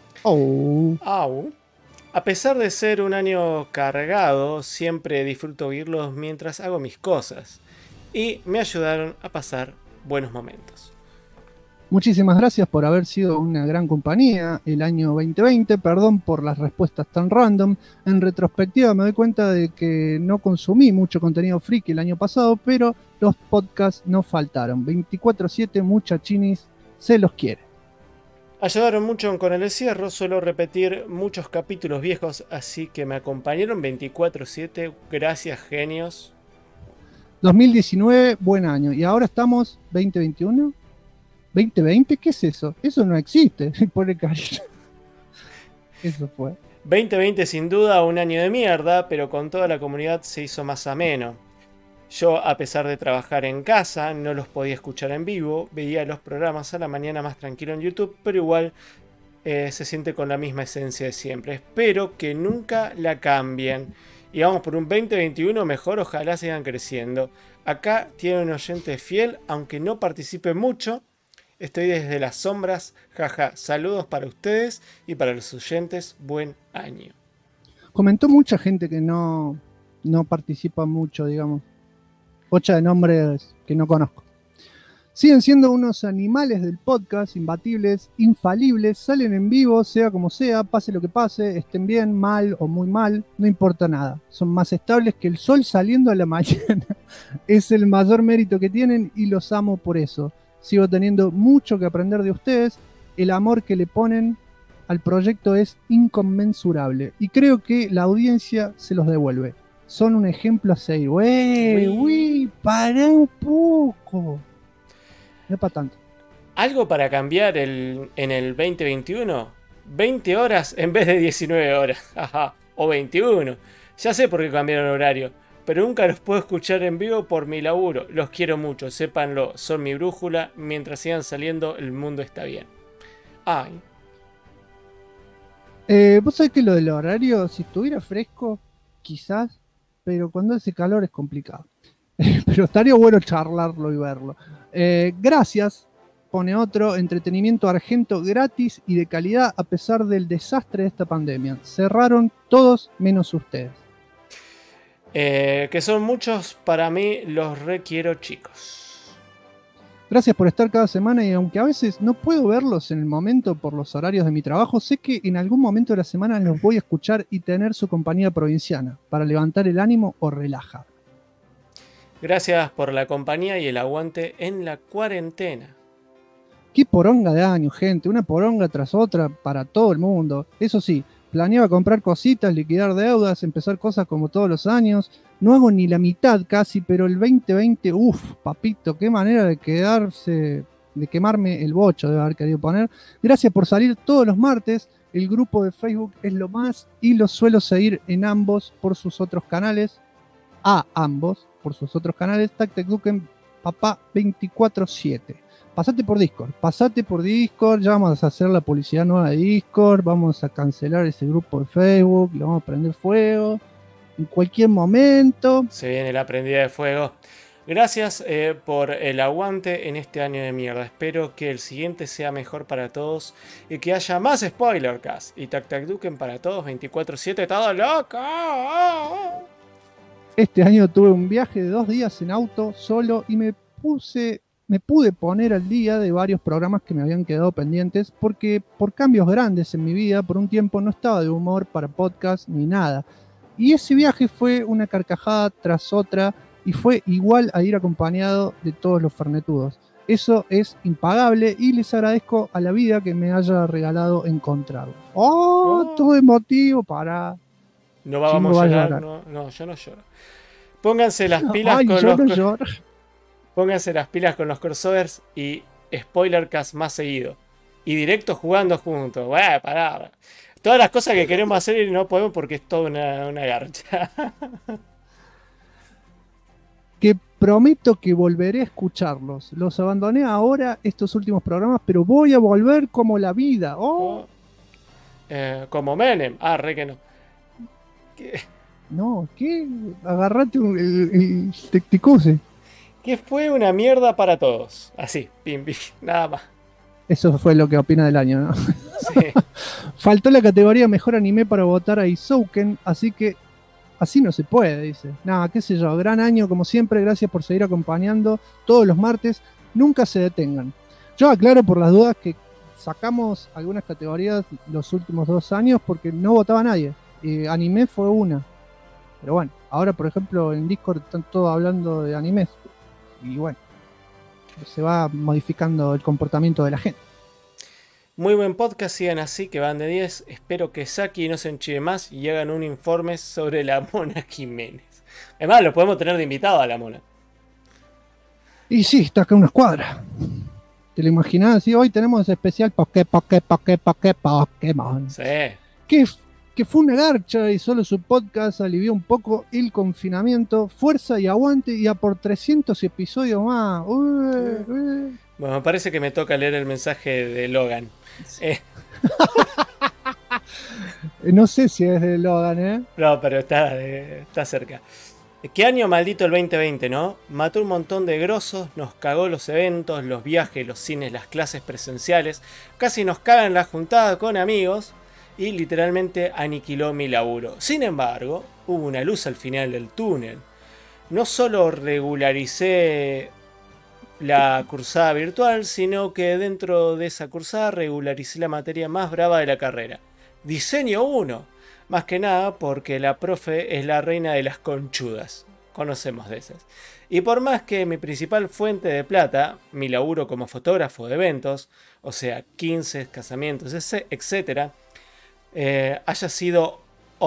A pesar de ser un año cargado, siempre disfruto oírlos mientras hago mis cosas y me ayudaron a pasar buenos momentos. Muchísimas gracias por haber sido una gran compañía el año 2020. Perdón por las respuestas tan random. En retrospectiva me doy cuenta de que no consumí mucho contenido friki el año pasado, pero los podcasts no faltaron. 24/7 muchachinis, se los quiere. Ayudaron mucho con el encierro, suelo repetir muchos capítulos viejos, así que me acompañaron 24/7. Gracias, genios. 2019, buen año. Y ahora estamos 2021. ¿2020? ¿Qué es eso? Eso no existe. Pone carita. Eso fue. 2020 sin duda un año de mierda, pero con toda la comunidad se hizo más ameno. Yo, a pesar de trabajar en casa, no los podía escuchar en vivo, veía los programas a la mañana más tranquilo en YouTube, pero igual se siente con la misma esencia de siempre. Espero que nunca la cambien. Y vamos por un 2021 mejor, ojalá sigan creciendo. Acá tiene un oyente fiel, aunque no participe mucho. Estoy desde las sombras, jaja. Saludos para ustedes y para los oyentes. Buen año. Comentó mucha gente que no participa mucho, digamos. 8 de nombres que no conozco. Siguen siendo unos animales del podcast, imbatibles, infalibles, salen en vivo, sea como sea, pase lo que pase, estén bien, mal o muy mal, no importa nada. Son más estables que el sol saliendo a la mañana. Es el mayor mérito que tienen y los amo por eso. Sigo teniendo mucho que aprender de ustedes. El amor que le ponen al proyecto es inconmensurable. Y creo que la audiencia se los devuelve. Son un ejemplo a seguir. ¡Uy! ¡Pará un poco! No es para tanto. ¿Algo para cambiar en el 2021? 20 horas en vez de 19 horas. O 21. Ya sé por qué cambiaron horario. Pero nunca los puedo escuchar en vivo por mi laburo. Los quiero mucho, sépanlo, son mi brújula. Mientras sigan saliendo, el mundo está bien. Ay. Vos sabés que lo del horario, si estuviera fresco, quizás, pero cuando hace calor es complicado. Pero estaría bueno charlarlo y verlo. Gracias, pone otro, entretenimiento argento gratis y de calidad a pesar del desastre de esta pandemia. Cerraron todos menos ustedes. Que son muchos, para mí los requiero, chicos. Gracias por estar cada semana y aunque a veces no puedo verlos en el momento por los horarios de mi trabajo, sé que en algún momento de la semana los voy a escuchar y tener su compañía provinciana para levantar el ánimo o relajar. Gracias por la compañía y el aguante en la cuarentena. Qué poronga de año, gente, una poronga tras otra para todo el mundo. Eso sí, Planeaba comprar cositas, liquidar deudas, empezar cosas como todos los años. No hago ni la mitad casi, pero el 2020, papito, qué manera de quemarme el bocho de haber querido poner. Gracias por salir todos los martes. El grupo de Facebook es lo más y los suelo seguir en ambos por sus otros canales. A ambos por sus otros canales. TacTacDuken Papá 24/7. Pasate por Discord, ya vamos a hacer la publicidad nueva de Discord, vamos a cancelar ese grupo de Facebook, le vamos a prender fuego en cualquier momento. Se viene la prendida de fuego. Gracias por el aguante en este año de mierda. Espero que el siguiente sea mejor para todos y que haya más Spoilercast. Y TacTacDuken para todos 24/7, todo loco. Este año tuve un viaje de 2 días en auto solo y me pude poner al día de varios programas que me habían quedado pendientes porque por cambios grandes en mi vida, por un tiempo no estaba de humor para podcast ni nada. Y ese viaje fue una carcajada tras otra y fue igual a ir acompañado de todos los fernetudos. Eso es impagable y les agradezco a la vida que me haya regalado encontrarlo. Todo emotivo para... No vamos a llorar. No, yo no lloro. Pónganse las pilas Pónganse las pilas con los crossovers y Spoilercast más seguido. Y directo jugando juntos. Pará. Todas las cosas que queremos hacer y no podemos porque es toda una garcha. Que prometo que volveré a escucharlos. Los abandoné ahora estos últimos programas, pero voy a volver como la vida. Como Menem. Re que no. ¿Qué? No, ¿qué? Agarrate el tecticose. Que fue una mierda para todos. Así, pim, nada más. Eso fue lo que opina del año, ¿no? Sí. Faltó la categoría Mejor Anime para votar a Isouken, así que así no se puede, dice. Nada, qué sé yo, gran año como siempre, gracias por seguir acompañando todos los martes, nunca se detengan. Yo aclaro por las dudas que sacamos algunas categorías los últimos 2 años porque no votaba nadie. Anime fue una. Pero bueno, ahora por ejemplo en Discord están todos hablando de animes. Y bueno, se va modificando el comportamiento de la gente. Muy buen podcast, sigan así, que van de 10. Espero que Saki no se enchive más y hagan un informe sobre la Mona Jiménez. Además, lo podemos tener de invitado a la Mona. Y sí, está acá una escuadra. ¿Te lo imaginás? Sí, hoy tenemos especial Pokémon. Sí. Que fue una garcha y solo su podcast alivió un poco el confinamiento. Fuerza y aguante y a por 300 episodios más. Bueno, me parece que me toca leer el mensaje de Logan. No sé si es de Logan, ¿eh? No, pero está cerca. ¿Qué año maldito el 2020, no? Mató un montón de grosos, nos cagó los eventos, los viajes, los cines, las clases presenciales. Casi nos cagan la juntada con amigos. Y literalmente aniquiló mi laburo. Sin embargo, hubo una luz al final del túnel. No solo regularicé la cursada virtual, sino que dentro de esa cursada regularicé la materia más brava de la carrera. Diseño 1. Más que nada porque la profe es la reina de las conchudas. Conocemos de esas. Y por más que mi principal fuente de plata, mi laburo como fotógrafo de eventos, o sea, 15 casamientos, etc., haya sido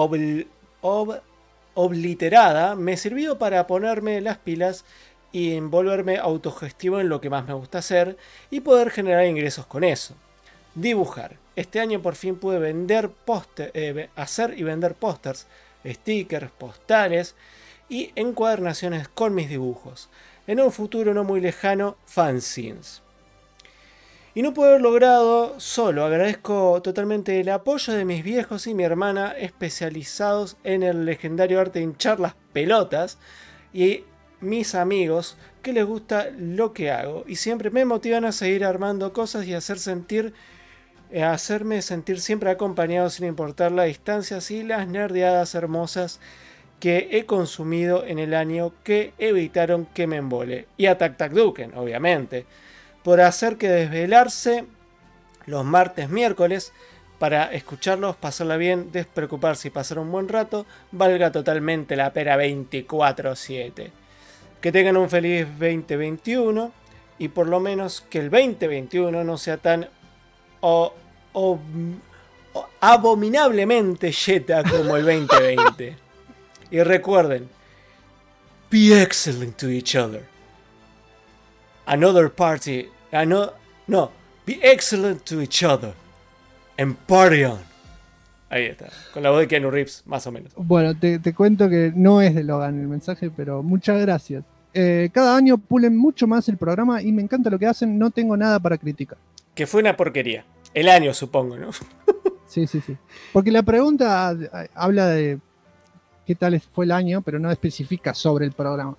obliterada, me sirvió para ponerme las pilas y volverme autogestivo en lo que más me gusta hacer y poder generar ingresos con eso. Dibujar. Este año por fin pude hacer y vender pósters, stickers, postales y encuadernaciones con mis dibujos. En un futuro no muy lejano, fanzines. Y no puedo haber logrado solo. Agradezco totalmente el apoyo de mis viejos y mi hermana especializados en el legendario arte de hinchar las pelotas y mis amigos que les gusta lo que hago y siempre me motivan a seguir armando cosas y hacerme sentir siempre acompañado sin importar las distancias y las nerdeadas hermosas que he consumido en el año que evitaron que me embole. Y a TacTacDuken, obviamente, por hacer que desvelarse los martes, miércoles, para escucharlos, pasarla bien, despreocuparse y pasar un buen rato, valga totalmente la pena 24/7. Que tengan un feliz 2021 y por lo menos que el 2021 no sea tan abominablemente yeta como el 2020. Y recuerden, be excellent to each other. Another party. Be excellent to each other. And party on. Ahí está, con la voz de Keanu Reeves, más o menos. Bueno, te cuento que no es de Logan el mensaje, pero muchas gracias. Cada año pulen mucho más el programa y me encanta lo que hacen, no tengo nada para criticar. Que fue una porquería. El año, supongo, ¿no? Sí. Porque la pregunta habla de qué tal fue el año, pero no especifica sobre el programa.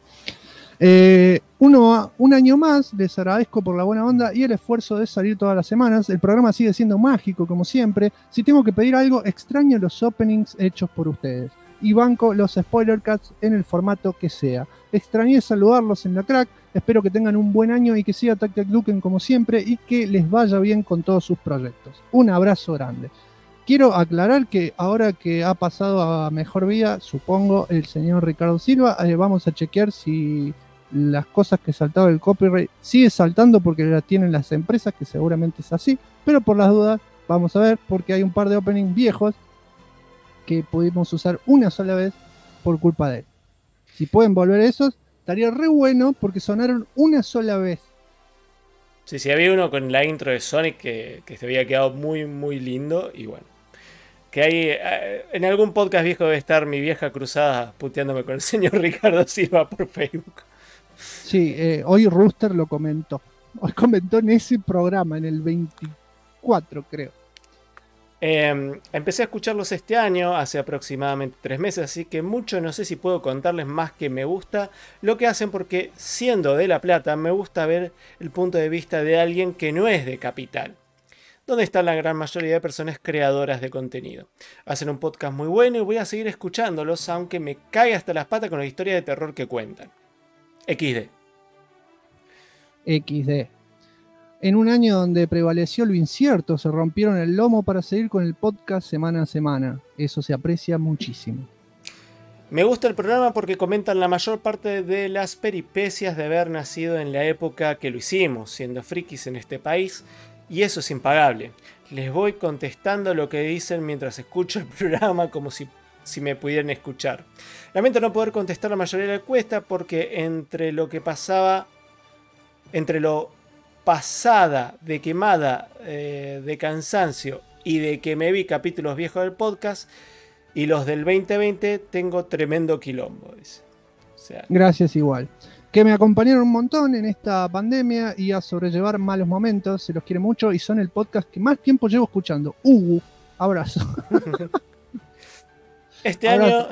Un año más, les agradezco por la buena onda y el esfuerzo de salir todas las semanas. El programa sigue siendo mágico, como siempre. Si tengo que pedir algo, extraño los openings hechos por ustedes. Y banco los spoiler cuts en el formato que sea. Extrañé saludarlos en la crack. Espero que tengan un buen año y que siga Tac Tac Duken como siempre y que les vaya bien con todos sus proyectos. Un abrazo grande. Quiero aclarar que ahora que ha pasado a mejor vida, supongo, el señor Ricardo Silva, vamos a chequear si las cosas que saltaba el copyright sigue saltando porque las tienen las empresas, que seguramente es así, pero por las dudas vamos a ver, porque hay un par de openings viejos que pudimos usar una sola vez por culpa de él. Si pueden volver esos, estaría re bueno porque sonaron una sola vez. Sí, había uno con la intro de Sonic que se había quedado muy, muy lindo. Y bueno, que hay en algún podcast viejo debe estar mi vieja cruzada puteándome con el señor Ricardo Silva por Facebook. Sí, hoy Rooster lo comentó. Hoy comentó en ese programa, en el 24 creo. Empecé a escucharlos este año, hace aproximadamente 3 meses, así que mucho no sé si puedo contarles más que me gusta lo que hacen, porque siendo de La Plata me gusta ver el punto de vista de alguien que no es de Capital, donde está la gran mayoría de personas creadoras de contenido. Hacen un podcast muy bueno y voy a seguir escuchándolos, aunque me caiga hasta las patas con la historia de terror que cuentan. XD. En un año donde prevaleció lo incierto, se rompieron el lomo para seguir con el podcast semana a semana. Eso se aprecia muchísimo. Me gusta el programa porque comentan la mayor parte de las peripecias de haber nacido en la época que lo hicimos, siendo frikis en este país, y eso es impagable. Les voy contestando lo que dicen mientras escucho el programa como si me pudieran escuchar. Lamento no poder contestar la mayoría de la encuesta porque entre lo pasada, de quemada, de cansancio y de que me vi capítulos viejos del podcast y los del 2020 tengo tremendo quilombo, dice. O sea, gracias igual. Que me acompañaron un montón en esta pandemia y a sobrellevar malos momentos, se los quiere mucho y son el podcast que más tiempo llevo escuchando. Abrazo. Este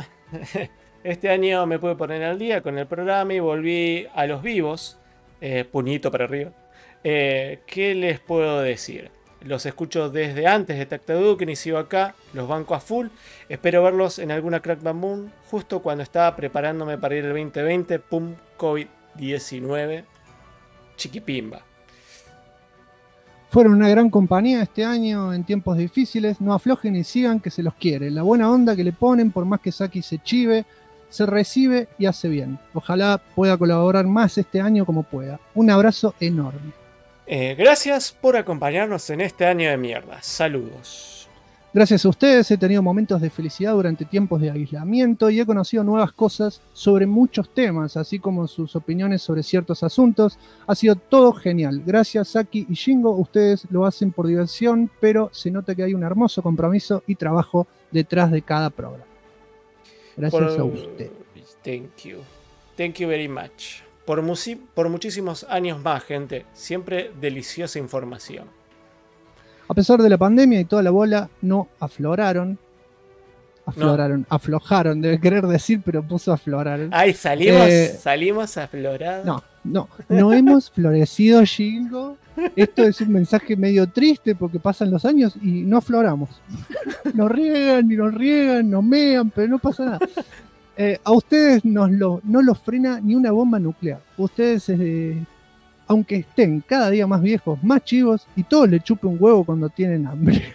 año me pude poner al día con el programa y volví a los vivos, puñito para arriba. ¿Qué les puedo decir? Los escucho desde antes de Tac Tac Duken y sigo acá, los banco a full. Espero verlos en alguna Crack Bang Boom justo cuando estaba preparándome para ir el 2020. Pum, COVID-19. Chiquipimba. Fueron una gran compañía este año en tiempos difíciles. No aflojen y sigan que se los quiere. La buena onda que le ponen, por más que Saki se chive, se recibe y hace bien. Ojalá pueda colaborar más este año como pueda. Un abrazo enorme. Gracias por acompañarnos en este año de mierda. Saludos. Gracias a ustedes he tenido momentos de felicidad durante tiempos de aislamiento y he conocido nuevas cosas sobre muchos temas, así como sus opiniones sobre ciertos asuntos. Ha sido todo genial. Gracias Saki y Shingo, ustedes lo hacen por diversión, pero se nota que hay un hermoso compromiso y trabajo detrás de cada programa. Gracias a usted. Thank you very much. Por muchísimos años más, gente. Siempre deliciosa información. A pesar de la pandemia y toda la bola, no afloraron. Aflojaron, debe querer decir, pero puso afloraron. Ay, salimos aflorados. No hemos florecido, Shingo. Esto es un mensaje medio triste porque pasan los años y no afloramos. Nos riegan, nos mean, pero no pasa nada. A ustedes no los frena ni una bomba nuclear. Ustedes, aunque estén cada día más viejos, más chivos, y todos le chupen un huevo cuando tienen hambre.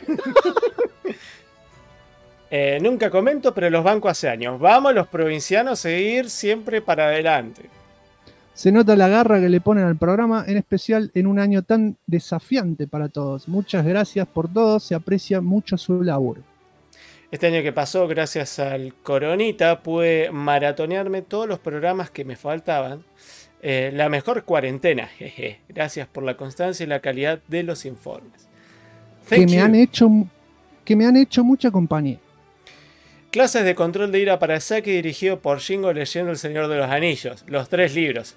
Nunca comento, pero los banco hace años. Vamos los provincianos a seguir siempre para adelante. Se nota la garra que le ponen al programa, en especial en un año tan desafiante para todos. Muchas gracias por todo, se aprecia mucho su labor. Este año que pasó, gracias al Coronita, pude maratonearme todos los programas que me faltaban. La mejor cuarentena, jeje. Gracias por la constancia y la calidad de los informes. Que me han hecho mucha compañía. Clases de control de ira para Saki dirigido por Shingo leyendo El Señor de los Anillos, los 3 libros.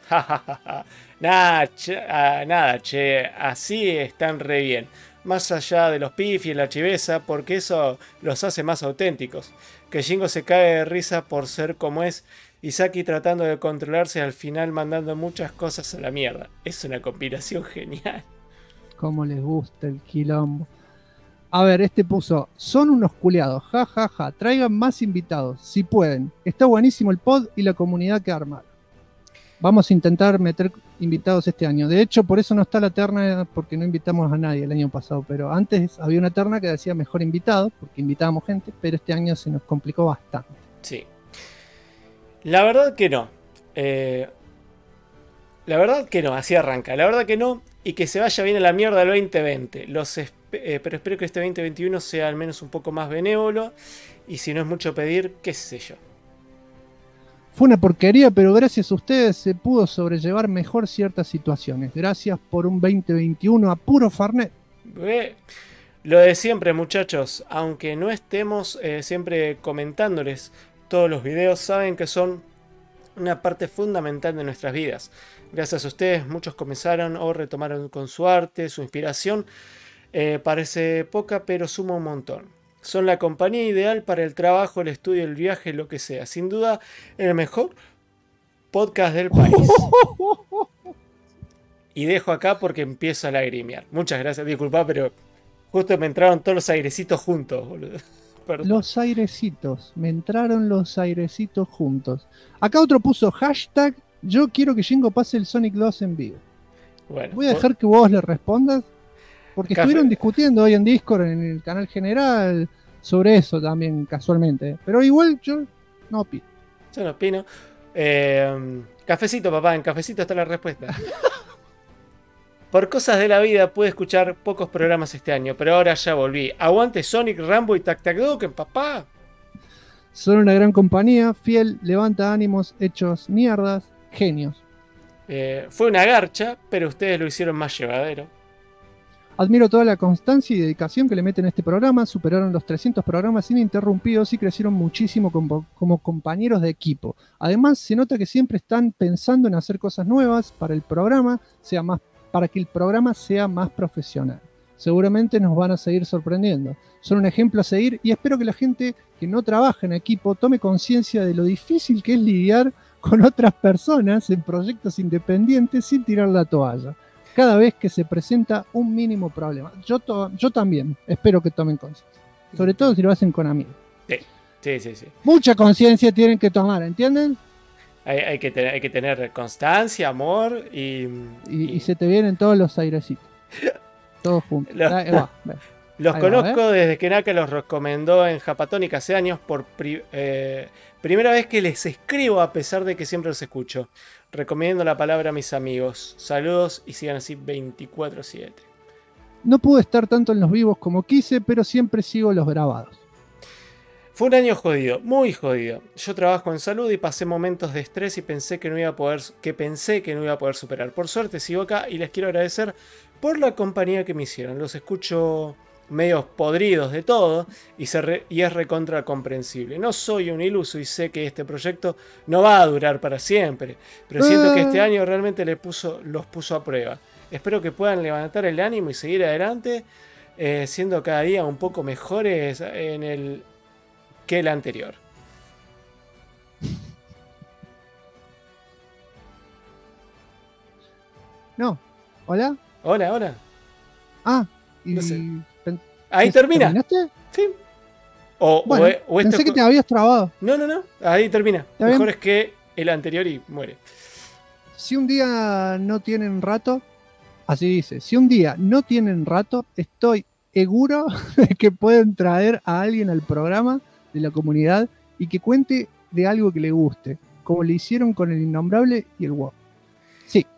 Nada, che, así están re bien. Más allá de los pif y la chiveza, porque eso los hace más auténticos. Que Shingo se cae de risa por ser como es, y Saki tratando de controlarse, al final mandando muchas cosas a la mierda. Es una combinación genial. Cómo les gusta el quilombo. A ver, este puso, son unos culiados, ja, traigan más invitados, si pueden. Está buenísimo el pod y la comunidad que armaron. Vamos a intentar meter invitados este año. De hecho, por eso no está la terna, porque no invitamos a nadie el año pasado. Pero antes había una terna que decía mejor invitado, porque invitábamos gente, pero este año se nos complicó bastante. Sí. La verdad que no. Así arranca. La verdad que no, y que se vaya bien a la mierda el 2020. Pero espero que este 2021 sea al menos un poco más benévolo, y si no es mucho pedir, qué sé yo. Fue una porquería, pero gracias a ustedes se pudo sobrellevar mejor ciertas situaciones. Gracias por un 2021 a puro Fernet. Lo de siempre, muchachos, aunque no estemos siempre comentándoles todos los videos, saben que son una parte fundamental de nuestras vidas. Gracias a ustedes muchos comenzaron o retomaron con su arte, su inspiración. Parece poca, pero suma un montón. Son la compañía ideal para el trabajo, el estudio, el viaje, lo que sea. Sin duda, el mejor podcast del país. Y dejo acá porque empiezo a lagrimear. Muchas gracias, disculpa, pero justo me entraron todos los airecitos juntos, boludo. Perdón. Los airecitos, me entraron los airecitos juntos. Acá otro puso hashtag, yo quiero que Shingo pase el Sonic 2 en vivo. Bueno, voy a dejar que vos le respondas, porque estuvieron discutiendo hoy en Discord, en el canal general, sobre eso también, casualmente. Pero igual yo no opino. Yo no opino. Cafecito, papá, en cafecito está la respuesta. Por cosas de la vida pude escuchar pocos programas este año, pero ahora ya volví. Aguante Sonic, Rambo y Tac Tac Doken, papá. Son una gran compañía, fiel, levanta ánimos, hechos mierdas, genios. Fue una garcha, pero ustedes lo hicieron más llevadero. Admiro toda la constancia y dedicación que le meten a este programa. Superaron los 300 programas ininterrumpidos y crecieron muchísimo como compañeros de equipo. Además, se nota que siempre están pensando en hacer cosas nuevas para que el programa sea más profesional. Seguramente nos van a seguir sorprendiendo. Son un ejemplo a seguir y espero que la gente que no trabaja en equipo tome conciencia de lo difícil que es lidiar con otras personas en proyectos independientes sin tirar la toalla. Cada vez que se presenta un mínimo problema. Yo también espero que tomen conciencia. Sobre todo si lo hacen con amigos. Sí. Mucha conciencia tienen que tomar, ¿entienden? Hay que tener constancia, amor y se te vienen todos los airecitos. Todos juntos. Los conozco desde que Naka los recomendó en Japatónica hace años. Por primera vez que les escribo, a pesar de que siempre los escucho. Recomiendo la palabra a mis amigos. Saludos y sigan así 24/7. No pude estar tanto en los vivos como quise, pero siempre sigo los grabados. Fue un año jodido, muy jodido. Yo trabajo en salud y pasé momentos de estrés y pensé que no iba a poder superar. Por suerte sigo acá y les quiero agradecer por la compañía que me hicieron. Los escucho medios podridos de todo y es recontra comprensible. No soy un iluso y sé que este proyecto no va a durar para siempre, pero siento que este año realmente los puso a prueba. Espero que puedan levantar el ánimo y seguir adelante, siendo cada día un poco mejores que el anterior. No, ¿hola? Hola. Y... No sé. Ahí termina. ¿Terminaste? Sí. Pensé que te habías trabado. No. Ahí termina. Mejor es que el anterior y muere. Si un día no tienen rato, así dice, si un día no tienen rato, estoy seguro de que pueden traer a alguien al programa de la comunidad y que cuente de algo que le guste, como le hicieron con el Innombrable y el WoW.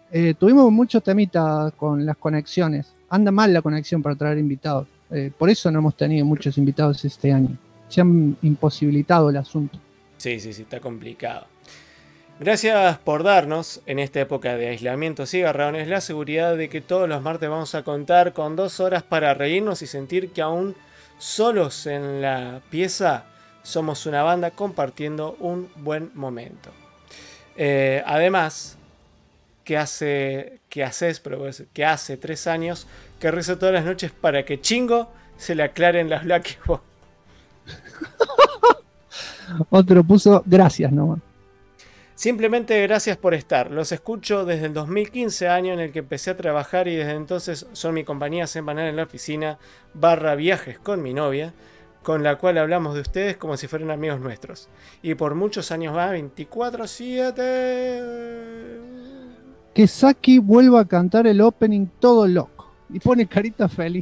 Tuvimos muchos temitas con las conexiones. Anda mal la conexión para traer invitados. Por eso no hemos tenido muchos invitados este año. Se han imposibilitado el asunto. Sí, está complicado. Gracias por darnos, en esta época de aislamiento cigarrones, la seguridad de que todos los martes vamos a contar con 2 horas para reírnos y sentir que aún solos en la pieza somos una banda compartiendo un buen momento. Además, que hace 3 años que rezo todas las noches para que Chingo se le aclaren las Black Box. Otro puso gracias nomás. Simplemente gracias por estar. Los escucho desde el 2015, año en el que empecé a trabajar, y desde entonces son mi compañía semanal en la oficina / viajes con mi novia, con la cual hablamos de ustedes como si fueran amigos nuestros. Y por muchos años más, 24/7. Que Saki vuelva a cantar el opening todo loco. Y pone carita feliz.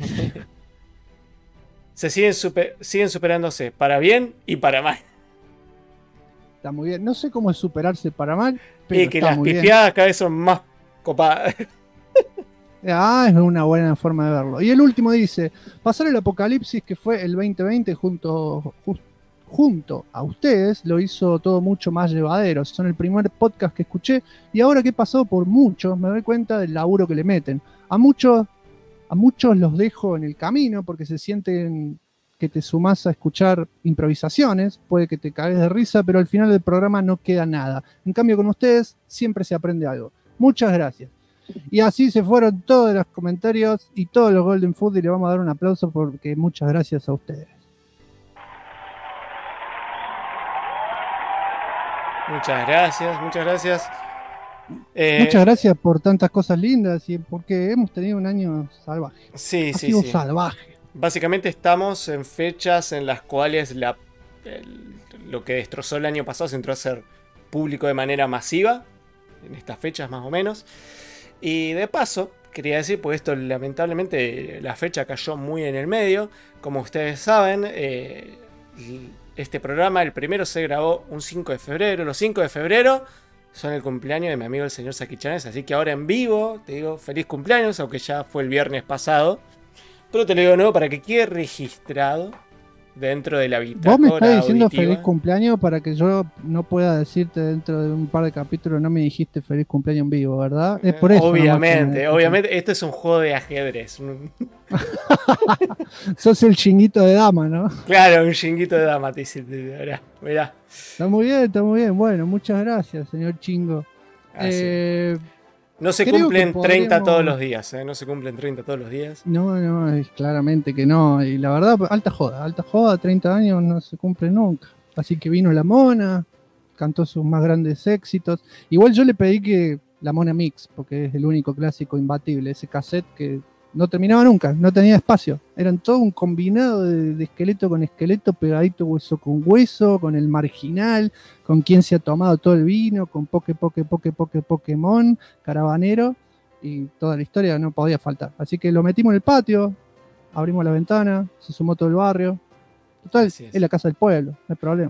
Se siguen superándose, para bien y para mal. Está muy bien. No sé cómo es superarse para mal, pero y que las pifiadas cada vez son más copadas. Es una buena forma de verlo. Y el último dice: pasar el apocalipsis que fue el 2020 junto a ustedes lo hizo todo mucho más llevadero. Son el primer podcast que escuché y ahora que he pasado por muchos me doy cuenta del laburo que le meten. A muchos los dejo en el camino porque se sienten que te sumás a escuchar improvisaciones, puede que te cagues de risa, pero al final del programa no queda nada. En cambio, con ustedes siempre se aprende algo. Muchas gracias. Y así se fueron todos los comentarios y todos los Golden Food, y le vamos a dar un aplauso porque muchas gracias a ustedes. Muchas gracias. Muchas gracias por tantas cosas lindas y porque hemos tenido un año salvaje. Sí. Salvaje. Básicamente estamos en fechas en las cuales lo que destrozó el año pasado se entró a ser público de manera masiva, en estas fechas más o menos. Y de paso, quería decir, pues esto lamentablemente la fecha cayó muy en el medio. Como ustedes saben, este programa, el primero se grabó un 5 de febrero. Los 5 de febrero son el cumpleaños de mi amigo el señor Saki Chanes, así que ahora en vivo te digo feliz cumpleaños, aunque ya fue el viernes pasado. Pero te lo digo de nuevo para que quede registrado dentro de la bitácora. Vos me estás diciendo auditiva. feliz cumpleaños para que yo no pueda decirte dentro de un par de capítulos, no me dijiste feliz cumpleaños en vivo, ¿verdad? Es por eso. Obviamente, esto es un juego de ajedrez. Sos el chinguito de dama, ¿no? Claro, un chinguito de dama, te dice. Mirá. Está muy bien. Bueno, muchas gracias, señor Chingo. No se cumplen 30 todos los días, No se cumplen 30 todos los días. No, es claramente que no. Y la verdad, alta joda, 30 años no se cumple nunca. Así que vino la Mona, cantó sus más grandes éxitos. Igual yo le pedí que la Mona Mix, porque es el único clásico imbatible, ese cassette que no terminaba nunca, no tenía espacio. Eran todo un combinado de esqueleto con esqueleto, pegadito hueso con hueso, con el marginal, con quien se ha tomado todo el vino, con Pokémon, Caravanero, y toda la historia no podía faltar. Así que lo metimos en el patio, abrimos la ventana, se sumó todo el barrio. Total, es la casa del pueblo, no hay problema.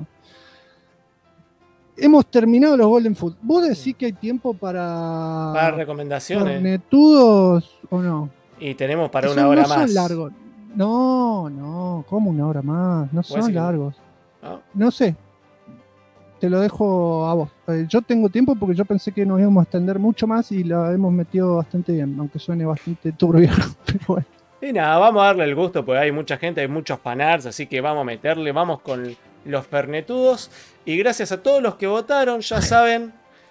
Hemos terminado los Golden Food. ¿Vos decís que hay tiempo para recomendaciones? ¿Cornetudos o no? Y tenemos para una hora más. No son largos. No, ¿cómo una hora más? No son largos. No sé. Te lo dejo a vos. Yo tengo tiempo porque yo pensé que nos íbamos a extender mucho más y la hemos metido bastante bien, aunque suene bastante turbio. Pero bueno. Y nada, vamos a darle el gusto porque hay mucha gente, hay muchos fanarts, así que vamos a meterle, vamos con los pernetudos. Y gracias a todos los que votaron, ya saben.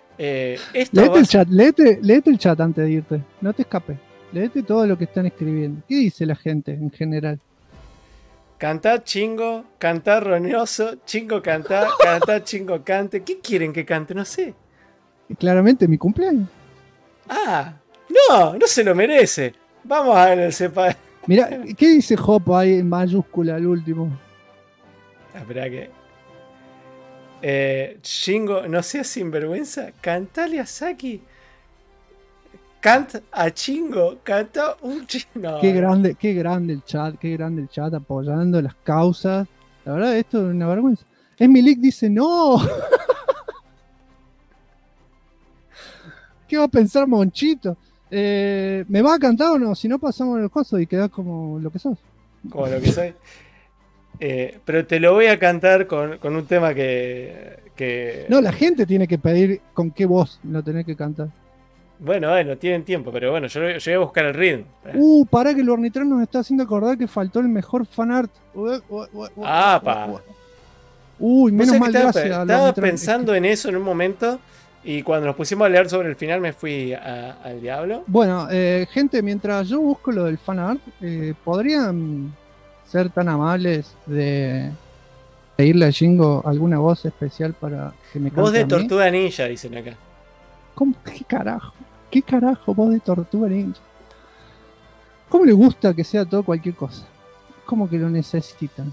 Léete el chat antes de irte. No te escapes. Léete todo lo que están escribiendo. ¿Qué dice la gente en general? Cantá Chingo, cantá Roñoso, Chingo cantá, cantá Chingo cante. ¿Qué quieren que cante? No sé. Claramente mi cumpleaños. No se lo merece. Vamos a ver el sepa. Mira, ¿qué dice Hop ahí en mayúscula al último? Espera que. Chingo, no seas sinvergüenza. Cantale a Saki. Canta a Chingo, canta un chingo. Qué grande el chat apoyando las causas. La verdad, esto es una vergüenza. Emilik dice no. ¿Qué va a pensar Monchito? ¿Me vas a cantar o no? Si no, pasamos el coso y quedás como lo que sos. Como lo que soy. Pero te lo voy a cantar con un tema que... No, la gente tiene que pedir con qué voz lo tenés que cantar. Bueno, tienen tiempo, pero bueno, yo voy a buscar el ritmo. Pará que el Ornitrán nos está haciendo acordar que faltó el mejor fanart. Uy, menos mal, gracias. Estaba pensando en eso en un momento y cuando nos pusimos a leer sobre el final me fui al diablo. Bueno, gente, mientras yo busco lo del fanart, ¿podrían ser tan amables de pedirle a Jingo alguna voz especial para que me cante? Voz de Tortuga Ninja, dicen acá. ¿Cómo? ¿Qué carajo? ¿Qué carajo voz de Tortuga Ninja? ¿Cómo le gusta que sea todo cualquier cosa? ¿Cómo que lo necesitan?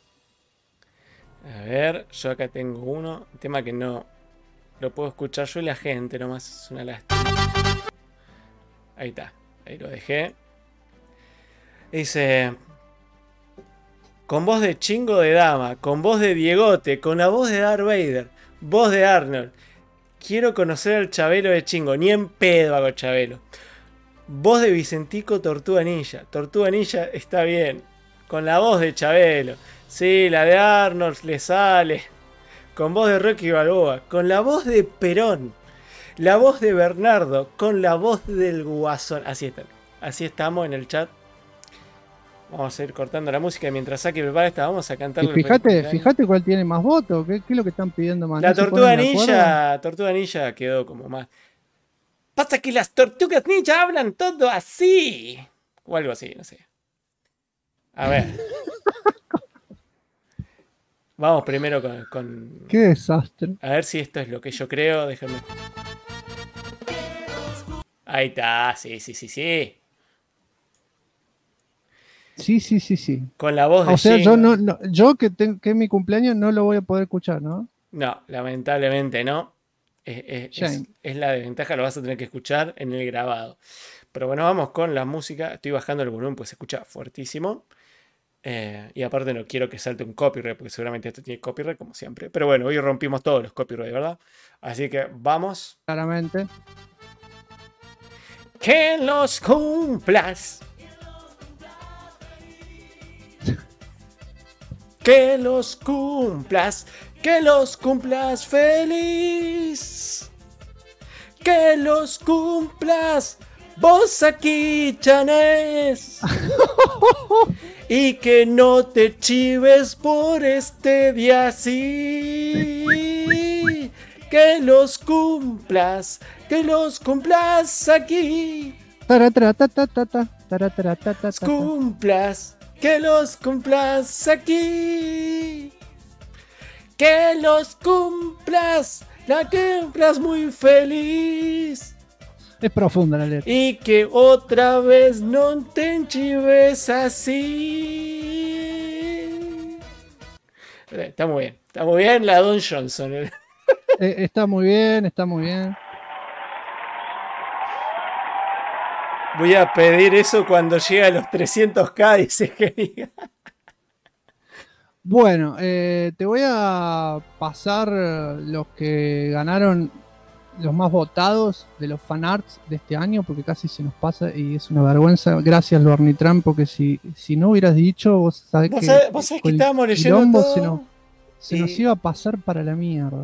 A ver, yo acá tengo un tema que no lo puedo escuchar yo y la gente nomás, es una lástima. Ahí está, ahí lo dejé. Dice: con voz de Chingo de Dama, con voz de Diegote, con la voz de Darth Vader, voz de Arnold. Quiero conocer al Chabelo de Chingo, ni en pedo hago Chabelo. Voz de Vicentico Tortuga Ninja. Tortuga Ninja está bien. Con la voz de Chabelo. Sí, la de Arnold le sale. Con voz de Rocky Balboa. Con la voz de Perón. La voz de Bernardo. Con la voz del Guasón. Así están. Así estamos en el chat. Vamos a ir cortando la música y mientras Saki prepara esta, vamos a cantar. Fíjate cuál tiene más votos. ¿Qué es lo que están pidiendo más? La Tortuga Ninja quedó como más. Pasa que las tortugas ninja hablan todo así. O algo así, no sé. A ver. Vamos primero con... Qué desastre. A ver si esto es lo que yo creo. Déjame. Ahí está. Sí. Sí. Con la voz de Jingo. Yo que es mi cumpleaños no lo voy a poder escuchar, ¿no? No, lamentablemente no. Es la desventaja, lo vas a tener que escuchar en el grabado. Pero bueno, vamos con la música. Estoy bajando el volumen, pues se escucha fuertísimo. Y aparte no quiero que salte un copyright, porque seguramente esto tiene copyright, como siempre. Pero bueno, hoy rompimos todos los copyrights, ¿verdad? Así que vamos. Claramente. Que los cumplas. Que los cumplas. Que los cumplas feliz. Que los cumplas vos aquí, Chanés. Y que no te chives por este día así. Que los cumplas aquí. Cumplas, que los cumplas aquí. Que los cumplas, la cumplas muy feliz. Es profunda la letra. Y que otra vez no te enchives así. Está muy bien la Don Johnson. Está muy bien. Voy a pedir eso cuando llegue a los 300k, dice que diga. Bueno, te voy a pasar los que ganaron los más votados de los fanarts de este año, porque casi se nos pasa y es una vergüenza. Gracias, Lornitran, porque si no hubieras dicho, vos sabés que estábamos leyendo todo. Se nos iba a pasar para la mierda.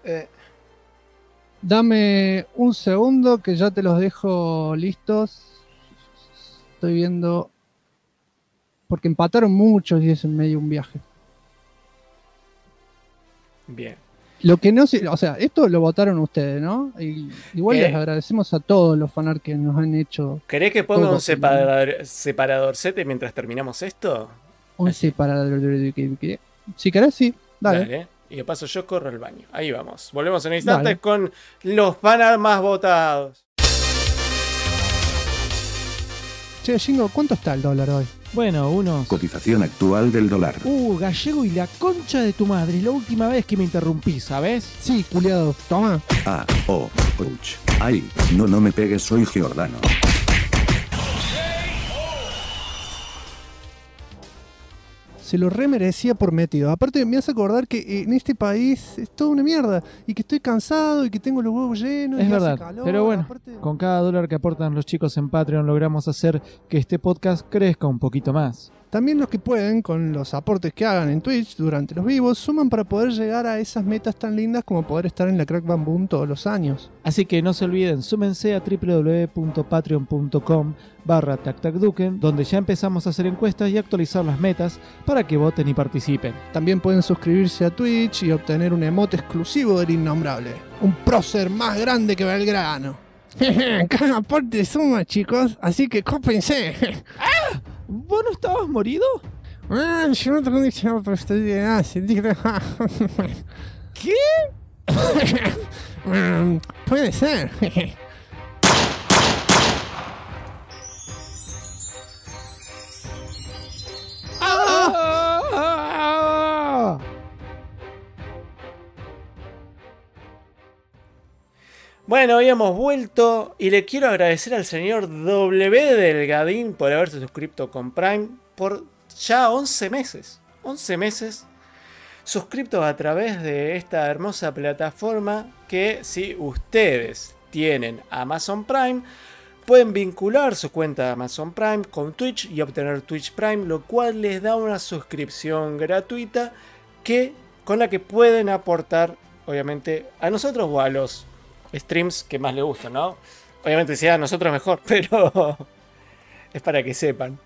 Dame un segundo que ya te los dejo listos. Estoy viendo, porque empataron muchos y es en medio un viaje. Bien. Lo que no sé, o sea, esto lo votaron ustedes, ¿no? Igual les agradecemos a todos los fanarts que nos han hecho. ¿Querés que ponga un separador set mientras terminamos esto? Un separador. Si querés, sí. Dale. Y de paso yo corro al baño. Ahí vamos. Volvemos en un instante con los fanarts más votados. Che, Jingo, ¿cuánto está el dólar hoy? Bueno, Cotización actual del dólar. Gallego y la concha de tu madre. Es la última vez que me interrumpís, ¿sabes? Sí, culiado. Toma. Ouch. Ay, no me pegues, soy Giordano. se lo remerecía por metido. Aparte me hace acordar que en este país es toda una mierda y que estoy cansado y que tengo los huevos llenos. Es y verdad, hace calor, pero bueno, aparte... con cada dólar que aportan los chicos en Patreon logramos hacer que este podcast crezca un poquito más. También los que pueden, con los aportes que hagan en Twitch durante los vivos, suman para poder llegar a esas metas tan lindas como poder estar en la Crack Bam Boom todos los años. Así que no se olviden, súmense a www.patreon.com/tactacduken, donde ya empezamos a hacer encuestas y actualizar las metas para que voten y participen. También pueden suscribirse a Twitch y obtener un emote exclusivo del Innombrable. Un prócer más grande que Belgrano. Cada aporte suma, chicos, así que cópense. ¡Ah! ¿Vos no estabas morido? Yo no tengo diccionario, pero estoy de nazi. ¿Qué? Puede ser. Bueno, hoy hemos vuelto y le quiero agradecer al señor W Delgadín por haberse suscrito con Prime por ya 11 meses. 11 meses suscriptos a través de esta hermosa plataforma que, si ustedes tienen Amazon Prime, pueden vincular su cuenta de Amazon Prime con Twitch y obtener Twitch Prime, lo cual les da una suscripción gratuita con la que pueden aportar, obviamente, a nosotros o a los streams que más les gustan, ¿no? Obviamente si a nosotros mejor, pero es para que sepan.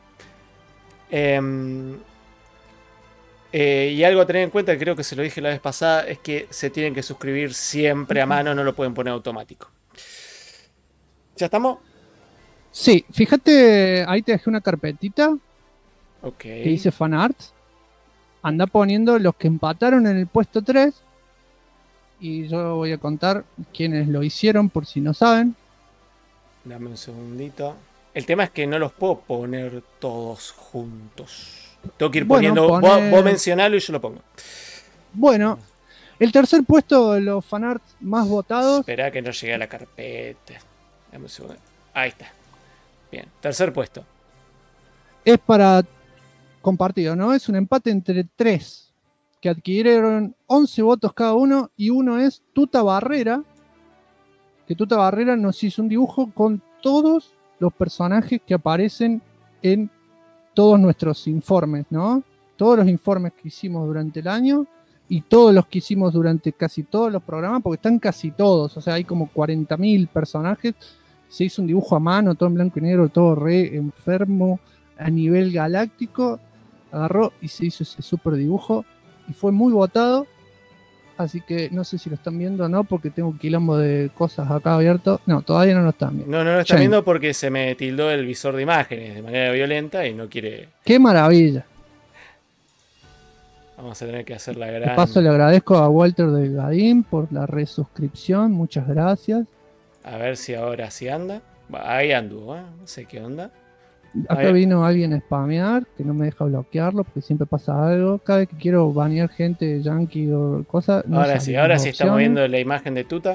Y algo a tener en cuenta, creo que se lo dije la vez pasada, es que se tienen que suscribir siempre a mano, no lo pueden poner automático. ¿Ya estamos? Sí, fíjate, ahí te dejé una carpetita que dice fanarts. Anda poniendo los que empataron en el puesto 3. Y yo voy a contar quiénes lo hicieron por si no saben. Dame un segundito. El tema es que no los puedo poner todos juntos. Tengo que ir poniendo. Vos mencionalo y yo lo pongo. Bueno, el tercer puesto de los fanarts más votados. Espera que no llegue a la carpeta. Dame un segundo. Ahí está. Bien, tercer puesto. Es para compartido, ¿no? Es un empate entre 3 que adquirieron 11 votos cada uno, y uno es Tuta Barrera, que Tuta Barrera nos hizo un dibujo con todos los personajes que aparecen en todos nuestros informes, ¿no? Todos los informes que hicimos durante el año y todos los que hicimos durante casi todos los programas, porque están casi todos, o sea, hay como 40.000 personajes. Se hizo un dibujo a mano, todo en blanco y negro, todo re enfermo a nivel galáctico. Agarró y se hizo ese super dibujo. Y fue muy votado, así que no sé si lo están viendo o no, porque tengo un quilombo de cosas acá abierto. No, todavía no lo están viendo. No lo están viendo porque se me tildó el visor de imágenes de manera violenta y no quiere... ¡Qué maravilla! Vamos a tener que hacer la gran... De paso le agradezco a Walter Delgadín por la resuscripción, muchas gracias. A ver si ahora sí anda. Ahí anduvo, no sé qué onda. Acá vino alguien a spamear, que no me deja bloquearlo porque siempre pasa algo. Cada vez que quiero banear gente yankee o cosas. No ahora sí estamos viendo la imagen de Tuta.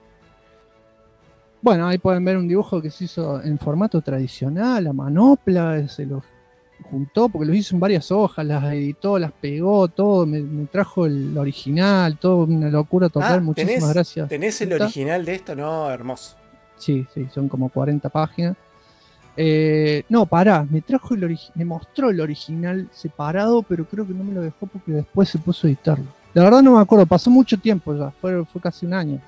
Bueno, ahí pueden ver un dibujo que se hizo en formato tradicional, a manopla, se lo juntó porque lo hizo en varias hojas, las editó, las pegó, todo, me trajo el original, todo una locura total, muchísimas gracias. ¿Tenés el original de esto? No, hermoso. Sí, son como 40 páginas. No, pará, me mostró el original separado, pero creo que no me lo dejó porque después se puso a editarlo. La verdad no me acuerdo, pasó mucho tiempo ya, fue casi un año.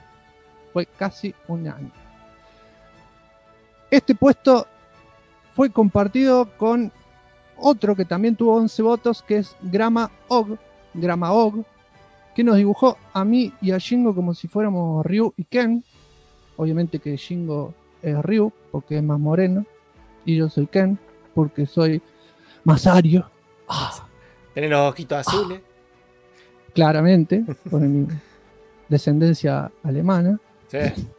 Este puesto fue compartido con otro que también tuvo 11 votos, que es Grama Og, que nos dibujó a mí y a Shingo como si fuéramos Ryu y Ken. Obviamente que Shingo es Ryu porque es más moreno. Y yo soy Ken, porque soy más ario. Tenés los ojitos azules. Claramente, por mi descendencia alemana. Sí.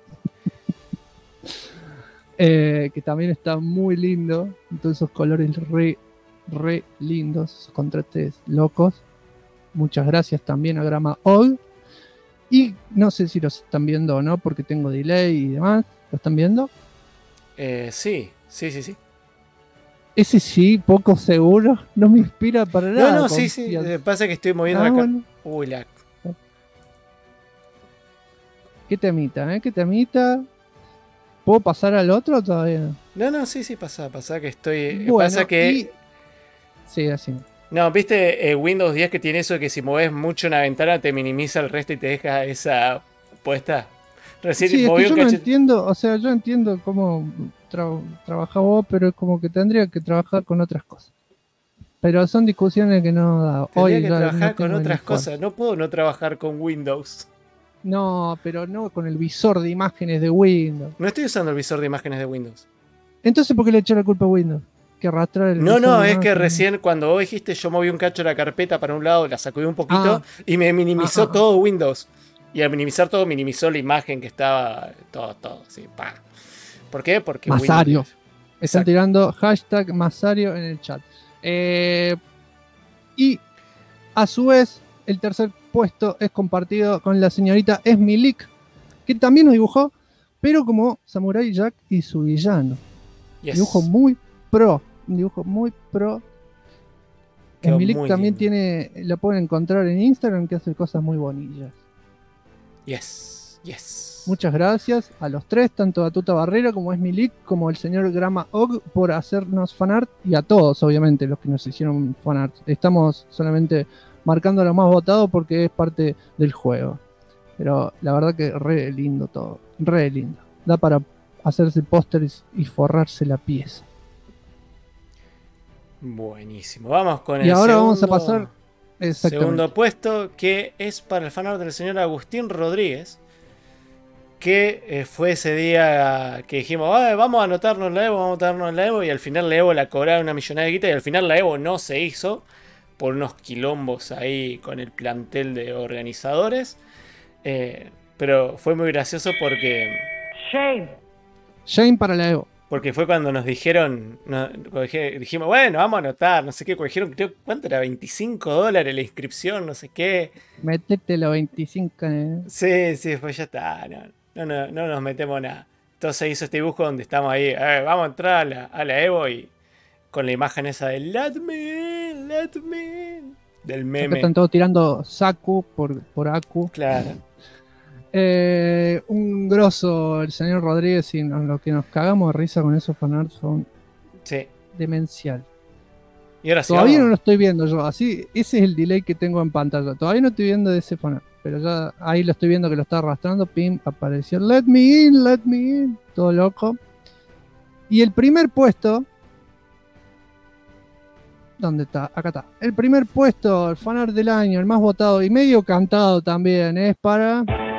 Que también está muy lindo. Todos esos colores re lindos, esos contrastes locos. Muchas gracias también a Grama Og. Y no sé si los están viendo o no, porque tengo delay y demás. ¿Lo están viendo? Sí. Ese sí, poco seguro. No me inspira para nada. No, sí. Pasa que estoy moviendo la bueno. Uy, la... ¿Qué temita, ¿Qué temita? ¿Puedo pasar al otro o todavía no? No, sí, pasa que estoy... Bueno, pasa que... Sí, así. No, viste Windows 10 que tiene eso que si mueves mucho una ventana te minimiza el resto y te deja esa puesta. Recién sí, es que yo no cachete. entiendo, o sea, yo entiendo cómo trabaja vos, pero es como que tendría que trabajar con otras cosas. Pero son discusiones que no da. Tendría que trabajar con otras cosas. No puedo no trabajar con Windows. No, pero no con el visor de imágenes de Windows. No estoy usando el visor de imágenes de Windows. Entonces, ¿por qué le eché la culpa a Windows? Que arrastrar el visor No, de es que imágenes. recién cuando vos dijiste yo moví un cacho de la carpeta para un lado, la sacudí un poquito y me minimizó todo Windows. Y al minimizar todo, minimizó la imagen que estaba todo, sí, pa. ¿Por qué? Porque Masario. Windows. Están tirando hashtag Masario en el chat. Y a su vez, el tercer puesto es compartido con la señorita Esmilik, que también nos dibujó, pero como Samurai Jack y su villano. Yes. Dibujo muy pro. Un dibujo muy pro. Esmilik también tiene, la pueden encontrar en Instagram, que hace cosas muy bonillas. Yes. Muchas gracias a los tres, tanto a Tuta Barrera como a Esmilik, como el señor Grama Og, por hacernos fanart, y a todos, obviamente, los que nos hicieron fanart. Estamos solamente marcando a los más votados porque es parte del juego. Pero la verdad que re lindo todo, re lindo. Da para hacerse pósteres y forrarse la pieza. Buenísimo. Vamos con el y ahora segundo, vamos a pasar segundo puesto, que es para el fanart del señor Agustín Rodríguez, que fue ese día que dijimos, vamos a anotarnos la Evo, y al final la Evo la cobraron una millonada de guita, y al final la Evo no se hizo por unos quilombos ahí con el plantel de organizadores. Pero fue muy gracioso porque... Shame para la Evo. Porque fue cuando nos dijeron, dijimos, bueno, vamos a anotar, no sé qué, dijeron, creo, ¿cuánto era? $25 la inscripción, no sé qué. Métete los 25. Sí, pues ya está, no nos metemos nada. Entonces hizo este dibujo donde estamos ahí, vamos a entrar a la Evo y con la imagen esa de Let me in, del meme. Acá están todos tirando Saku por Aku. Claro. Un grosso el señor Rodríguez, y lo que nos cagamos de risa con esos fanarts son demencial. Y ahora sí, todavía no lo estoy viendo yo, así ese es el delay que tengo en pantalla. Todavía no estoy viendo de ese fanart, pero ya ahí lo estoy viendo que lo está arrastrando. Pim, apareció let me in, todo loco. Y el primer puesto, ¿dónde está? Acá está. El primer puesto, el fanart del año, el más votado y medio cantado también, es para...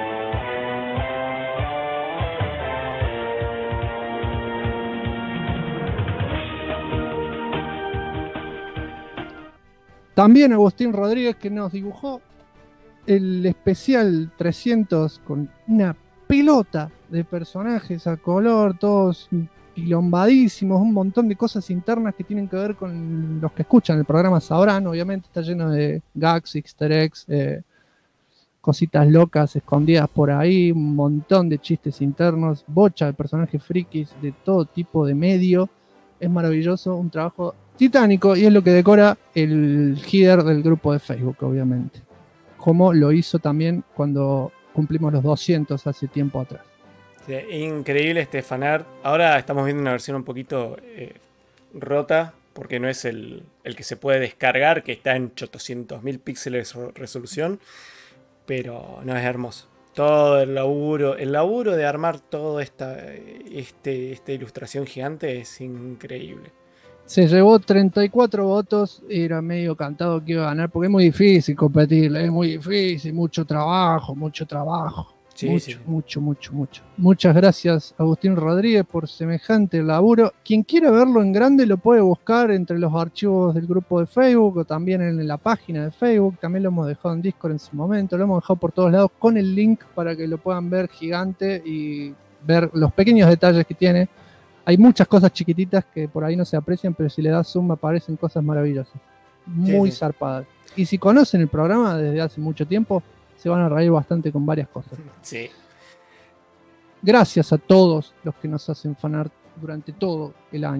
También Agustín Rodríguez, que nos dibujó el especial 300 con una pelota de personajes a color, todos quilombadísimos, un montón de cosas internas que tienen que ver con los que escuchan el programa sabrán. Obviamente está lleno de gags, easter eggs, cositas locas escondidas por ahí, un montón de chistes internos, bocha de personajes frikis de todo tipo de medio. Es maravilloso, un trabajo titánico, y es lo que decora el header del grupo de Facebook, obviamente. Como lo hizo también cuando cumplimos los 200 hace tiempo atrás. Sí, increíble este fanart. Ahora estamos viendo una versión un poquito rota, porque no es el que se puede descargar, que está en 800.000 píxeles de resolución. Pero no, es hermoso. Todo el laburo de armar toda esta ilustración gigante es increíble. Se llevó 34 votos, era medio cantado que iba a ganar, porque es muy difícil competir, es muy difícil, mucho trabajo. Sí. Mucho. Muchas gracias, Agustín Rodríguez, por semejante laburo. Quien quiera verlo en grande lo puede buscar entre los archivos del grupo de Facebook o también en la página de Facebook. También lo hemos dejado en Discord en su momento, lo hemos dejado por todos lados con el link para que lo puedan ver gigante y ver los pequeños detalles que tiene. Hay muchas cosas chiquititas que por ahí no se aprecian, pero si le das zoom aparecen cosas maravillosas. Muy zarpadas. Y si conocen el programa desde hace mucho tiempo, se van a reír bastante con varias cosas. Sí. Gracias a todos los que nos hacen fanart durante todo el año.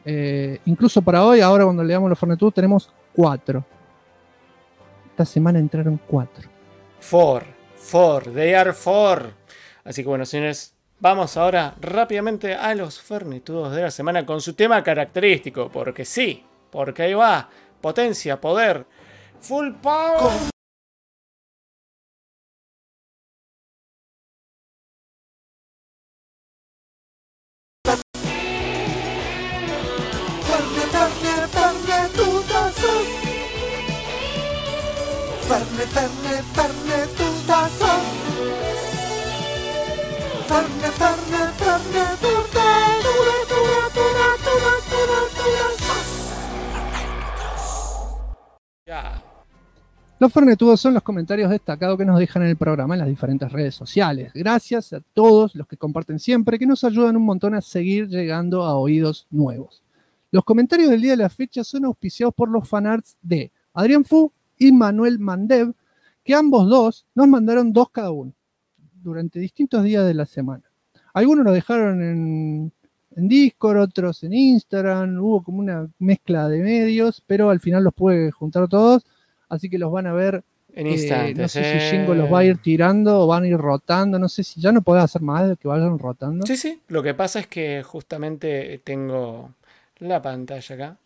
Incluso para hoy, ahora cuando leamos los Fornetudos, tenemos 4. Esta semana entraron 4. 4, they are 4. Así que bueno, señores, vamos ahora rápidamente a los Fornetudos de la semana con su tema característico, porque sí, porque ahí va, potencia, poder, full power. Los Fornetudos son los comentarios destacados que nos dejan en el programa en las diferentes redes sociales. Gracias a todos los que comparten siempre, que nos ayudan un montón a seguir llegando a oídos nuevos. Los comentarios del día de la fecha son auspiciados por los fanarts de Adrián Fu y Manuel Mandev, que ambos dos nos mandaron 2 cada uno durante distintos días de la semana. Algunos lo dejaron en Discord, otros en Instagram, hubo como una mezcla de medios, pero al final los pude juntar todos, así que los van a ver en instantes. No sé si Jingo los va a ir tirando o van a ir rotando, no sé si ya no podés hacer más de que vayan rotando. Sí, lo que pasa es que justamente tengo la pantalla acá.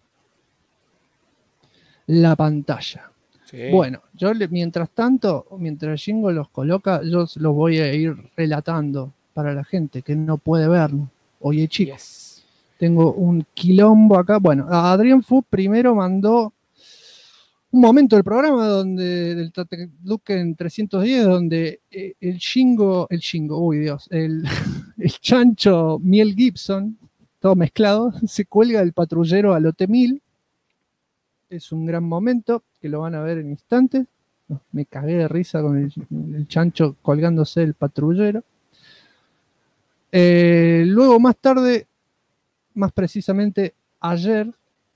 La pantalla. Sí. Bueno, yo mientras tanto, mientras Jingo los coloca, yo los voy a ir relatando para la gente que no puede verlo. Oye, chicos, tengo un quilombo acá. Bueno, a Adrián Fu primero mandó un momento del programa donde del Duken 310, donde el chancho Miel Gibson, todo mezclado, se cuelga del patrullero al OT-1000. Es un gran momento, que lo van a ver en instantes. Me cagué de risa con el chancho colgándose del patrullero. Luego más tarde, más precisamente ayer,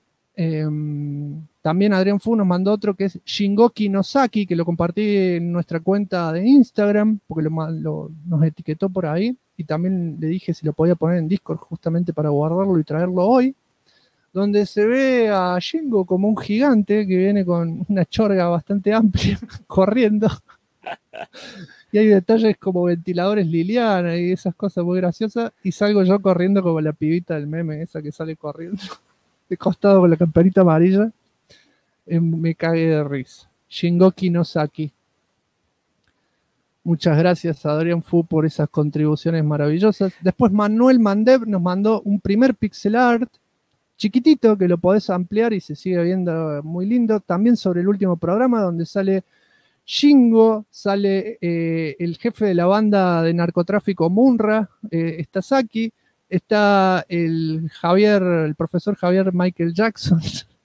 también Adrián Fu nos mandó otro que es Shingoki no Saki, que lo compartí en nuestra cuenta de Instagram, porque nos etiquetó por ahí, y también le dije si lo podía poner en Discord justamente para guardarlo y traerlo hoy, donde se ve a Shingo como un gigante que viene con una chorga bastante amplia corriendo. Y hay detalles como ventiladores Liliana y esas cosas muy graciosas. Y salgo yo corriendo como la pibita del meme, esa que sale corriendo de costado con la camperita amarilla. Me cagué de risa. Shingoki no Saki. Muchas gracias a Adrián Fu por esas contribuciones maravillosas. Después Manuel Mandev nos mandó un primer pixel art chiquitito que lo podés ampliar y se sigue viendo muy lindo. También sobre el último programa donde sale Shingo, sale el jefe de la banda de narcotráfico Munra, está Saki, está el profesor Javier Michael Jackson,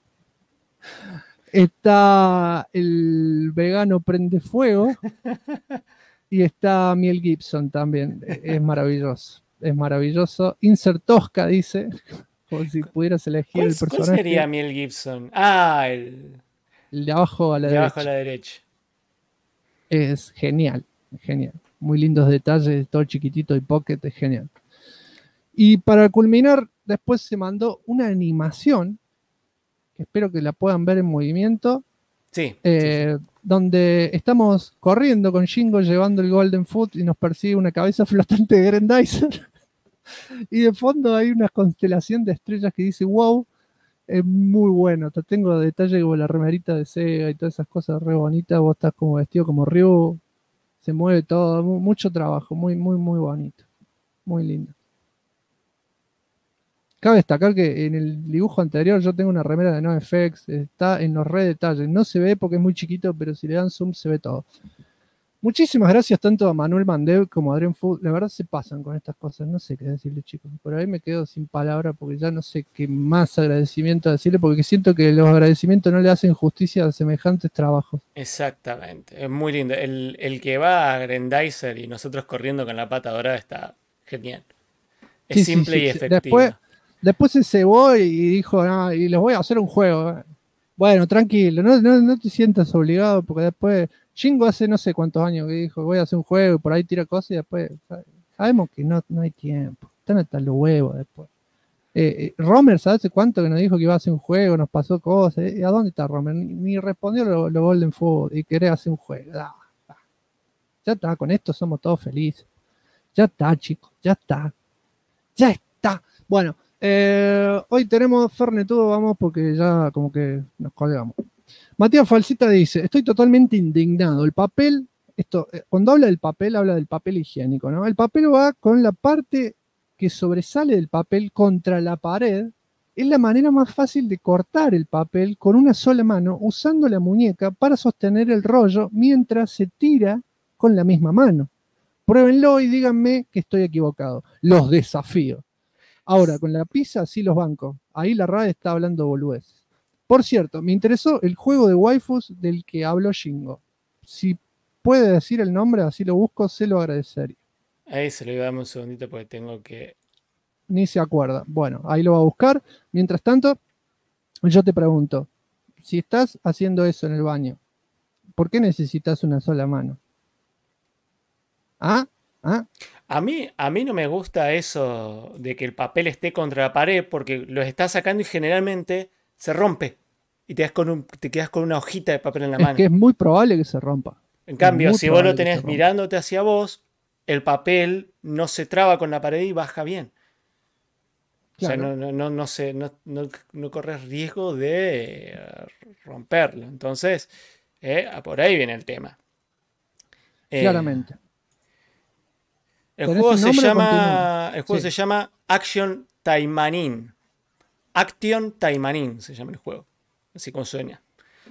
está el vegano Prende Fuego y está Miel Gibson también. Es maravilloso, es maravilloso. Insert Tosca dice, como si pudieras elegir el personaje. ¿Cuál sería Miel Gibson? El de abajo a la derecha. Abajo a la derecha. Es genial, genial. Muy lindos detalles, todo chiquitito y pocket, es genial. Y para culminar, después se mandó una animación, que espero que la puedan ver en movimiento, sí. Donde estamos corriendo con Shingo llevando el Golden Foot y nos persigue una cabeza flotante de Grandizer. Y de fondo hay una constelación de estrellas que dice wow. Es muy bueno, tengo detalles como la remerita de Sega y todas esas cosas re bonitas. Vos estás como vestido como Ryu, se mueve todo, mucho trabajo, muy, muy, muy bonito, muy lindo. Cabe destacar que en el dibujo anterior yo tengo una remera de NoFX, está en los re detalles, no se ve porque es muy chiquito, pero si le dan zoom se ve todo. Muchísimas gracias tanto a Manuel Mandev como a Adrián Fu. La verdad se pasan con estas cosas. No sé qué decirle, chicos. Por ahí me quedo sin palabras porque ya no sé qué más agradecimiento decirle, porque siento que los agradecimientos no le hacen justicia a semejantes trabajos. Exactamente. Es muy lindo. El que va a Grandizer y nosotros corriendo con la pata dorada está genial. Es simple y efectivo. Después se cebó y dijo, no, y les voy a hacer un juego. Bueno, tranquilo, no te sientas obligado porque después... Shingo hace no sé cuántos años que dijo voy a hacer un juego y por ahí tira cosas y después sabemos que no hay tiempo. Están hasta los huevos después. Romer, ¿sabes hace cuánto que nos dijo que iba a hacer un juego? Nos pasó cosas. ¿A dónde está Romer? Ni respondió lo Golden Food y quería hacer un juego. Ya está, con esto somos todos felices. Ya está, chicos, ya está. Ya está. Bueno, hoy tenemos Fernetudo, vamos, porque ya como que nos colgamos. Matías Falsita dice, estoy totalmente indignado. El papel, cuando habla del papel higiénico, ¿no? El papel va con la parte que sobresale del papel contra la pared. Es la manera más fácil de cortar el papel con una sola mano, usando la muñeca para sostener el rollo mientras se tira con la misma mano. Pruébenlo y díganme que estoy equivocado. Los desafío. Ahora, con la pizza sí los banco. Ahí la RAE está hablando boludeces. Por cierto, me interesó el juego de waifus del que habló Shingo. Si puede decir el nombre, así lo busco, se lo agradecería. Ahí se lo iba a dar un segundito porque tengo que... Ni se acuerda. Bueno, ahí lo va a buscar. Mientras tanto, yo te pregunto, si estás haciendo eso en el baño, ¿por qué necesitas una sola mano? ¿Ah? A mí no me gusta eso de que el papel esté contra la pared porque los estás sacando y generalmente se rompe y te quedas con una hojita de papel en la mano. Es que es muy probable que se rompa. En cambio, si vos lo tenés mirándote hacia vos, el papel no se traba con la pared y baja bien. Claro. O sea, no corres riesgo de romperlo. Entonces, por ahí viene el tema. Claramente. El juego se llama Action Taimanin. Action Taimanin se llama el juego. Así como suena.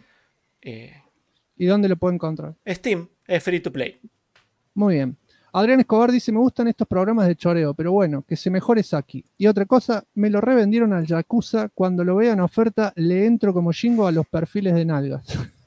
¿Y dónde lo puedo encontrar? Steam, es free to play. Muy bien. Adrián Escobar dice, me gustan estos programas de choreo, pero bueno, que se mejore Saki. Y otra cosa, me lo revendieron al Yakuza. Cuando lo vea en oferta, le entro como Shingo a los perfiles de nalgas.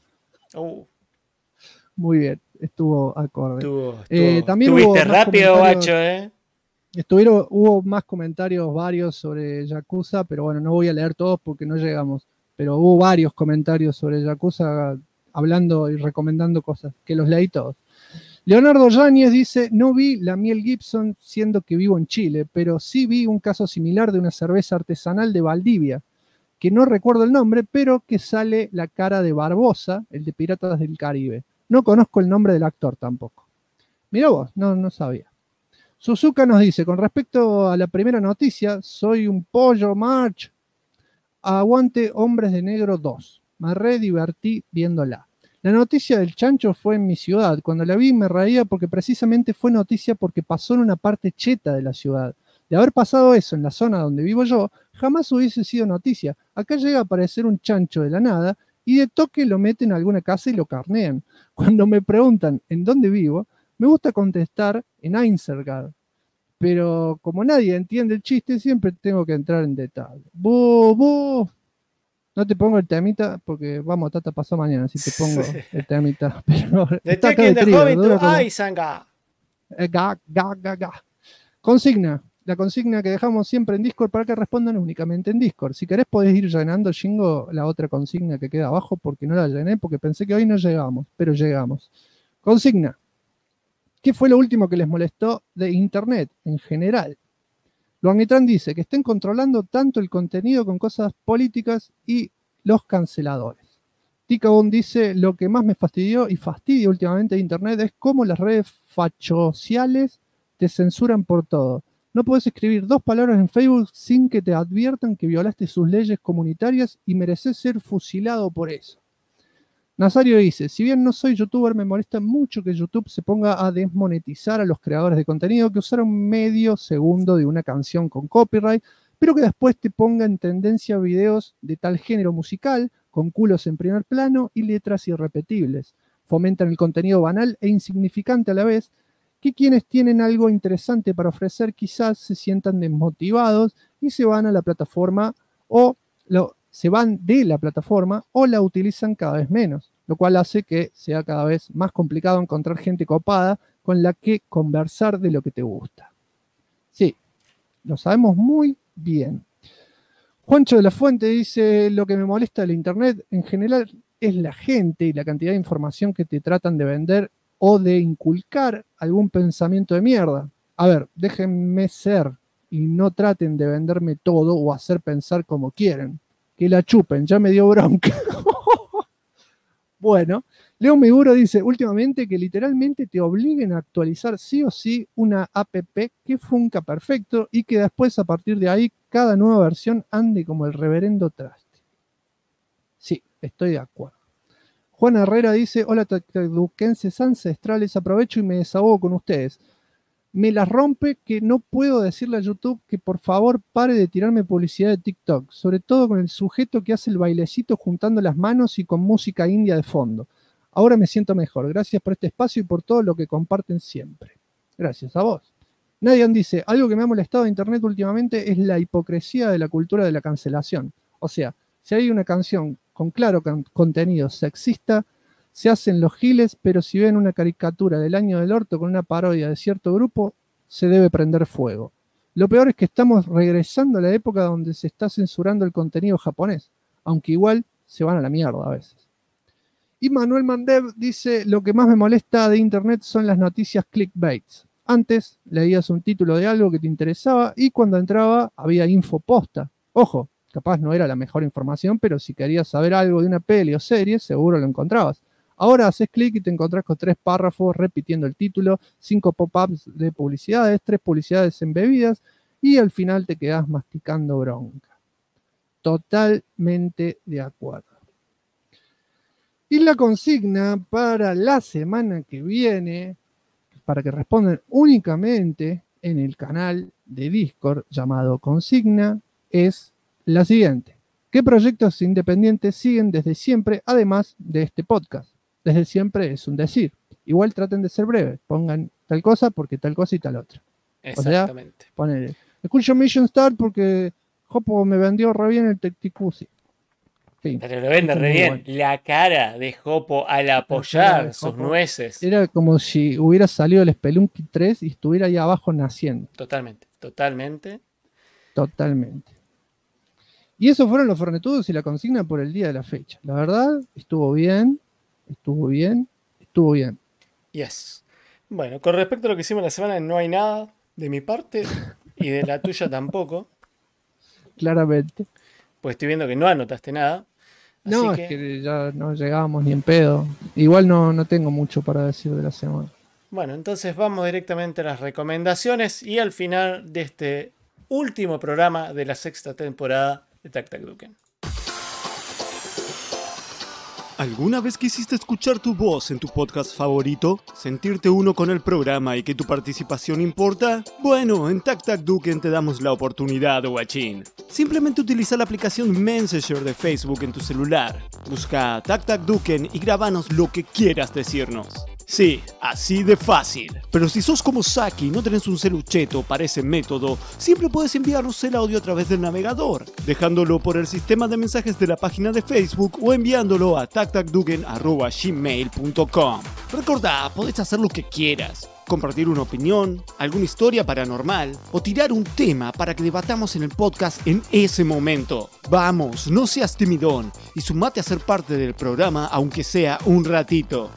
Muy bien, estuvo acorde. También estuviste rápido, guacho, Hubo más comentarios varios sobre Yakuza, pero bueno, no voy a leer todos porque no llegamos. Pero hubo varios comentarios sobre Yakuza hablando y recomendando cosas, que los leí todos. Leonardo Yáñez dice, no vi la miel Gibson siendo que vivo en Chile, pero sí vi un caso similar de una cerveza artesanal de Valdivia, que no recuerdo el nombre, pero que sale la cara de Barbosa, el de Piratas del Caribe. No conozco el nombre del actor tampoco. Mirá vos, no sabía. Suzuka nos dice, con respecto a la primera noticia, soy un pollo March. Aguante Hombres de Negro 2. Me re divertí viéndola. La noticia del chancho fue en mi ciudad. Cuando la vi me reía porque precisamente fue noticia porque pasó en una parte cheta de la ciudad. De haber pasado eso en la zona donde vivo yo, jamás hubiese sido noticia. Acá llega a aparecer un chancho de la nada y de toque lo meten a alguna casa y lo carnean. Cuando me preguntan en dónde vivo, me gusta contestar en Einsergard. Pero como nadie entiende el chiste, siempre tengo que entrar en detalle. ¡Bu! No te pongo el temita porque vamos, Tata pasó mañana si te pongo el temita. Pero está acá de trigo, Consigna. La consigna que dejamos siempre en Discord para que respondan únicamente en Discord. Si querés podés ir llenando, Shingo, la otra consigna que queda abajo porque no la llené, porque pensé que hoy no llegamos, pero llegamos. Consigna. ¿Qué fue lo último que les molestó de Internet en general? Luanguitrán dice que estén controlando tanto el contenido con cosas políticas y los canceladores. Ticabón dice, lo que más me fastidió y fastidia últimamente de Internet es cómo las redes fachociales te censuran por todo. No podés escribir 2 palabras en Facebook sin que te adviertan que violaste sus leyes comunitarias y mereces ser fusilado por eso. Nazario dice, si bien no soy youtuber, me molesta mucho que YouTube se ponga a desmonetizar a los creadores de contenido que usaron medio segundo de una canción con copyright, pero que después te ponga en tendencia videos de tal género musical, con culos en primer plano y letras irrepetibles. Fomentan el contenido banal e insignificante a la vez, que quienes tienen algo interesante para ofrecer quizás se sientan desmotivados y se van a la plataforma se van de la plataforma o la utilizan cada vez menos, lo cual hace que sea cada vez más complicado encontrar gente copada con la que conversar de lo que te gusta. Sí, lo sabemos muy bien. Juancho de la Fuente dice, lo que me molesta del Internet en general es la gente y la cantidad de información que te tratan de vender o de inculcar algún pensamiento de mierda. A ver, déjenme ser y no traten de venderme todo o hacer pensar como quieren. Que la chupen, ya me dio bronca. Bueno, Leo Meguro dice, últimamente que literalmente te obliguen a actualizar sí o sí una app que funca perfecto y que después a partir de ahí cada nueva versión ande como el reverendo traste. Sí, estoy de acuerdo. Juan Herrera dice, hola tactaduquenses ancestrales, aprovecho y me desahogo con ustedes. Me las rompe que no puedo decirle a YouTube que por favor pare de tirarme publicidad de TikTok, sobre todo con el sujeto que hace el bailecito juntando las manos y con música india de fondo. Ahora me siento mejor. Gracias por este espacio y por todo lo que comparten siempre. Gracias a vos. Nadian dice, algo que me ha molestado de internet últimamente es la hipocresía de la cultura de la cancelación. O sea, si hay una canción con claro contenido sexista, se hacen los giles, pero si ven una caricatura del año del orto con una parodia de cierto grupo, se debe prender fuego. Lo peor es que estamos regresando a la época donde se está censurando el contenido japonés, aunque igual se van a la mierda a veces. Y Manuel Mandev dice, lo que más me molesta de internet son las noticias clickbaits. Antes leías un título de algo que te interesaba y cuando entraba había info posta. Ojo, capaz no era la mejor información, pero si querías saber algo de una peli o serie, seguro lo encontrabas. Ahora haces clic y te encontrás con 3 párrafos repitiendo el título, 5 pop-ups de publicidades, 3 publicidades embebidas y al final te quedás masticando bronca. Totalmente de acuerdo. Y la consigna para la semana que viene, para que respondan únicamente en el canal de Discord llamado Consigna, es la siguiente. ¿Qué proyectos independientes siguen desde siempre, además de este podcast? Desde siempre es un decir. Igual traten de ser breves. Pongan tal cosa porque tal cosa y tal otra. Exactamente. O sea, ponele. Escucho Mission Start porque Jopo me vendió re bien el Tecticusi. Sí. Pero lo vende re bien. Bueno. La cara de Jopo al apoyar sus nueces. Era como si hubiera salido el Spelunky 3 y estuviera ahí abajo naciendo. Totalmente, totalmente. Totalmente. Y esos fueron los fornetudos y la consigna por el día de la fecha. La verdad, estuvo bien. Estuvo bien. Yes. Bueno, con respecto a lo que hicimos la semana, no hay nada de mi parte y de la tuya tampoco. Claramente. Pues estoy viendo que no anotaste nada. No, es que ya no llegábamos ni en pedo. Igual no tengo mucho para decir de la semana. Bueno, entonces vamos directamente a las recomendaciones y al final de este último programa de la 6ª temporada de Tac Tac Duken. ¿Alguna vez quisiste escuchar tu voz en tu podcast favorito? ¿Sentirte uno con el programa y que tu participación importa? Bueno, en Tac Tac Duken te damos la oportunidad, guachín. Simplemente utiliza la aplicación Messenger de Facebook en tu celular. Busca Tac Tac Duken y grábanos lo que quieras decirnos. Sí, así de fácil. Pero si sos como Saki y no tenés un celucheto para ese método, siempre puedes enviarnos el audio a través del navegador, dejándolo por el sistema de mensajes de la página de Facebook o enviándolo a tactacduken@gmail.com. Recordá, podés hacer lo que quieras. Compartir una opinión, alguna historia paranormal o tirar un tema para que debatamos en el podcast en ese momento. Vamos, no seas timidón y sumate a ser parte del programa aunque sea un ratito.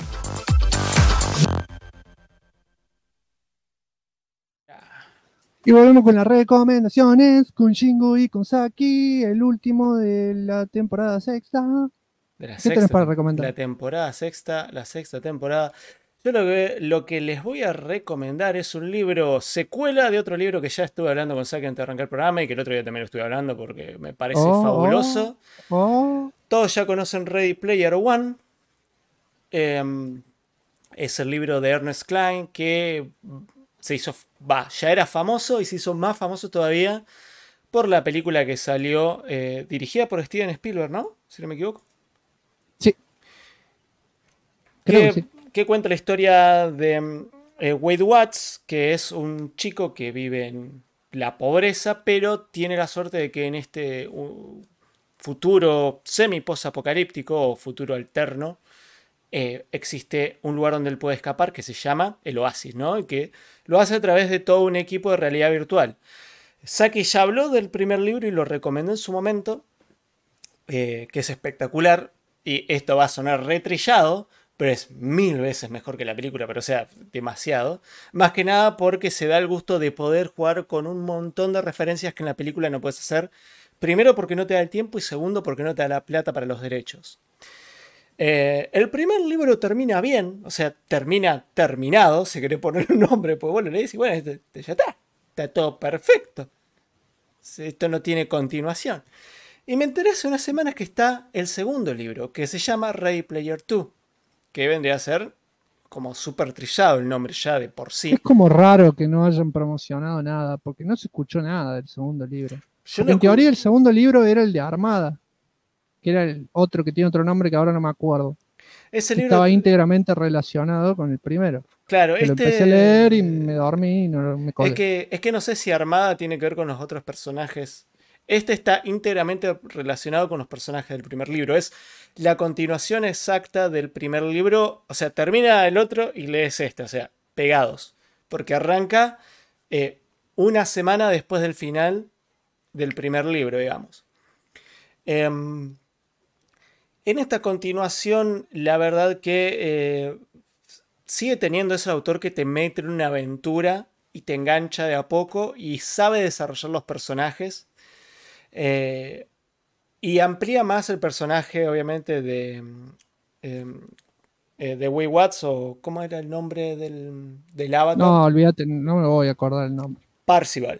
Y volvemos con las recomendaciones, con Shingo y con Saki, el último de la temporada 6ª. ¿Qué tenés para recomendar? La temporada 6ª, la 6ª temporada. Yo lo que les voy a recomendar es un libro secuela de otro libro que ya estuve hablando con Saki antes de arrancar el programa y que el otro día también lo estuve hablando porque me parece fabuloso. Todos ya conocen Ready Player One. Es el libro de Ernest Cline que ya era famoso y se hizo más famoso todavía por la película que salió dirigida por Steven Spielberg, ¿no? Si no me equivoco. Sí. Creo que sí. Que cuenta la historia de Wade Watts, que es un chico que vive en la pobreza, pero tiene la suerte de que en este futuro semi-post-apocalíptico o futuro alterno existe un lugar donde él puede escapar que se llama el Oasis, ¿no? Y que lo hace a través de todo un equipo de realidad virtual. Saki ya habló del primer libro y lo recomendó en su momento, que es espectacular, y esto va a sonar retrillado, pero es 1000 veces mejor que la película, pero o sea, demasiado. Más que nada porque se da el gusto de poder jugar con un montón de referencias que en la película no puedes hacer. Primero porque no te da el tiempo y segundo porque no te da la plata para los derechos. El primer libro termina bien, o sea, termina terminado, si querés poner un nombre, pues bueno, le decís, bueno, ya está todo perfecto. Esto no tiene continuación. Y me enteré hace unas semanas que está el segundo libro, que se llama Ready Player 2, que vendría a ser como súper trillado el nombre ya de por sí. Es como raro que no hayan promocionado nada, porque no se escuchó nada del segundo libro. En teoría el segundo libro era el de Armada, que era el otro que tiene otro nombre que ahora no me acuerdo. Ese libro estaba íntegramente relacionado con el primero. Claro, Lo empecé a leer y me dormí y no me colgué. Es que no sé si Armada tiene que ver con los otros personajes. Este está íntegramente relacionado con los personajes del primer libro. Es la continuación exacta del primer libro. O sea, termina el otro y lees este. O sea, pegados. Porque arranca una semana después del final del primer libro, digamos. En esta continuación, la verdad que sigue teniendo ese autor que te mete en una aventura y te engancha de a poco y sabe desarrollar los personajes. Y amplía más el personaje, obviamente, de Wade Watts, o ¿cómo era el nombre del avatar? No, olvídate, no me voy a acordar el nombre. Parzival.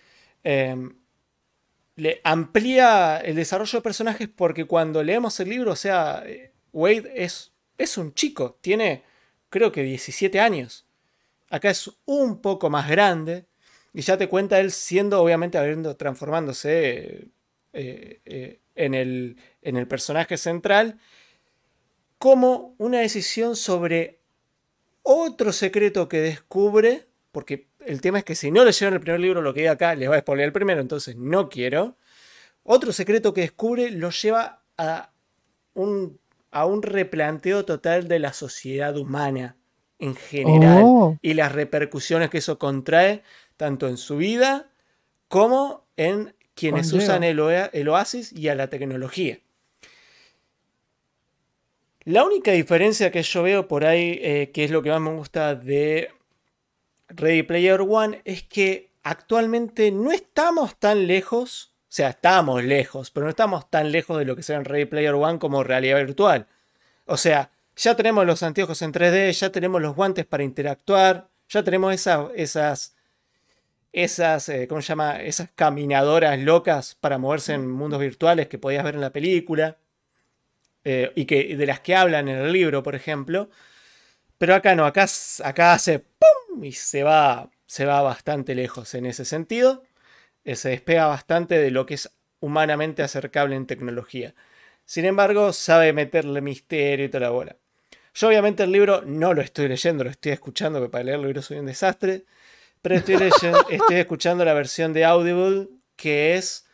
Le amplía el desarrollo de personajes porque cuando leemos el libro, o sea, Wade es un chico, tiene creo que 17 años. Acá es un poco más grande. Y ya te cuenta él siendo, obviamente, transformándose en el personaje central, como una decisión sobre otro secreto que descubre, porque el tema es que si no leyeron el primer libro, lo que diga acá les va a spoilear el primero, entonces no quiero. Otro secreto que descubre lo lleva a un replanteo total de la sociedad humana en general y las repercusiones que eso contrae tanto en su vida como en quienes usan el Oasis y a la tecnología. La única diferencia que yo veo por ahí, que es lo que más me gusta de Ready Player One, es que actualmente no estamos tan lejos, o sea, estamos lejos, pero no estamos tan lejos de lo que sea en Ready Player One como realidad virtual. O sea, ya tenemos los anteojos en 3D, ya tenemos los guantes para interactuar, ya tenemos esas ¿cómo se llama? Esas caminadoras locas para moverse en mundos virtuales que podías ver en la película y de las que hablan en el libro, por ejemplo. Pero acá no, acá hace ¡pum! Y se va bastante lejos en ese sentido. Se despega bastante de lo que es humanamente acercable en tecnología. Sin embargo, sabe meterle misterio y toda la bola. Yo obviamente el libro no lo estoy leyendo, lo estoy escuchando, porque para leer el libro soy un desastre. Pero estoy escuchando la versión de Audible, que es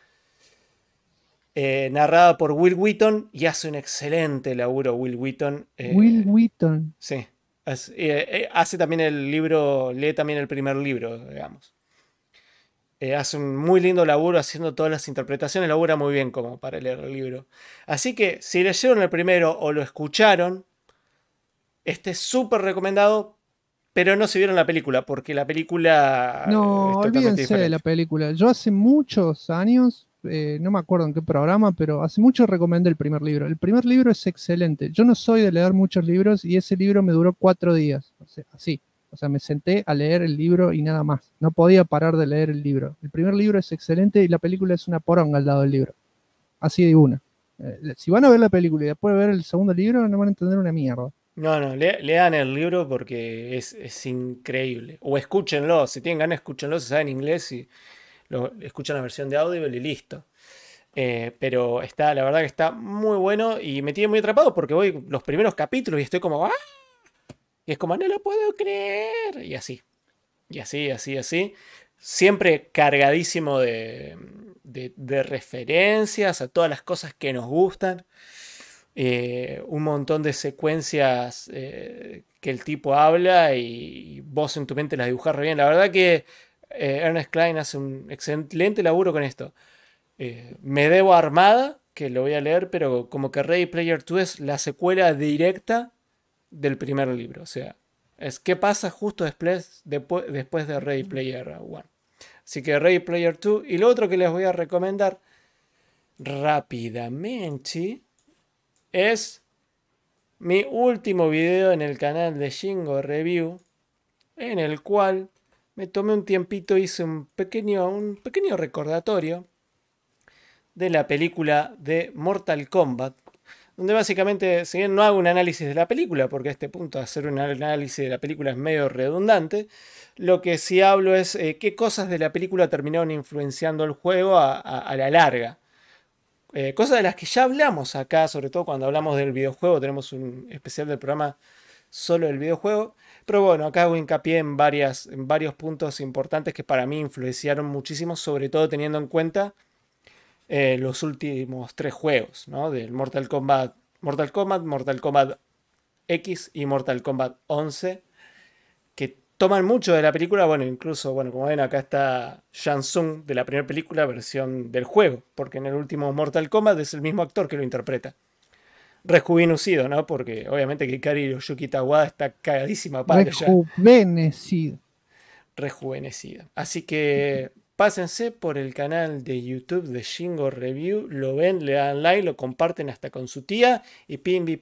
narrada por Will Wheaton, y hace un excelente laburo Will Wheaton. Will Wheaton. Sí. Hace también el libro, lee también el primer libro, digamos. Hace un muy lindo laburo haciendo todas las interpretaciones, labura muy bien como para leer el libro. Así que si leyeron el primero o lo escucharon, este es súper recomendado. Pero no se vieron la película, porque la película... No, olvídense de la película. Yo hace muchos años, no me acuerdo en qué programa, pero hace mucho recomendé el primer libro. El primer libro es excelente. Yo no soy de leer muchos libros y ese libro me duró 4 días. O sea, así. O sea, me senté a leer el libro y nada más. No podía parar de leer el libro. El primer libro es excelente y la película es una poronga al lado del libro. Así de una. Si van a ver la película y después ver el segundo libro, no van a entender una mierda. No, lean el libro porque es increíble. O escúchenlo, si tienen ganas, escúchenlo, si saben inglés y escuchan la versión de Audible y listo. Pero la verdad que está muy bueno y me tiene muy atrapado porque voy los primeros capítulos y estoy como ¡ah! Y es como no lo puedo creer. Y así. Y así. Siempre cargadísimo de referencias a todas las cosas que nos gustan. Un montón de secuencias que el tipo habla y vos en tu mente las dibujás re bien. La verdad que Ernest Cline hace un excelente laburo con esto. Me debo a Armada, que lo voy a leer, pero como que Ready Player 2 es la secuela directa del primer libro. O sea, es qué pasa justo después de Ready Player One. Así que Ready Player 2. Y lo otro que les voy a recomendar rápidamente es mi último video en el canal de Shingo Review, en el cual me tomé un tiempito, hice un pequeño recordatorio de la película de Mortal Kombat, donde básicamente, si bien no hago un análisis de la película, porque a este punto hacer un análisis de la película es medio redundante, lo que sí hablo es qué cosas de la película terminaron influenciando el juego a la larga. Cosas de las que ya hablamos acá, sobre todo cuando hablamos del videojuego, tenemos un especial del programa solo del videojuego, pero bueno, acá hago hincapié en varios puntos importantes que para mí influenciaron muchísimo, sobre todo teniendo en cuenta los últimos 3 juegos, ¿no? Del Mortal Kombat X y Mortal Kombat 11, que toman mucho de la película. Bueno, incluso, bueno, como ven, acá está Shang Tsung de la primera película, versión del juego, porque en el último Mortal Kombat es el mismo actor que lo interpreta. Rejuvenecido, ¿no? Porque obviamente que Ikari Yoshiki Tawada está cagadísima para rejuvenecido. Así que pásense por el canal de YouTube de Shingo Review, lo ven, le dan like, lo comparten hasta con su tía y pimbi.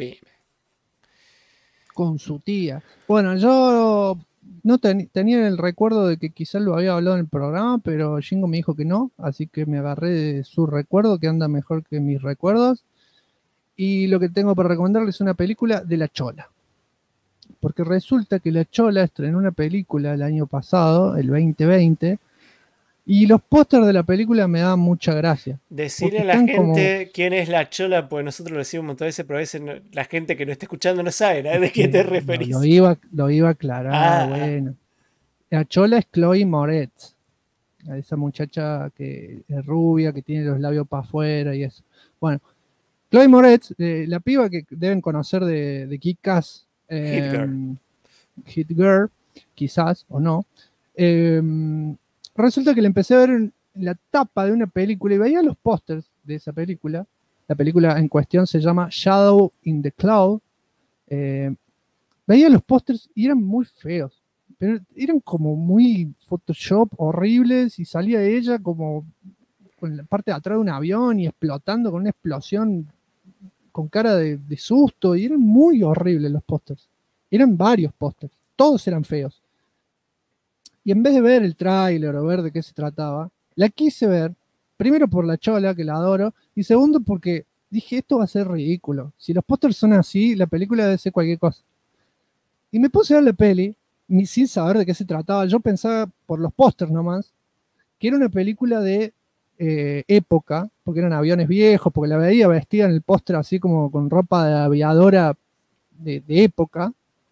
Con su tía. Bueno, yo no tenía el recuerdo de que quizás lo había hablado en el programa, pero Shingo me dijo que no, así que me agarré de su recuerdo, que anda mejor que mis recuerdos. Y lo que tengo para recomendarles es una película de La Chola. Porque resulta que La Chola estrenó una película el año pasado, el 2020, y los pósters de la película me daban mucha gracia. Decirle a la gente quién es La Chola, pues nosotros lo decimos un montón de veces, pero a veces la gente que no está escuchando no sabe, ¿no? ¿De qué te referís? Lo iba a aclarar, bueno. La Chola es Chloe Moretz, esa muchacha que es rubia, que tiene los labios para afuera y eso. Bueno, Chloe Moretz, la piba que deben conocer de Kick-Ass, Hit Girl, quizás, o no. Resulta que le empecé a ver en la tapa de una película y veía los pósters de esa película. La película en cuestión se llama Shadow in the Cloud. Veía los pósters y eran muy feos, pero eran como muy Photoshop horribles y salía ella como con la parte de atrás de un avión y explotando con una explosión con cara de susto, y eran muy horribles los pósters. Eran varios pósters, todos eran feos. Y en vez de ver el tráiler o ver de qué se trataba, la quise ver, primero por La Chola, que la adoro, y segundo porque dije, esto va a ser ridículo. Si los pósters son así, la película debe ser cualquier cosa. Y me puse a ver la peli, sin saber de qué se trataba. Yo pensaba, por los pósters nomás, que era una película de época, porque eran aviones viejos, porque la veía vestida en el póster así como con ropa de aviadora de época.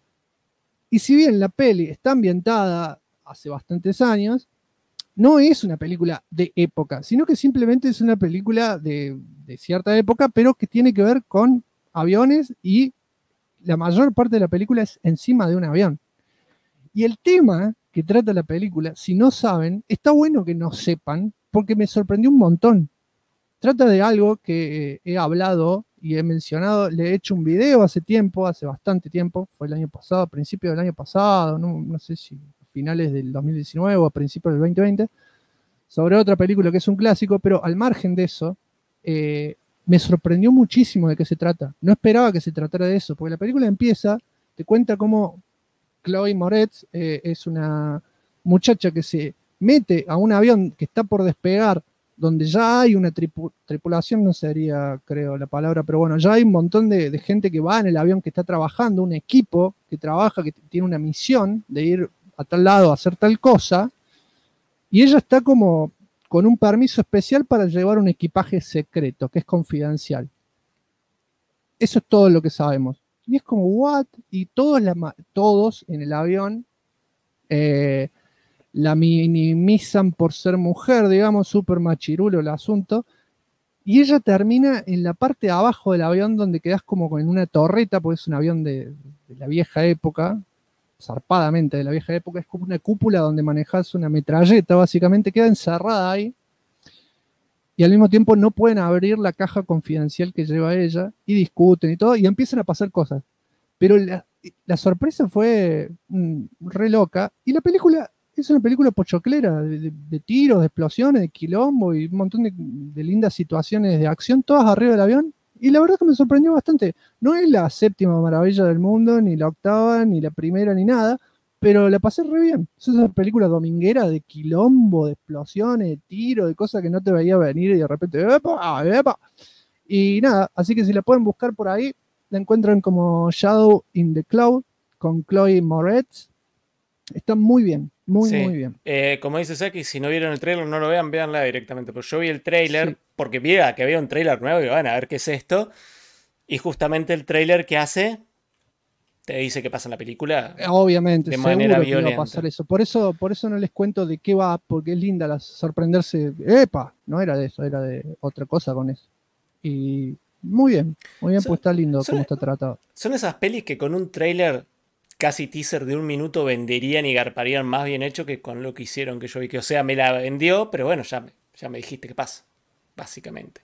Y si bien la peli está ambientada hace bastantes años, no es una película de época, sino que simplemente es una película de cierta época, pero que tiene que ver con aviones, y la mayor parte de la película es encima de un avión. Y el tema que trata la película, si no saben, está bueno que no sepan, porque me sorprendió un montón. Trata de algo que he hablado y he mencionado, le he hecho un video hace bastante tiempo, fue el año pasado, a principios del año pasado, no sé si a finales del 2019 o a principios del 2020, sobre otra película que es un clásico, pero al margen de eso, me sorprendió muchísimo de qué se trata. No esperaba que se tratara de eso, porque la película empieza, te cuenta cómo Chloe Moretz es una muchacha que se mete a un avión que está por despegar, donde ya hay una tripulación, no sería, creo, la palabra, pero bueno, ya hay un montón de gente que va en el avión, que está trabajando, un equipo que trabaja, que tiene una misión de ir a tal lado a hacer tal cosa, y ella está como con un permiso especial para llevar un equipaje secreto, que es confidencial. Eso es todo lo que sabemos. Y es como, ¿what? Y todos en el avión la minimizan por ser mujer, digamos, súper machirulo el asunto. Y ella termina en la parte de abajo del avión, donde quedas como en una torreta, porque es un avión de la vieja época, zarpadamente de la vieja época, es como una cúpula donde manejas una metralleta, básicamente, queda encerrada ahí. Y al mismo tiempo no pueden abrir la caja confidencial que lleva ella, y discuten y todo, y empiezan a pasar cosas. Pero la sorpresa fue re loca. Y la película es una película pochoclera, de tiros, de explosiones, de quilombo y un montón de lindas situaciones de acción, todas arriba del avión. Y la verdad que me sorprendió bastante. No es la séptima maravilla del mundo, ni la octava, ni la primera, ni nada, pero la pasé re bien. Es una película dominguera de quilombo, de explosiones, de tiro, de cosas que no te veía venir y de repente, ¡epa! ¡Epa! Y nada, así que si la pueden buscar por ahí, la encuentran como Shadow in the Cloud, con Chloe Moretz. Está muy bien, muy bien. Como dice Saki, si no vieron el trailer, no lo vean, véanla directamente. Pero yo vi el trailer porque vi que había un trailer nuevo y van a ver qué es esto. Y justamente el trailer que hace te dice qué pasa en la película. Obviamente, de manera violenta. Que iba a pasar eso. Por eso no les cuento de qué va, porque es linda sorprenderse. ¡Epa! No era de eso, era de otra cosa con eso. Y muy bien, pues está lindo cómo está tratado. Son esas pelis que con un trailer casi teaser de 1 minuto venderían y garparían más bien hecho que con lo que hicieron que yo vi. Que, o sea, me la vendió, pero bueno, ya me dijiste qué pasa, básicamente.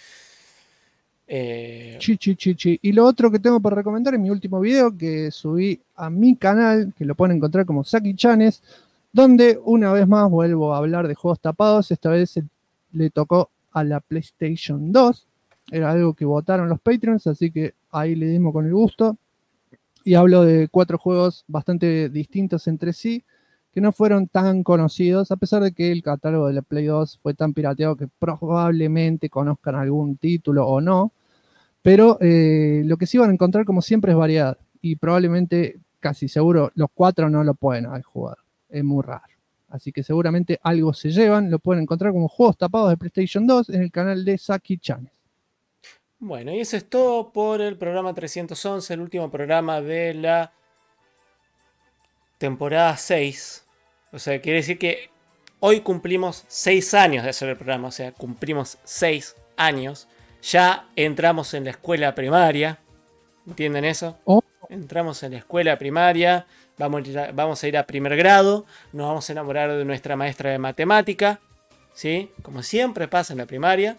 Y lo otro que tengo para recomendar es mi último video que subí a mi canal, que lo pueden encontrar como Saki Chanes, donde una vez más vuelvo a hablar de juegos tapados. Esta vez le tocó a la PlayStation 2. Era algo que votaron los Patreons, así que ahí le dimos con el gusto. Y hablo de 4 juegos bastante distintos entre sí, que no fueron tan conocidos, a pesar de que el catálogo de la Play 2 fue tan pirateado que probablemente conozcan algún título o no. Pero lo que sí van a encontrar, como siempre, es variedad. Y probablemente, casi seguro, los 4 no lo pueden haber jugado. Es muy raro. Así que seguramente algo se llevan. Lo pueden encontrar como juegos tapados de PlayStation 2 en el canal de Saki Chanes. Bueno, y eso es todo por el programa 311, el último programa de la temporada 6. O sea, quiere decir que hoy cumplimos 6 años de hacer el programa. O sea, cumplimos 6 años. Ya entramos en la escuela primaria. ¿Entienden eso? Entramos en la escuela primaria. Vamos a ir a primer grado. Nos vamos a enamorar de nuestra maestra de matemática. ¿Sí? Como siempre pasa en la primaria.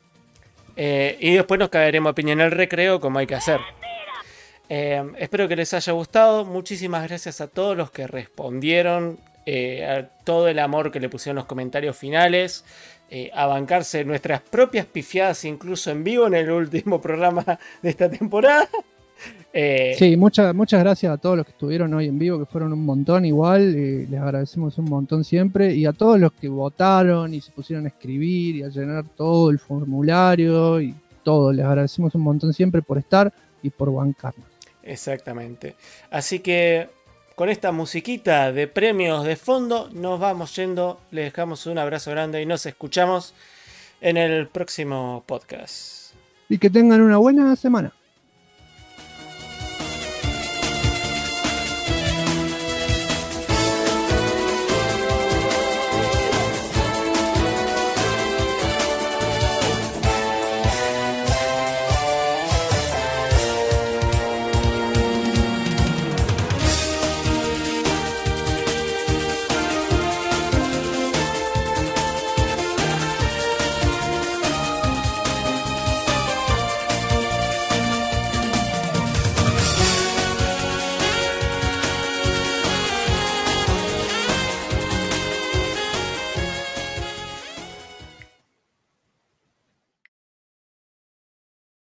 Y después nos caeremos a piña en el recreo como hay que hacer. Espero que les haya gustado. Muchísimas gracias a todos los que respondieron, a todo el amor que le pusieron en los comentarios finales, a bancarse nuestras propias pifiadas incluso en vivo en el último programa de esta temporada. Sí, muchas gracias a todos los que estuvieron hoy en vivo, que fueron un montón igual, les agradecemos un montón siempre, y a todos los que votaron y se pusieron a escribir y a llenar todo el formulario y todo, les agradecemos un montón siempre por estar y por bancarnos. Exactamente. Así que con esta musiquita de premios de fondo nos vamos yendo, les dejamos un abrazo grande y nos escuchamos en el próximo podcast. Y que tengan una buena semana.